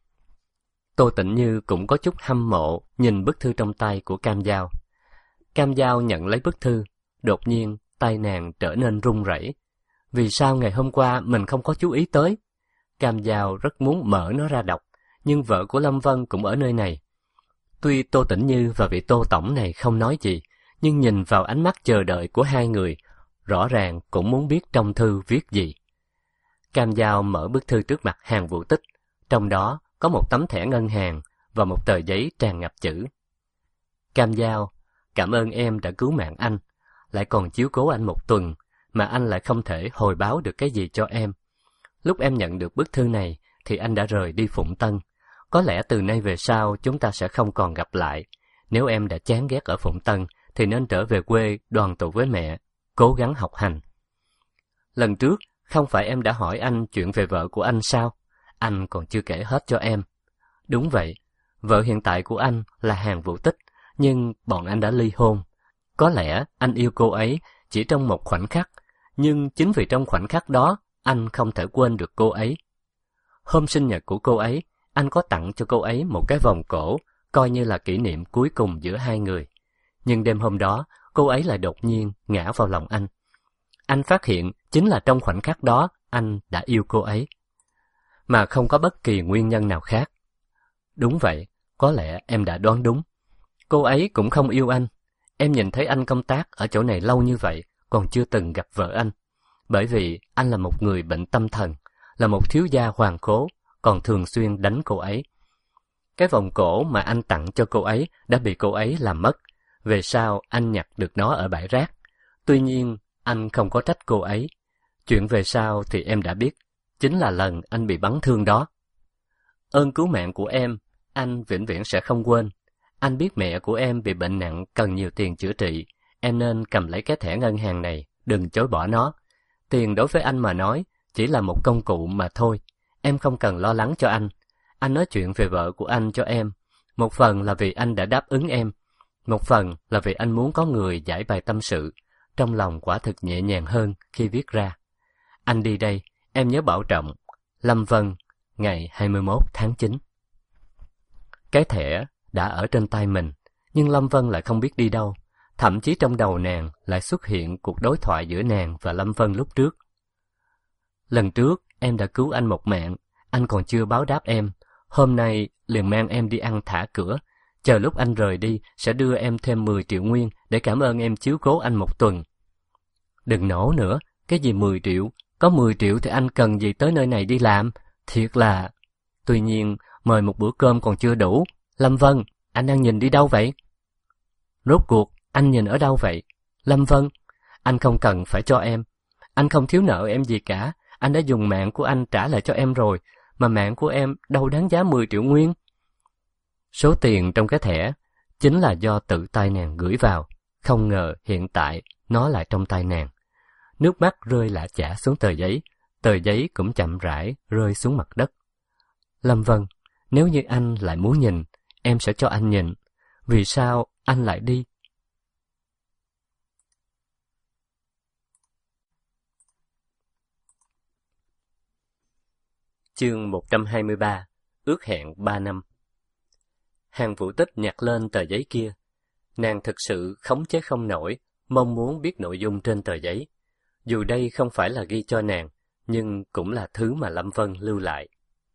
Tô Tĩnh Như cũng có chút hâm mộ nhìn bức thư trong tay của Cam Dao. Cam Dao nhận lấy bức thư, đột nhiên tay nàng trở nên run rẩy. Vì sao ngày hôm qua mình không có chú ý tới? Cam Dao rất muốn mở nó ra đọc, nhưng vợ của Lâm Vân cũng ở nơi này. Tuy Tô Tĩnh Như và vị Tô tổng này không nói gì, nhưng nhìn vào ánh mắt chờ đợi của hai người, rõ ràng cũng muốn biết trong thư viết gì. Cam Dao mở bức thư trước mặt Hàn Vũ Tích, trong đó có một tấm thẻ ngân hàng và một tờ giấy tràn ngập chữ. Cam Dao, cảm ơn em đã cứu mạng anh, lại còn chiếu cố anh một tuần, mà anh lại không thể hồi báo được cái gì cho em. Lúc em nhận được bức thư này thì anh đã rời đi Phụng Tân. Có lẽ từ nay về sau chúng ta sẽ không còn gặp lại. Nếu em đã chán ghét ở Phụng Tân thì nên trở về quê đoàn tụ với mẹ, cố gắng học hành. Lần trước, không phải em đã hỏi anh chuyện về vợ của anh sao? Anh còn chưa kể hết cho em. Đúng vậy, vợ hiện tại của anh là Hàn Vũ Tích, nhưng bọn anh đã ly hôn. Có lẽ anh yêu cô ấy chỉ trong một khoảnh khắc, nhưng chính vì trong khoảnh khắc đó, anh không thể quên được cô ấy. Hôm sinh nhật của cô ấy, anh có tặng cho cô ấy một cái vòng cổ, coi như là kỷ niệm cuối cùng giữa hai người. Nhưng đêm hôm đó, cô ấy lại đột nhiên ngã vào lòng anh. Anh phát hiện chính là trong khoảnh khắc đó anh đã yêu cô ấy, mà không có bất kỳ nguyên nhân nào khác. Đúng vậy, có lẽ em đã đoán đúng. Cô ấy cũng không yêu anh. Em nhìn thấy anh công tác ở chỗ này lâu như vậy, còn chưa từng gặp vợ anh. Bởi vì anh là một người bệnh tâm thần, là một thiếu gia hoàn khố, còn thường xuyên đánh cô ấy. Cái vòng cổ mà anh tặng cho cô ấy đã bị cô ấy làm mất. Về sau anh nhặt được nó ở bãi rác. Tuy nhiên, anh không có trách cô ấy. Chuyện về sau thì em đã biết, chính là lần anh bị bắn thương đó. Ơn cứu mạng của em, anh vĩnh viễn sẽ không quên. Anh biết mẹ của em bị bệnh nặng cần nhiều tiền chữa trị, em nên cầm lấy cái thẻ ngân hàng này, đừng chối bỏ nó. Tiền đối với anh mà nói, chỉ là một công cụ mà thôi. Em không cần lo lắng cho anh. Anh nói chuyện về vợ của anh cho em. Một phần là vì anh đã đáp ứng em. Một phần là vì anh muốn có người giải bày tâm sự. Trong lòng quả thực nhẹ nhàng hơn khi viết ra. Anh đi đây, em nhớ bảo trọng. Lâm Vân, ngày hai mươi mốt tháng chín. Cái thẻ đã ở trên tay mình, nhưng Lâm Vân lại không biết đi đâu. Thậm chí trong đầu nàng lại xuất hiện cuộc đối thoại giữa nàng và Lâm Vân lúc trước. Lần trước, em đã cứu anh một mạng, anh còn chưa báo đáp em. Hôm nay, liền mang em đi ăn thả cửa. Chờ lúc anh rời đi, sẽ đưa em thêm mười triệu nguyên để cảm ơn em chiếu cố anh một tuần. Đừng nổ nữa, cái gì mười triệu? Có mười triệu thì anh cần gì tới nơi này đi làm? Thiệt là... Tuy nhiên, mời một bữa cơm còn chưa đủ. Lâm Vân, anh đang nhìn đi đâu vậy? Rốt cuộc, anh nhìn ở đâu vậy? Lâm Vân, anh không cần phải cho em. Anh không thiếu nợ em gì cả. Anh đã dùng mạng của anh trả lại cho em rồi. Mà mạng của em đâu đáng giá mười triệu nguyên. Số tiền trong cái thẻ chính là do tự tay nàng gửi vào. Không ngờ hiện tại nó lại trong tay nàng. Nước mắt rơi lã chã xuống tờ giấy. Tờ giấy cũng chậm rãi rơi xuống mặt đất. Lâm Vân, nếu như anh lại muốn nhìn, em sẽ cho anh nhìn. Vì sao anh lại đi? Chương một trăm hai mươi ba. Ước hẹn ba năm. Hàn Vũ Tích nhặt lên tờ giấy kia. Nàng thực sự khống chế không nổi, mong muốn biết nội dung trên tờ giấy. Dù đây không phải là ghi cho nàng, nhưng cũng là thứ mà Lâm Vân lưu lại.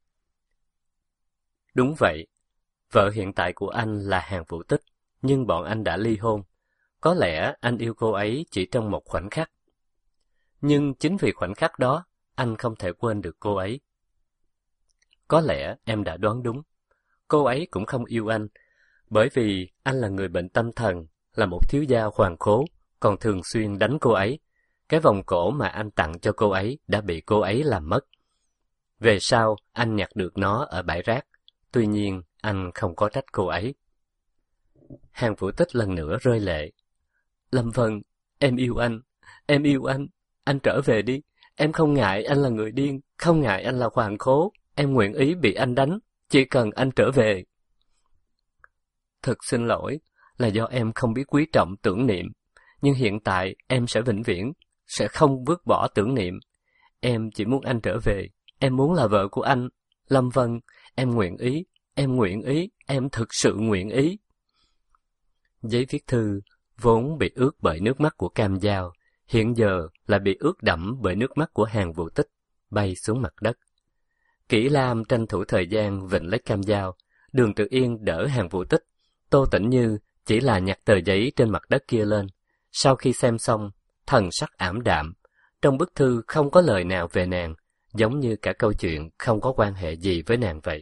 Đúng vậy, vợ hiện tại của anh là Hàn Vũ Tích, nhưng bọn anh đã ly hôn. Có lẽ anh yêu cô ấy chỉ trong một khoảnh khắc. Nhưng chính vì khoảnh khắc đó, anh không thể quên được cô ấy. Có lẽ em đã đoán đúng. Cô ấy cũng không yêu anh, bởi vì anh là người bệnh tâm thần, là một thiếu gia hoàn khố, còn thường xuyên đánh cô ấy. Cái vòng cổ mà anh tặng cho cô ấy đã bị cô ấy làm mất. Về sau, anh nhặt được nó ở bãi rác. Tuy nhiên, anh không có trách cô ấy. Hàn Vũ Tích lần nữa rơi lệ. Lâm Vân, em yêu anh, em yêu anh, anh trở về đi. Em không ngại anh là người điên, không ngại anh là hoàn khố. Em nguyện ý bị anh đánh, chỉ cần anh trở về. Thật xin lỗi, là do em không biết quý trọng tưởng niệm. Nhưng hiện tại em sẽ vĩnh viễn, sẽ không vứt bỏ tưởng niệm. Em chỉ muốn anh trở về, em muốn là vợ của anh. Lâm Vân, em nguyện ý, em nguyện ý, em thực sự nguyện ý. Giấy viết thư vốn bị ướt bởi nước mắt của Cam Dao, hiện giờ lại bị ướt đẫm bởi nước mắt của Hàn Vũ Tích, bay xuống mặt đất. Kỷ Lam tranh thủ thời gian vịnh lấy Cam Dao, Đường Tự Yên đỡ Hàn Vũ Tích, Tô Tĩnh Như chỉ là nhặt tờ giấy trên mặt đất kia lên. Sau khi xem xong, thần sắc ảm đạm, trong bức thư không có lời nào về nàng, giống như cả câu chuyện không có quan hệ gì với nàng vậy.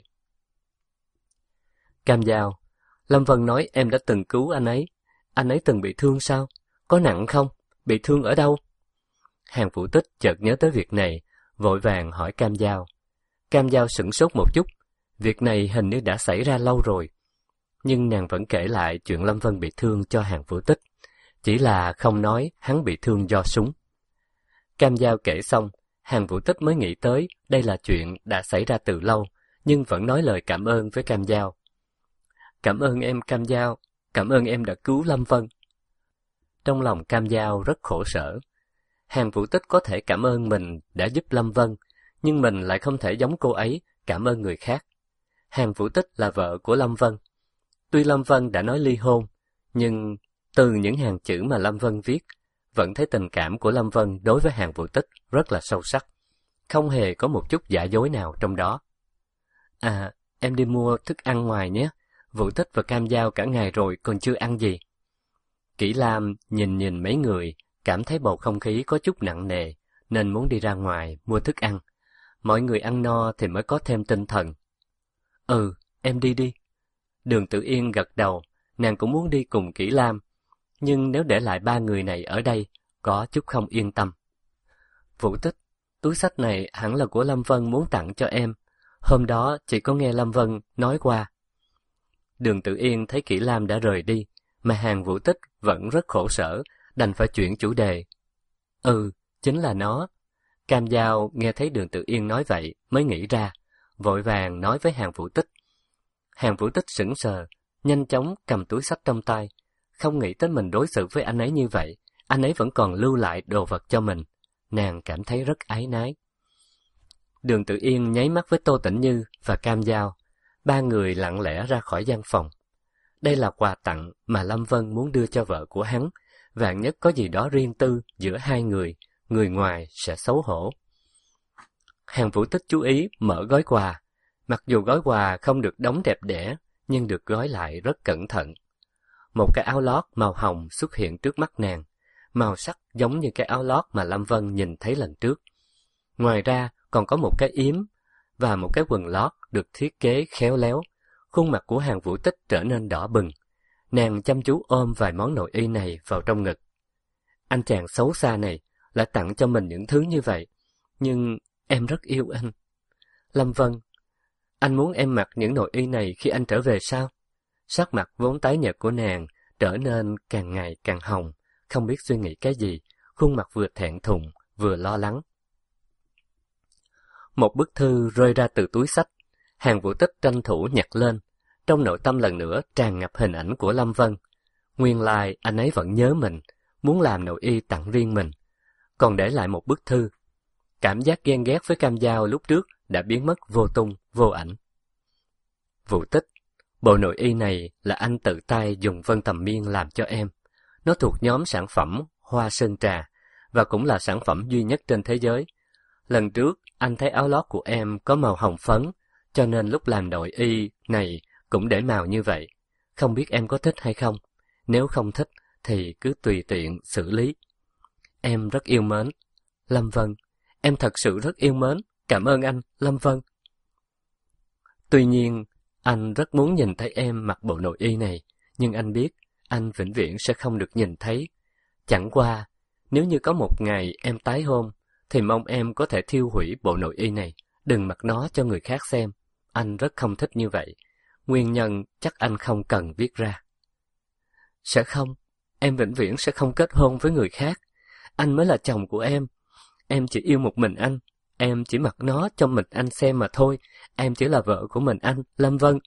Cam Dao, Lâm Vân nói em đã từng cứu anh ấy. Anh ấy từng bị thương sao? Có nặng không? Bị thương ở đâu? Hàn Vũ Tích chợt nhớ tới việc này, vội vàng hỏi Cam Dao. Cam Dao sửng sốt một chút, việc này hình như đã xảy ra lâu rồi. Nhưng nàng vẫn kể lại chuyện Lâm Vân bị thương cho Hàn Vũ Tích, chỉ là không nói hắn bị thương do súng. Cam Dao kể xong, Hàn Vũ Tích mới nghĩ tới đây là chuyện đã xảy ra từ lâu, nhưng vẫn nói lời cảm ơn với Cam Dao. Cảm ơn em Cam Dao, cảm ơn em đã cứu Lâm Vân. Trong lòng Cam Dao rất khổ sở. Hàn Vũ Tích có thể cảm ơn mình đã giúp Lâm Vân, nhưng mình lại không thể giống cô ấy cảm ơn người khác. Hàn Vũ Tích là vợ của Lâm Vân. Tuy Lâm Vân đã nói ly hôn, nhưng từ những hàng chữ mà Lâm Vân viết, vẫn thấy tình cảm của Lâm Vân đối với Hàn Vũ Tích rất là sâu sắc, không hề có một chút giả dối nào trong đó. À, em đi mua thức ăn ngoài nhé, Vũ Tích và Cam Dao cả ngày rồi còn chưa ăn gì. Kỷ Lam nhìn nhìn mấy người, cảm thấy bầu không khí có chút nặng nề, nên muốn đi ra ngoài mua thức ăn. Mọi người ăn no thì mới có thêm tinh thần. Ừ, em đi đi. Đường Tự Yên gật đầu, nàng cũng muốn đi cùng Kỷ Lam, nhưng nếu để lại ba người này ở đây, có chút không yên tâm. Vũ Tích, túi xách này hẳn là của Lâm Vân muốn tặng cho em. Hôm đó chỉ có nghe Lâm Vân nói qua. Đường Tự Yên thấy Kỷ Lam đã rời đi, mà Hàn Vũ Tích vẫn rất khổ sở, đành phải chuyển chủ đề. Ừ, chính là nó. Cam Dao nghe thấy Đường Tự Yên nói vậy mới nghĩ ra, vội vàng nói với Hàn Vũ Tích. Hàn Vũ Tích sững sờ, nhanh chóng cầm túi xách trong tay, không nghĩ tới mình đối xử với anh ấy như vậy, anh ấy vẫn còn lưu lại đồ vật cho mình. Nàng cảm thấy rất áy náy. Đường Tự Yên nháy mắt với Tô Tĩnh Như và Cam Dao, ba người lặng lẽ ra khỏi gian phòng. Đây là quà tặng mà Lâm Vân muốn đưa cho vợ của hắn, vạn nhất có gì đó riêng tư giữa hai người, người ngoài sẽ xấu hổ. Hàn Vũ Tích chú ý mở gói quà, mặc dù gói quà không được đóng đẹp đẽ, nhưng được gói lại rất cẩn thận. Một cái áo lót màu hồng xuất hiện trước mắt nàng, màu sắc giống như cái áo lót mà Lâm Vân nhìn thấy lần trước. Ngoài ra còn có một cái yếm và một cái quần lót được thiết kế khéo léo. Khuôn mặt của Hàn Vũ Tích trở nên đỏ bừng. Nàng chăm chú ôm vài món nội y này vào trong ngực. Anh chàng xấu xa này lại tặng cho mình những thứ như vậy, nhưng em rất yêu anh. Lâm Vân, anh muốn em mặc những nội y này khi anh trở về sao? Sắc mặt vốn tái nhợt của nàng trở nên càng ngày càng hồng, không biết suy nghĩ cái gì, khuôn mặt vừa thẹn thùng vừa lo lắng. Một bức thư rơi ra từ túi xách, Hàn Vũ Tích tranh thủ nhặt lên, trong nội tâm lần nữa tràn ngập hình ảnh của Lâm Vân. Nguyên lai anh ấy vẫn nhớ mình, muốn làm nội y tặng riêng mình, còn để lại một bức thư. Cảm giác ghen ghét với Cam Dao lúc trước đã biến mất vô tung, vô ảnh. Vũ Tích, bộ nội y này là anh tự tay dùng Vân Tầm Miên làm cho em. Nó thuộc nhóm sản phẩm Hoa Sơn Trà, và cũng là sản phẩm duy nhất trên thế giới. Lần trước, anh thấy áo lót của em có màu hồng phấn, cho nên lúc làm nội y này cũng để màu như vậy. Không biết em có thích hay không? Nếu không thích, thì cứ tùy tiện xử lý. Em rất yêu mến. Lâm Vân, em thật sự rất yêu mến. Cảm ơn anh, Lâm Vân. Tuy nhiên, anh rất muốn nhìn thấy em mặc bộ nội y này, nhưng anh biết anh vĩnh viễn sẽ không được nhìn thấy. Chẳng qua, nếu như có một ngày em tái hôn, thì mong em có thể thiêu hủy bộ nội y này, đừng mặc nó cho người khác xem. Anh rất không thích như vậy. Nguyên nhân chắc anh không cần viết ra. Sẽ không, em vĩnh viễn sẽ không kết hôn với người khác. Anh mới là chồng của em. Em chỉ yêu một mình anh. Em chỉ mặc nó cho mình anh xem mà thôi. Em chỉ là vợ của mình anh, Lâm Vân.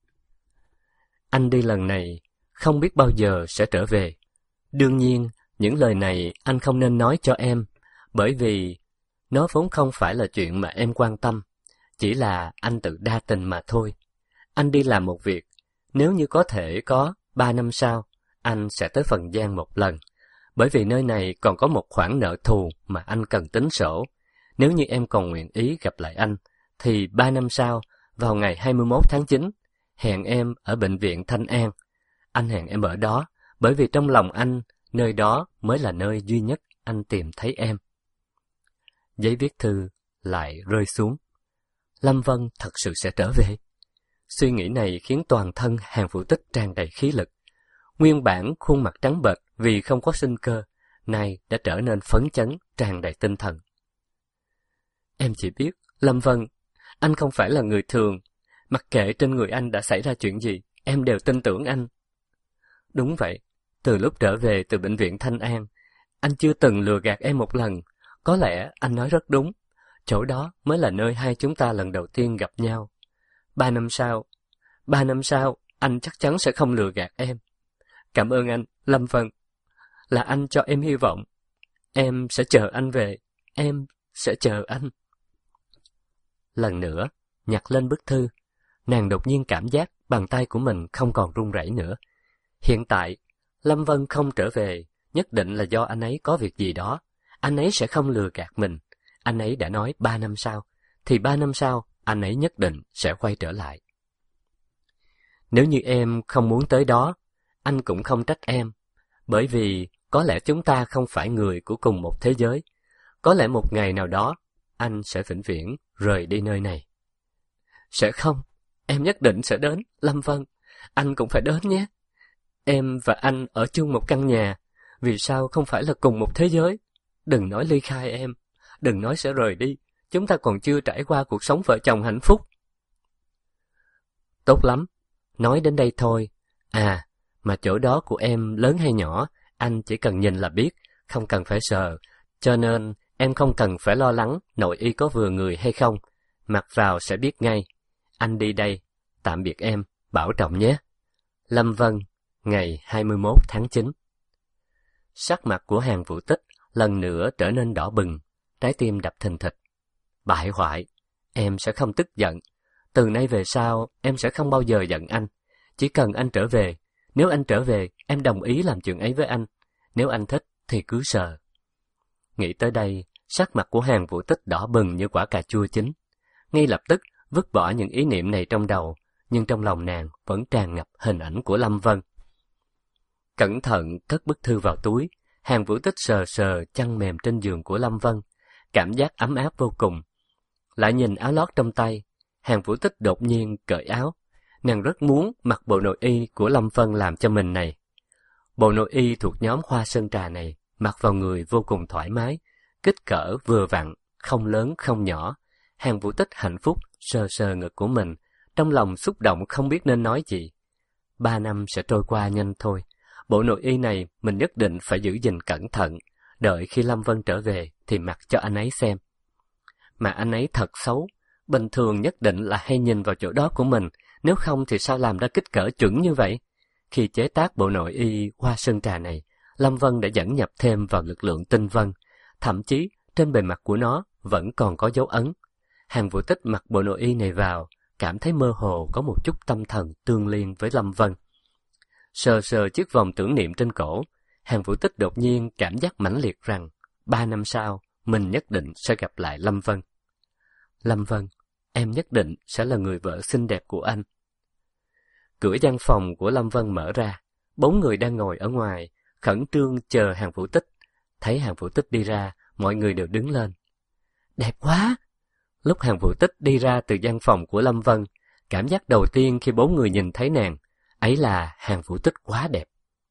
Anh đi lần này, không biết bao giờ sẽ trở về. Đương nhiên, những lời này anh không nên nói cho em, bởi vì nó vốn không phải là chuyện mà em quan tâm, chỉ là anh tự đa tình mà thôi. Anh đi làm một việc, nếu như có thể có ba năm sau, anh sẽ tới Phần Giang một lần, bởi vì nơi này còn có một khoản nợ thù mà anh cần tính sổ. Nếu như em còn nguyện ý gặp lại anh, thì ba năm sau, vào ngày hai mươi mốt tháng chín, hẹn em ở bệnh viện Thanh An. Anh hẹn em ở đó, bởi vì trong lòng anh, nơi đó mới là nơi duy nhất anh tìm thấy em. Giấy viết thư lại rơi xuống. Lâm Vân thật sự sẽ trở về. Suy nghĩ này khiến toàn thân Hàn Vũ Tích tràn đầy khí lực. Nguyên bản khuôn mặt trắng bệch vì không có sinh cơ, nay đã trở nên phấn chấn, tràn đầy tinh thần. Em chỉ biết, Lâm Vân, anh không phải là người thường. Mặc kệ trên người anh đã xảy ra chuyện gì, em đều tin tưởng anh. Đúng vậy, từ lúc trở về từ bệnh viện Thanh An, anh chưa từng lừa gạt em một lần. Có lẽ anh nói rất đúng, chỗ đó mới là nơi hai chúng ta lần đầu tiên gặp nhau. Ba năm sau, ba năm sau, anh chắc chắn sẽ không lừa gạt em. Cảm ơn anh, Lâm Vân. Là anh cho em hy vọng. Em sẽ chờ anh về, em sẽ chờ anh. Lần nữa, nhặt lên bức thư, nàng đột nhiên cảm giác bàn tay của mình không còn run rẩy nữa. Hiện tại, Lâm Vân không trở về, nhất định là do anh ấy có việc gì đó. Anh ấy sẽ không lừa gạt mình. Anh ấy đã nói ba năm sau, thì ba năm sau, anh ấy nhất định sẽ quay trở lại. Nếu như em không muốn tới đó, anh cũng không trách em, bởi vì có lẽ chúng ta không phải người của cùng một thế giới. Có lẽ một ngày nào đó, anh sẽ vĩnh viễn rời đi nơi này. Sẽ không, em nhất định sẽ đến, Lâm Vân. Anh cũng phải đến nhé. Em và anh ở chung một căn nhà, vì sao không phải là cùng một thế giới? Đừng nói ly khai em, đừng nói sẽ rời đi, chúng ta còn chưa trải qua cuộc sống vợ chồng hạnh phúc. Tốt lắm, nói đến đây thôi. À, mà chỗ đó của em lớn hay nhỏ, anh chỉ cần nhìn là biết, không cần phải sờ, cho nên em không cần phải lo lắng nội y có vừa người hay không, mặc vào sẽ biết ngay. Anh đi đây, tạm biệt em, bảo trọng nhé. Lâm Vân, ngày hai mươi mốt tháng chín. Sắc mặt của Hàn Vũ Tích lần nữa trở nên đỏ bừng, trái tim đập thình thịch. Bại hoại, em sẽ không tức giận. Từ nay về sau, em sẽ không bao giờ giận anh. Chỉ cần anh trở về, nếu anh trở về, em đồng ý làm chuyện ấy với anh. Nếu anh thích, thì cứ sờ. Nghĩ tới đây, sắc mặt của Hàn Vũ Tích đỏ bừng như quả cà chua chín. Ngay lập tức, vứt bỏ những ý niệm này trong đầu, nhưng trong lòng nàng vẫn tràn ngập hình ảnh của Lâm Vân. Cẩn thận cất bức thư vào túi, Hàn Vũ Tích sờ sờ chăn mềm trên giường của Lâm Vân, cảm giác ấm áp vô cùng. Lại nhìn áo lót trong tay, Hàn Vũ Tích đột nhiên cởi áo. Nàng rất muốn mặc bộ nội y của Lâm Vân làm cho mình này. Bộ nội y thuộc nhóm hoa sơn trà này, mặc vào người vô cùng thoải mái, kích cỡ vừa vặn, không lớn không nhỏ. Hàn Vũ Tích hạnh phúc sờ sờ ngực của mình, trong lòng xúc động không biết nên nói gì. Ba năm sẽ trôi qua nhanh thôi. Bộ nội y này mình nhất định phải giữ gìn cẩn thận, đợi khi Lâm Vân trở về thì mặc cho anh ấy xem. Mà anh ấy thật xấu, bình thường nhất định là hay nhìn vào chỗ đó của mình, nếu không thì sao làm ra kích cỡ chuẩn như vậy? Khi chế tác bộ nội y hoa sơn trà này, Lâm Vân đã dẫn nhập thêm vào lực lượng tinh vân, thậm chí trên bề mặt của nó vẫn còn có dấu ấn. Hàn Vũ Tích mặc bộ nội y này vào, cảm thấy mơ hồ có một chút tâm thần tương liên với Lâm Vân. Sờ sờ chiếc vòng tưởng niệm trên cổ, Hàn Vũ Tích đột nhiên cảm giác mãnh liệt rằng ba năm sau mình nhất định sẽ gặp lại Lâm Vân. Lâm Vân, em nhất định sẽ là người vợ xinh đẹp của anh. Cửa gian phòng của Lâm Vân mở ra, bốn người đang ngồi ở ngoài, khẩn trương chờ Hàn Vũ Tích. Thấy Hàn Vũ Tích đi ra, mọi người đều đứng lên. Đẹp quá! Lúc Hàn Vũ Tích đi ra từ gian phòng của Lâm Vân, cảm giác đầu tiên khi bốn người nhìn thấy nàng, ấy là Hàn Vũ Tích quá đẹp.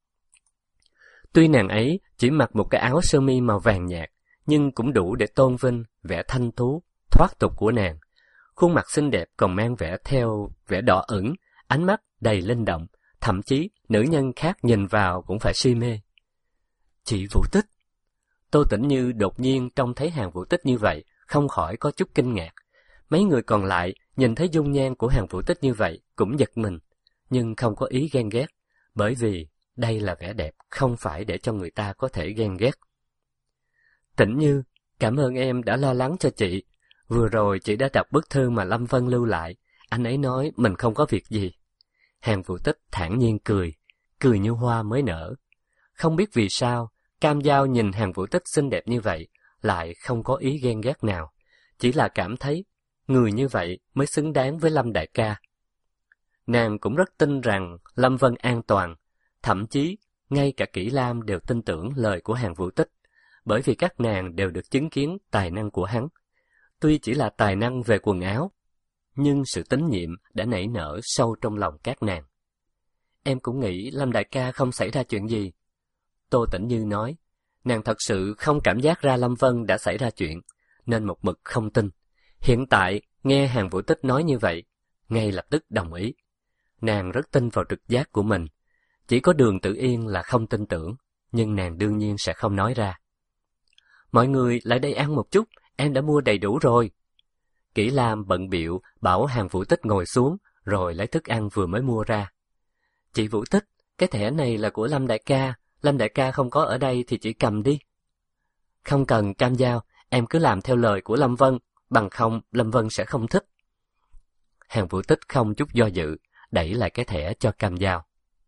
Tuy nàng ấy chỉ mặc một cái áo sơ mi màu vàng nhạt, nhưng cũng đủ để tôn vinh vẻ thanh tú, thoát tục của nàng. Khuôn mặt xinh đẹp còn mang vẻ theo vẻ đỏ ửng, ánh mắt đầy linh động, thậm chí nữ nhân khác nhìn vào cũng phải si mê. Chị Vũ Tích! Tô Tĩnh Như đột nhiên trông thấy Hàn Vũ Tích như vậy, không khỏi có chút kinh ngạc. Mấy người còn lại nhìn thấy dung nhan của Hàn Vũ Tích như vậy cũng giật mình, nhưng không có ý ghen ghét, bởi vì đây là vẻ đẹp không phải để cho người ta có thể ghen ghét. Tĩnh Như, cảm ơn em đã lo lắng cho chị. Vừa rồi chị đã đọc bức thư mà Lâm Vân lưu lại, anh ấy nói mình không có việc gì. Hàn Vũ Tích thản nhiên cười, cười như hoa mới nở. Không biết vì sao, Cam Giao nhìn Hàn Vũ Tích xinh đẹp như vậy, lại không có ý ghen ghét nào, chỉ là cảm thấy người như vậy mới xứng đáng với Lâm đại ca. Nàng cũng rất tin rằng Lâm Vân an toàn, thậm chí ngay cả Kỷ Lam đều tin tưởng lời của Hàn Vũ Tích, bởi vì các nàng đều được chứng kiến tài năng của hắn. Tuy chỉ là tài năng về quần áo, nhưng sự tín nhiệm đã nảy nở sâu trong lòng các nàng. Em cũng nghĩ Lâm đại ca không xảy ra chuyện gì. Tô Tĩnh Như nói, nàng thật sự không cảm giác ra Lâm Vân đã xảy ra chuyện, nên một mực không tin. Hiện tại, nghe Hàn Vũ Tích nói như vậy, ngay lập tức đồng ý. Nàng rất tin vào trực giác của mình. Chỉ có Đường Tử Yên là không tin tưởng, nhưng nàng đương nhiên sẽ không nói ra. Mọi người lại đây ăn một chút, em đã mua đầy đủ rồi. Kỷ Lam bận bịu bảo Hàn Vũ Tích ngồi xuống, rồi lấy thức ăn vừa mới mua ra. Chị Vũ Tích, cái thẻ này là của Lâm đại ca, Lâm đại ca không có ở đây thì chị cầm đi. Không cần Cam Giao, em cứ làm theo lời của Lâm Vân, bằng không Lâm Vân sẽ không thích. Hàn Vũ Tích không chút do dự, đẩy lại cái thẻ cho Cam Giao.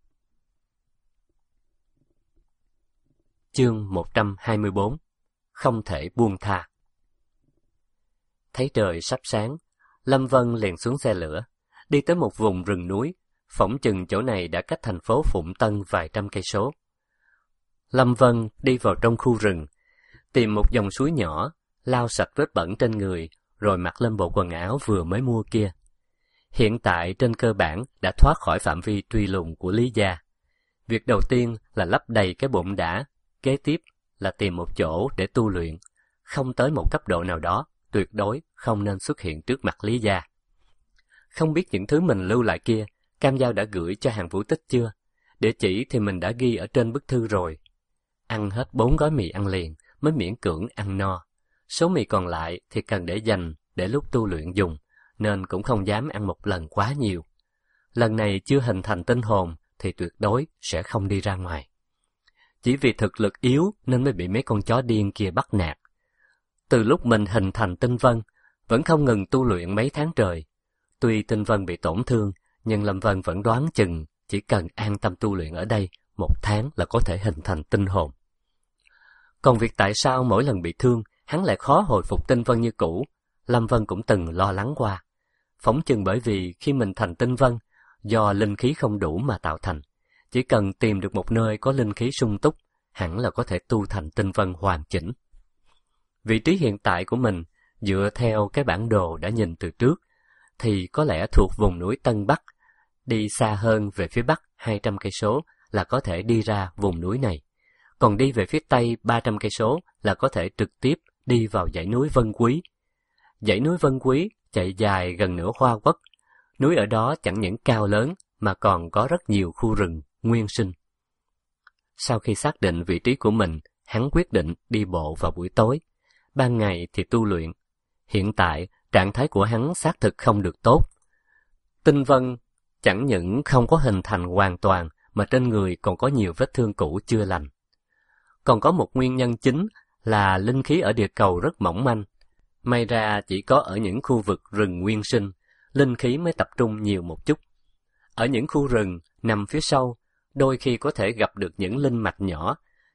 Chương một trăm hai mươi bốn. Không thể buông tha. Thấy trời sắp sáng, Lâm Vân liền xuống xe lửa, đi tới một vùng rừng núi, phỏng chừng chỗ này đã cách thành phố Phụng Tân vài trăm cây số. Lâm Vân đi vào trong khu rừng, tìm một dòng suối nhỏ, lau sạch vết bẩn trên người, rồi mặc lên bộ quần áo vừa mới mua kia. Hiện tại trên cơ bản đã thoát khỏi phạm vi truy lùng của Lý gia. Việc đầu tiên là lấp đầy cái bụng đã, kế tiếp là tìm một chỗ để tu luyện. Không tới một cấp độ nào đó, tuyệt đối không nên xuất hiện trước mặt Lý gia. Không biết những thứ mình lưu lại kia, Cam Giao đã gửi cho Hàn Vũ Tích chưa? Địa chỉ thì mình đã ghi ở trên bức thư rồi. Ăn hết bốn gói mì ăn liền mới miễn cưỡng ăn no. Số mì còn lại thì cần để dành để lúc tu luyện dùng, nên cũng không dám ăn một lần quá nhiều. Lần này chưa hình thành tinh hồn thì tuyệt đối sẽ không đi ra ngoài. Chỉ vì thực lực yếu nên mới bị mấy con chó điên kia bắt nạt. Từ lúc mình hình thành tinh vân, vẫn không ngừng tu luyện mấy tháng trời. Tuy tinh vân bị tổn thương, nhưng Lâm Vân vẫn đoán chừng chỉ cần an tâm tu luyện ở đây, một tháng là có thể hình thành tinh hồn. Còn việc tại sao mỗi lần bị thương, hắn lại khó hồi phục tinh vân như cũ, Lâm Vân cũng từng lo lắng qua. Phỏng chừng bởi vì khi mình thành tinh vân, do linh khí không đủ mà tạo thành. Chỉ cần tìm được một nơi có linh khí sung túc, hẳn là có thể tu thành tinh vân hoàn chỉnh. Vị trí hiện tại của mình, dựa theo cái bản đồ đã nhìn từ trước, thì có lẽ thuộc vùng núi Tân Bắc. Đi xa hơn về phía bắc hai trăm cây số là có thể đi ra vùng núi này. Còn đi về phía tây ba trăm cây số là có thể trực tiếp đi vào dãy núi Vân Quý. Dãy núi Vân Quý chạy dài gần nửa Hoa Quốc. Núi ở đó chẳng những cao lớn mà còn có rất nhiều khu rừng nguyên sinh. Sau khi xác định vị trí của mình, hắn quyết định đi bộ vào buổi tối. Ban ngày thì tu luyện. Hiện tại, trạng thái của hắn xác thực không được tốt. Tinh vân chẳng những không có hình thành hoàn toàn, mà trên người còn có nhiều vết thương cũ chưa lành. Còn có một nguyên nhân chính là linh khí ở địa cầu rất mỏng manh. May ra chỉ có ở những khu vực rừng nguyên sinh, linh khí mới tập trung nhiều một chút. Ở những khu rừng nằm phía sau, đôi khi có thể gặp được những linh mạch nhỏ,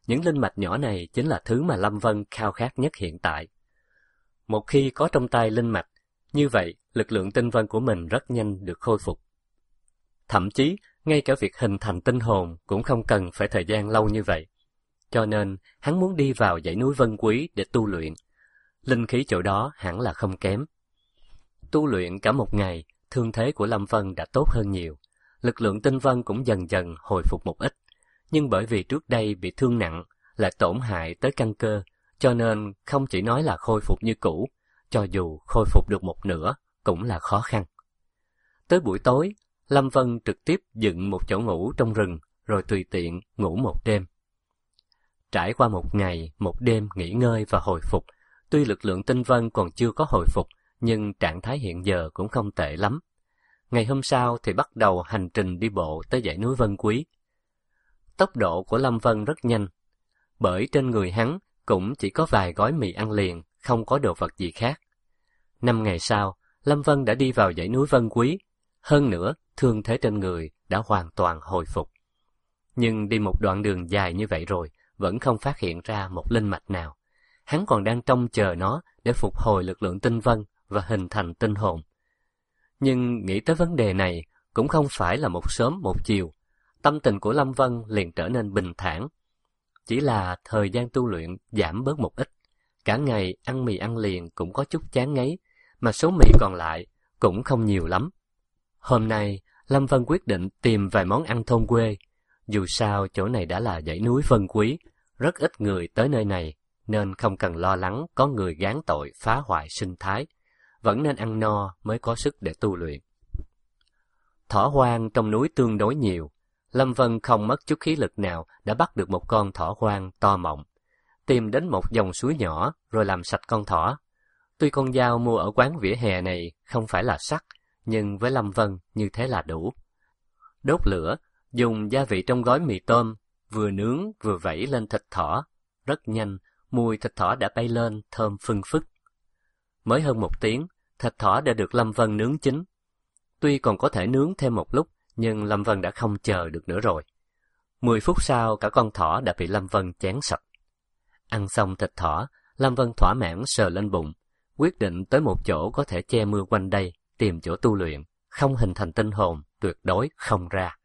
những linh mạch nhỏ này chính là thứ mà Lâm Vân khao khát nhất hiện tại. Một khi có trong tay linh mạch, như vậy lực lượng tinh vân của mình rất nhanh được khôi phục. Thậm chí, ngay cả việc hình thành tinh hồn cũng không cần phải thời gian lâu như vậy. Cho nên, hắn muốn đi vào dãy núi Vân Quý để tu luyện. Linh khí chỗ đó hẳn là không kém. Tu luyện cả một ngày, thương thế của Lâm Vân đã tốt hơn nhiều. Lực lượng tinh vân cũng dần dần hồi phục một ít. Nhưng bởi vì trước đây bị thương nặng, lại tổn hại tới căn cơ, cho nên không chỉ nói là khôi phục như cũ, cho dù khôi phục được một nửa, cũng là khó khăn. Tới buổi tối, Lâm Vân trực tiếp dựng một chỗ ngủ trong rừng, rồi tùy tiện ngủ một đêm. Trải qua một ngày, một đêm nghỉ ngơi và hồi phục, tuy lực lượng tinh vân còn chưa có hồi phục, nhưng trạng thái hiện giờ cũng không tệ lắm. Ngày hôm sau thì bắt đầu hành trình đi bộ tới dãy núi Vân Quý. Tốc độ của Lâm Vân rất nhanh, bởi trên người hắn cũng chỉ có vài gói mì ăn liền, không có đồ vật gì khác. Năm ngày sau, Lâm Vân đã đi vào dãy núi Vân Quý, hơn nữa thương thế trên người đã hoàn toàn hồi phục. Nhưng đi một đoạn đường dài như vậy rồi, vẫn không phát hiện ra một linh mạch nào. Hắn còn đang trông chờ nó để phục hồi lực lượng tinh vân và hình thành tinh hồn. Nhưng nghĩ tới vấn đề này cũng không phải là một sớm một chiều, tâm tình của Lâm Vân liền trở nên bình thản. Chỉ là thời gian tu luyện giảm bớt một ít, cả ngày ăn mì ăn liền cũng có chút chán ngấy, mà số mì còn lại cũng không nhiều lắm. Hôm nay, Lâm Vân quyết định tìm vài món ăn thôn quê. Dù sao chỗ này đã là dãy núi Vân Quý, rất ít người tới nơi này, nên không cần lo lắng có người gán tội phá hoại sinh thái. Vẫn nên ăn no mới có sức để tu luyện. Thỏ hoang trong núi tương đối nhiều. Lâm Vân không mất chút khí lực nào đã bắt được một con thỏ hoang to mọng. Tìm đến một dòng suối nhỏ rồi làm sạch con thỏ. Tuy con dao mua ở quán vỉa hè này không phải là sắc, nhưng với Lâm Vân như thế là đủ. Đốt lửa, dùng gia vị trong gói mì tôm, vừa nướng vừa vẩy lên thịt thỏ. Rất nhanh, mùi thịt thỏ đã bay lên thơm phưng phức. Mới hơn một tiếng, thịt thỏ đã được Lâm Vân nướng chín. Tuy còn có thể nướng thêm một lúc, nhưng Lâm Vân đã không chờ được nữa rồi. Mười phút sau, cả con thỏ đã bị Lâm Vân chén sạch. Ăn xong thịt thỏ, Lâm Vân thỏa mãn sờ lên bụng, quyết định tới một chỗ có thể che mưa quanh đây, tìm chỗ tu luyện, không hình thành tinh hồn, tuyệt đối không ra.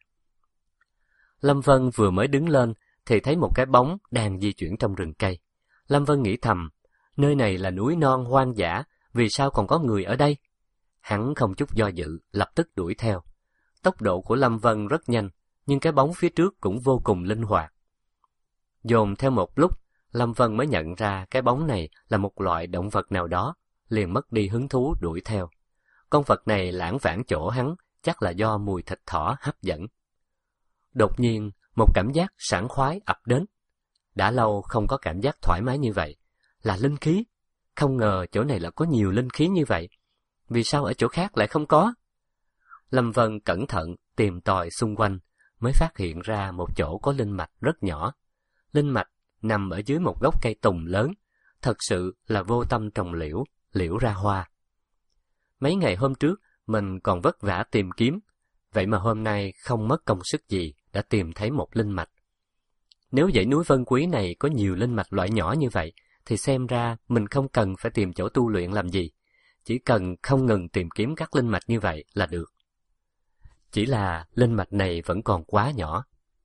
Lâm Vân vừa mới đứng lên, thì thấy một cái bóng đang di chuyển trong rừng cây. Lâm Vân nghĩ thầm, nơi này là núi non hoang dã, vì sao còn có người ở đây? Hắn không chút do dự, lập tức đuổi theo. Tốc độ của Lâm Vân rất nhanh, nhưng cái bóng phía trước cũng vô cùng linh hoạt. Dồn theo một lúc, Lâm Vân mới nhận ra cái bóng này là một loại động vật nào đó, liền mất đi hứng thú đuổi theo. Con vật này lãng vãng chỗ hắn, chắc là do mùi thịt thỏ hấp dẫn. Đột nhiên, một cảm giác sảng khoái ập đến. Đã lâu không có cảm giác thoải mái như vậy. Là linh khí. Không ngờ chỗ này là có nhiều linh khí như vậy. Vì sao ở chỗ khác lại không có? Lâm Vân cẩn thận tìm tòi xung quanh, mới phát hiện ra một chỗ có linh mạch rất nhỏ. Linh mạch nằm ở dưới một gốc cây tùng lớn, thật sự là vô tâm trồng liễu, liễu ra hoa. Mấy ngày hôm trước, mình còn vất vả tìm kiếm, vậy mà hôm nay không mất công sức gì đã tìm thấy một linh mạch. Nếu dãy núi Vân Quý này có nhiều linh mạch loại nhỏ như vậy, thì xem ra mình không cần phải tìm chỗ tu luyện làm gì, chỉ cần không ngừng tìm kiếm các linh mạch như vậy là được. Chỉ là linh mạch này vẫn còn quá nhỏ.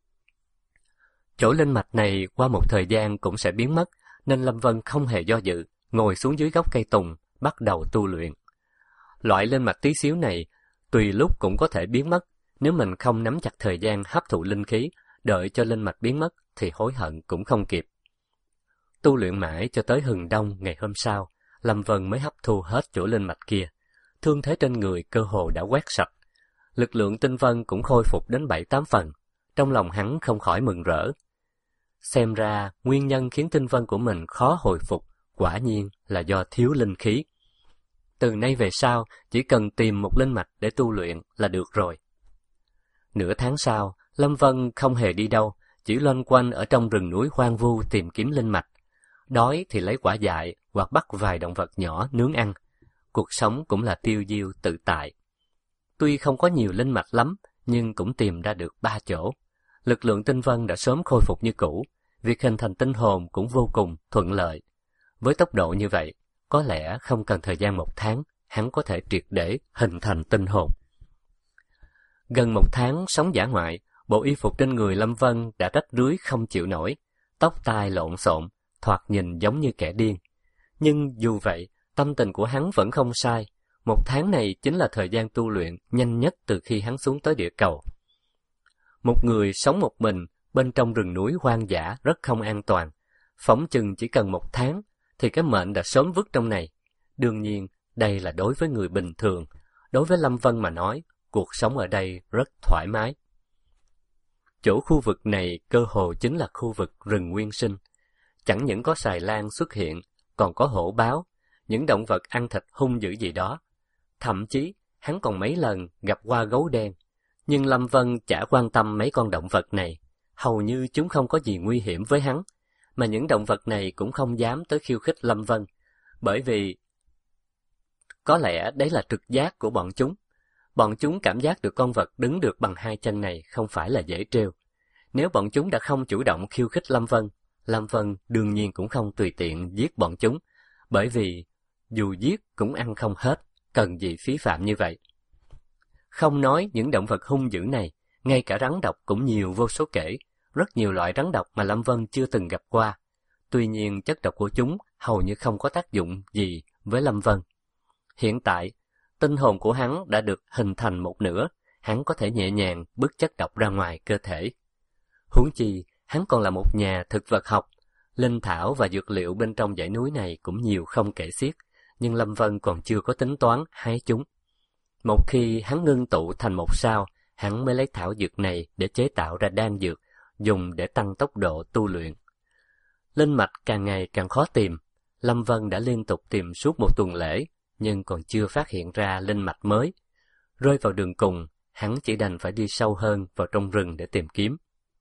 Chỗ linh mạch này qua một thời gian cũng sẽ biến mất, nên Lâm Vân không hề do dự, ngồi xuống dưới gốc cây tùng, bắt đầu tu luyện. Loại linh mạch tí xíu này, tùy lúc cũng có thể biến mất, nếu mình không nắm chặt thời gian hấp thụ linh khí, đợi cho linh mạch biến mất thì hối hận cũng không kịp. Tu luyện mãi cho tới hừng đông ngày hôm sau, Lâm Vân mới hấp thu hết chỗ linh mạch kia. Thương thế trên người cơ hồ đã quét sạch. Lực lượng tinh vân cũng khôi phục đến bảy tám phần. Trong lòng hắn không khỏi mừng rỡ. Xem ra, nguyên nhân khiến tinh vân của mình khó hồi phục, quả nhiên là do thiếu linh khí. Từ nay về sau, chỉ cần tìm một linh mạch để tu luyện là được rồi. Nửa tháng sau, Lâm Vân không hề đi đâu, chỉ loanh quanh ở trong rừng núi hoang vu tìm kiếm linh mạch. Đói thì lấy quả dại hoặc bắt vài động vật nhỏ nướng ăn. Cuộc sống cũng là tiêu diêu tự tại. Tuy không có nhiều linh mạch lắm, nhưng cũng tìm ra được ba chỗ. Lực lượng tinh vân đã sớm khôi phục như cũ, việc hình thành tinh hồn cũng vô cùng thuận lợi. Với tốc độ như vậy, có lẽ không cần thời gian một tháng, hắn có thể triệt để hình thành tinh hồn. Gần một tháng sống dã ngoại, bộ y phục trên người Lâm Vân đã rách rưới không chịu nổi, tóc tai lộn xộn, thoạt nhìn giống như kẻ điên. Nhưng dù vậy, tâm tình của hắn vẫn không sai. Một tháng này chính là thời gian tu luyện nhanh nhất từ khi hắn xuống tới địa cầu. Một người sống một mình bên trong rừng núi hoang dã rất không an toàn. Phỏng chừng chỉ cần một tháng thì cái mệnh đã sớm vứt trong này. Đương nhiên, đây là đối với người bình thường. Đối với Lâm Vân mà nói, cuộc sống ở đây rất thoải mái. Chỗ khu vực này cơ hồ chính là khu vực rừng nguyên sinh. Chẳng những có xài lang xuất hiện, còn có hổ báo, những động vật ăn thịt hung dữ gì đó. Thậm chí, hắn còn mấy lần gặp qua gấu đen. Nhưng Lâm Vân chả quan tâm mấy con động vật này. Hầu như chúng không có gì nguy hiểm với hắn. Mà những động vật này cũng không dám tới khiêu khích Lâm Vân. Bởi vì có lẽ đấy là trực giác của bọn chúng. Bọn chúng cảm giác được con vật đứng được bằng hai chân này không phải là dễ trêu. Nếu bọn chúng đã không chủ động khiêu khích Lâm Vân, Lâm Vân đương nhiên cũng không tùy tiện giết bọn chúng. Bởi vì dù giết cũng ăn không hết, cần gì phí phạm như vậy. Không nói những động vật hung dữ này, ngay cả rắn độc cũng nhiều vô số kể, rất nhiều loại rắn độc mà Lâm Vân chưa từng gặp qua. Tuy nhiên chất độc của chúng hầu như không có tác dụng gì với Lâm Vân. Hiện tại, tinh hồn của hắn đã được hình thành một nửa, hắn có thể nhẹ nhàng bứt chất độc ra ngoài cơ thể. Huống chi, hắn còn là một nhà thực vật học, linh thảo và dược liệu bên trong dãy núi này cũng nhiều không kể xiết, nhưng Lâm Vân còn chưa có tính toán hái chúng. Một khi hắn ngưng tụ thành một sao, hắn mới lấy thảo dược này để chế tạo ra đan dược, dùng để tăng tốc độ tu luyện. Linh mạch càng ngày càng khó tìm, Lâm Vân đã liên tục tìm suốt một tuần lễ, nhưng còn chưa phát hiện ra linh mạch mới. Rơi vào đường cùng, hắn chỉ đành phải đi sâu hơn vào trong rừng để tìm kiếm.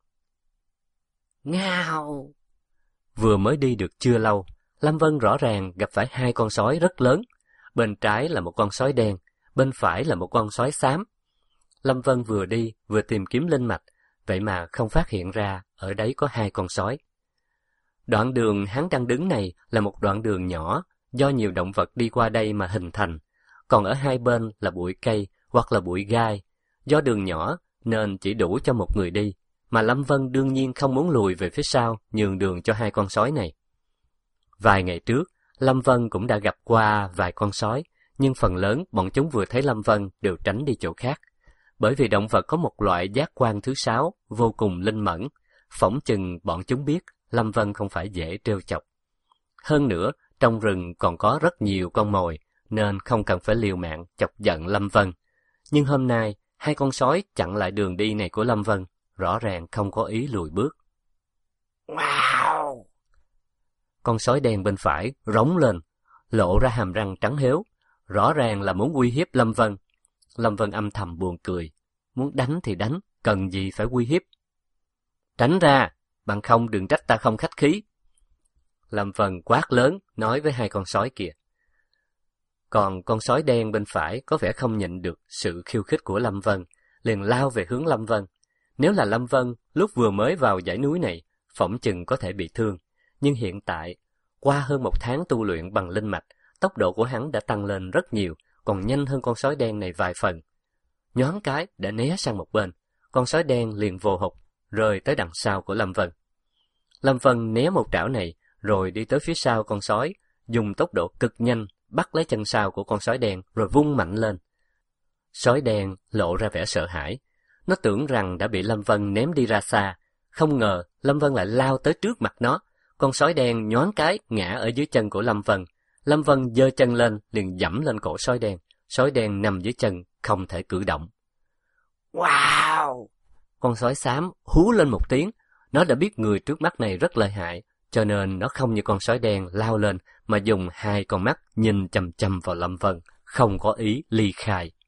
Ngao! Vừa mới đi được chưa lâu, Lâm Vân rõ ràng gặp phải hai con sói rất lớn. Bên trái là một con sói đen, bên phải là một con sói xám. Lâm Vân vừa đi vừa tìm kiếm linh mạch, vậy mà không phát hiện ra ở đấy có hai con sói. Đoạn đường hắn đang đứng này là một đoạn đường nhỏ, do nhiều động vật đi qua đây mà hình thành, còn ở hai bên là bụi cây hoặc là bụi gai. Do đường nhỏ nên chỉ đủ cho một người đi, mà Lâm Vân đương nhiên không muốn lùi về phía sau nhường đường cho hai con sói này. Vài ngày trước, Lâm Vân cũng đã gặp qua vài con sói, nhưng phần lớn bọn chúng vừa thấy Lâm Vân đều tránh đi chỗ khác. Bởi vì động vật có một loại giác quan thứ sáu vô cùng linh mẫn, phỏng chừng bọn chúng biết Lâm Vân không phải dễ trêu chọc. Hơn nữa, trong rừng còn có rất nhiều con mồi, nên không cần phải liều mạng chọc giận Lâm Vân. Nhưng hôm nay, hai con sói chặn lại đường đi này của Lâm Vân, rõ ràng không có ý lùi bước. Wow! Con sói đen bên phải rống lên, lộ ra hàm răng trắng héo, rõ ràng là muốn uy hiếp Lâm Vân. Lâm Vân âm thầm buồn cười, muốn đánh thì đánh, cần gì phải uy hiếp. Tránh ra, bằng không đừng trách ta không khách khí. Lâm Vân quát lớn, nói với hai con sói kia. Còn con sói đen bên phải có vẻ không nhịn được sự khiêu khích của Lâm Vân, liền lao về hướng Lâm Vân. Nếu là Lâm Vân, lúc vừa mới vào dãy núi này, phỏng chừng có thể bị thương. Nhưng hiện tại, qua hơn một tháng tu luyện bằng linh mạch, tốc độ của hắn đã tăng lên rất nhiều, còn nhanh hơn con sói đen này vài phần. Nhoáng cái đã né sang một bên, con sói đen liền vồ hụt, rơi tới đằng sau của Lâm Vân. Lâm Vân né một trảo này, rồi đi tới phía sau con sói, dùng tốc độ cực nhanh, bắt lấy chân sau của con sói đen rồi vung mạnh lên. Sói đen lộ ra vẻ sợ hãi, nó tưởng rằng đã bị Lâm Vân ném đi ra xa, không ngờ Lâm Vân lại lao tới trước mặt nó. Con sói đen nhoáng cái ngã ở dưới chân của Lâm Vân. Lâm Vân giơ chân lên liền giẫm lên cổ sói đen. Sói đen nằm dưới chân không thể cử động. Wow! Con sói xám hú lên một tiếng. Nó đã biết người trước mắt này rất lợi hại, cho nên nó không như con sói đen lao lên mà dùng hai con mắt nhìn chằm chằm vào Lâm Vân, không có ý ly khai.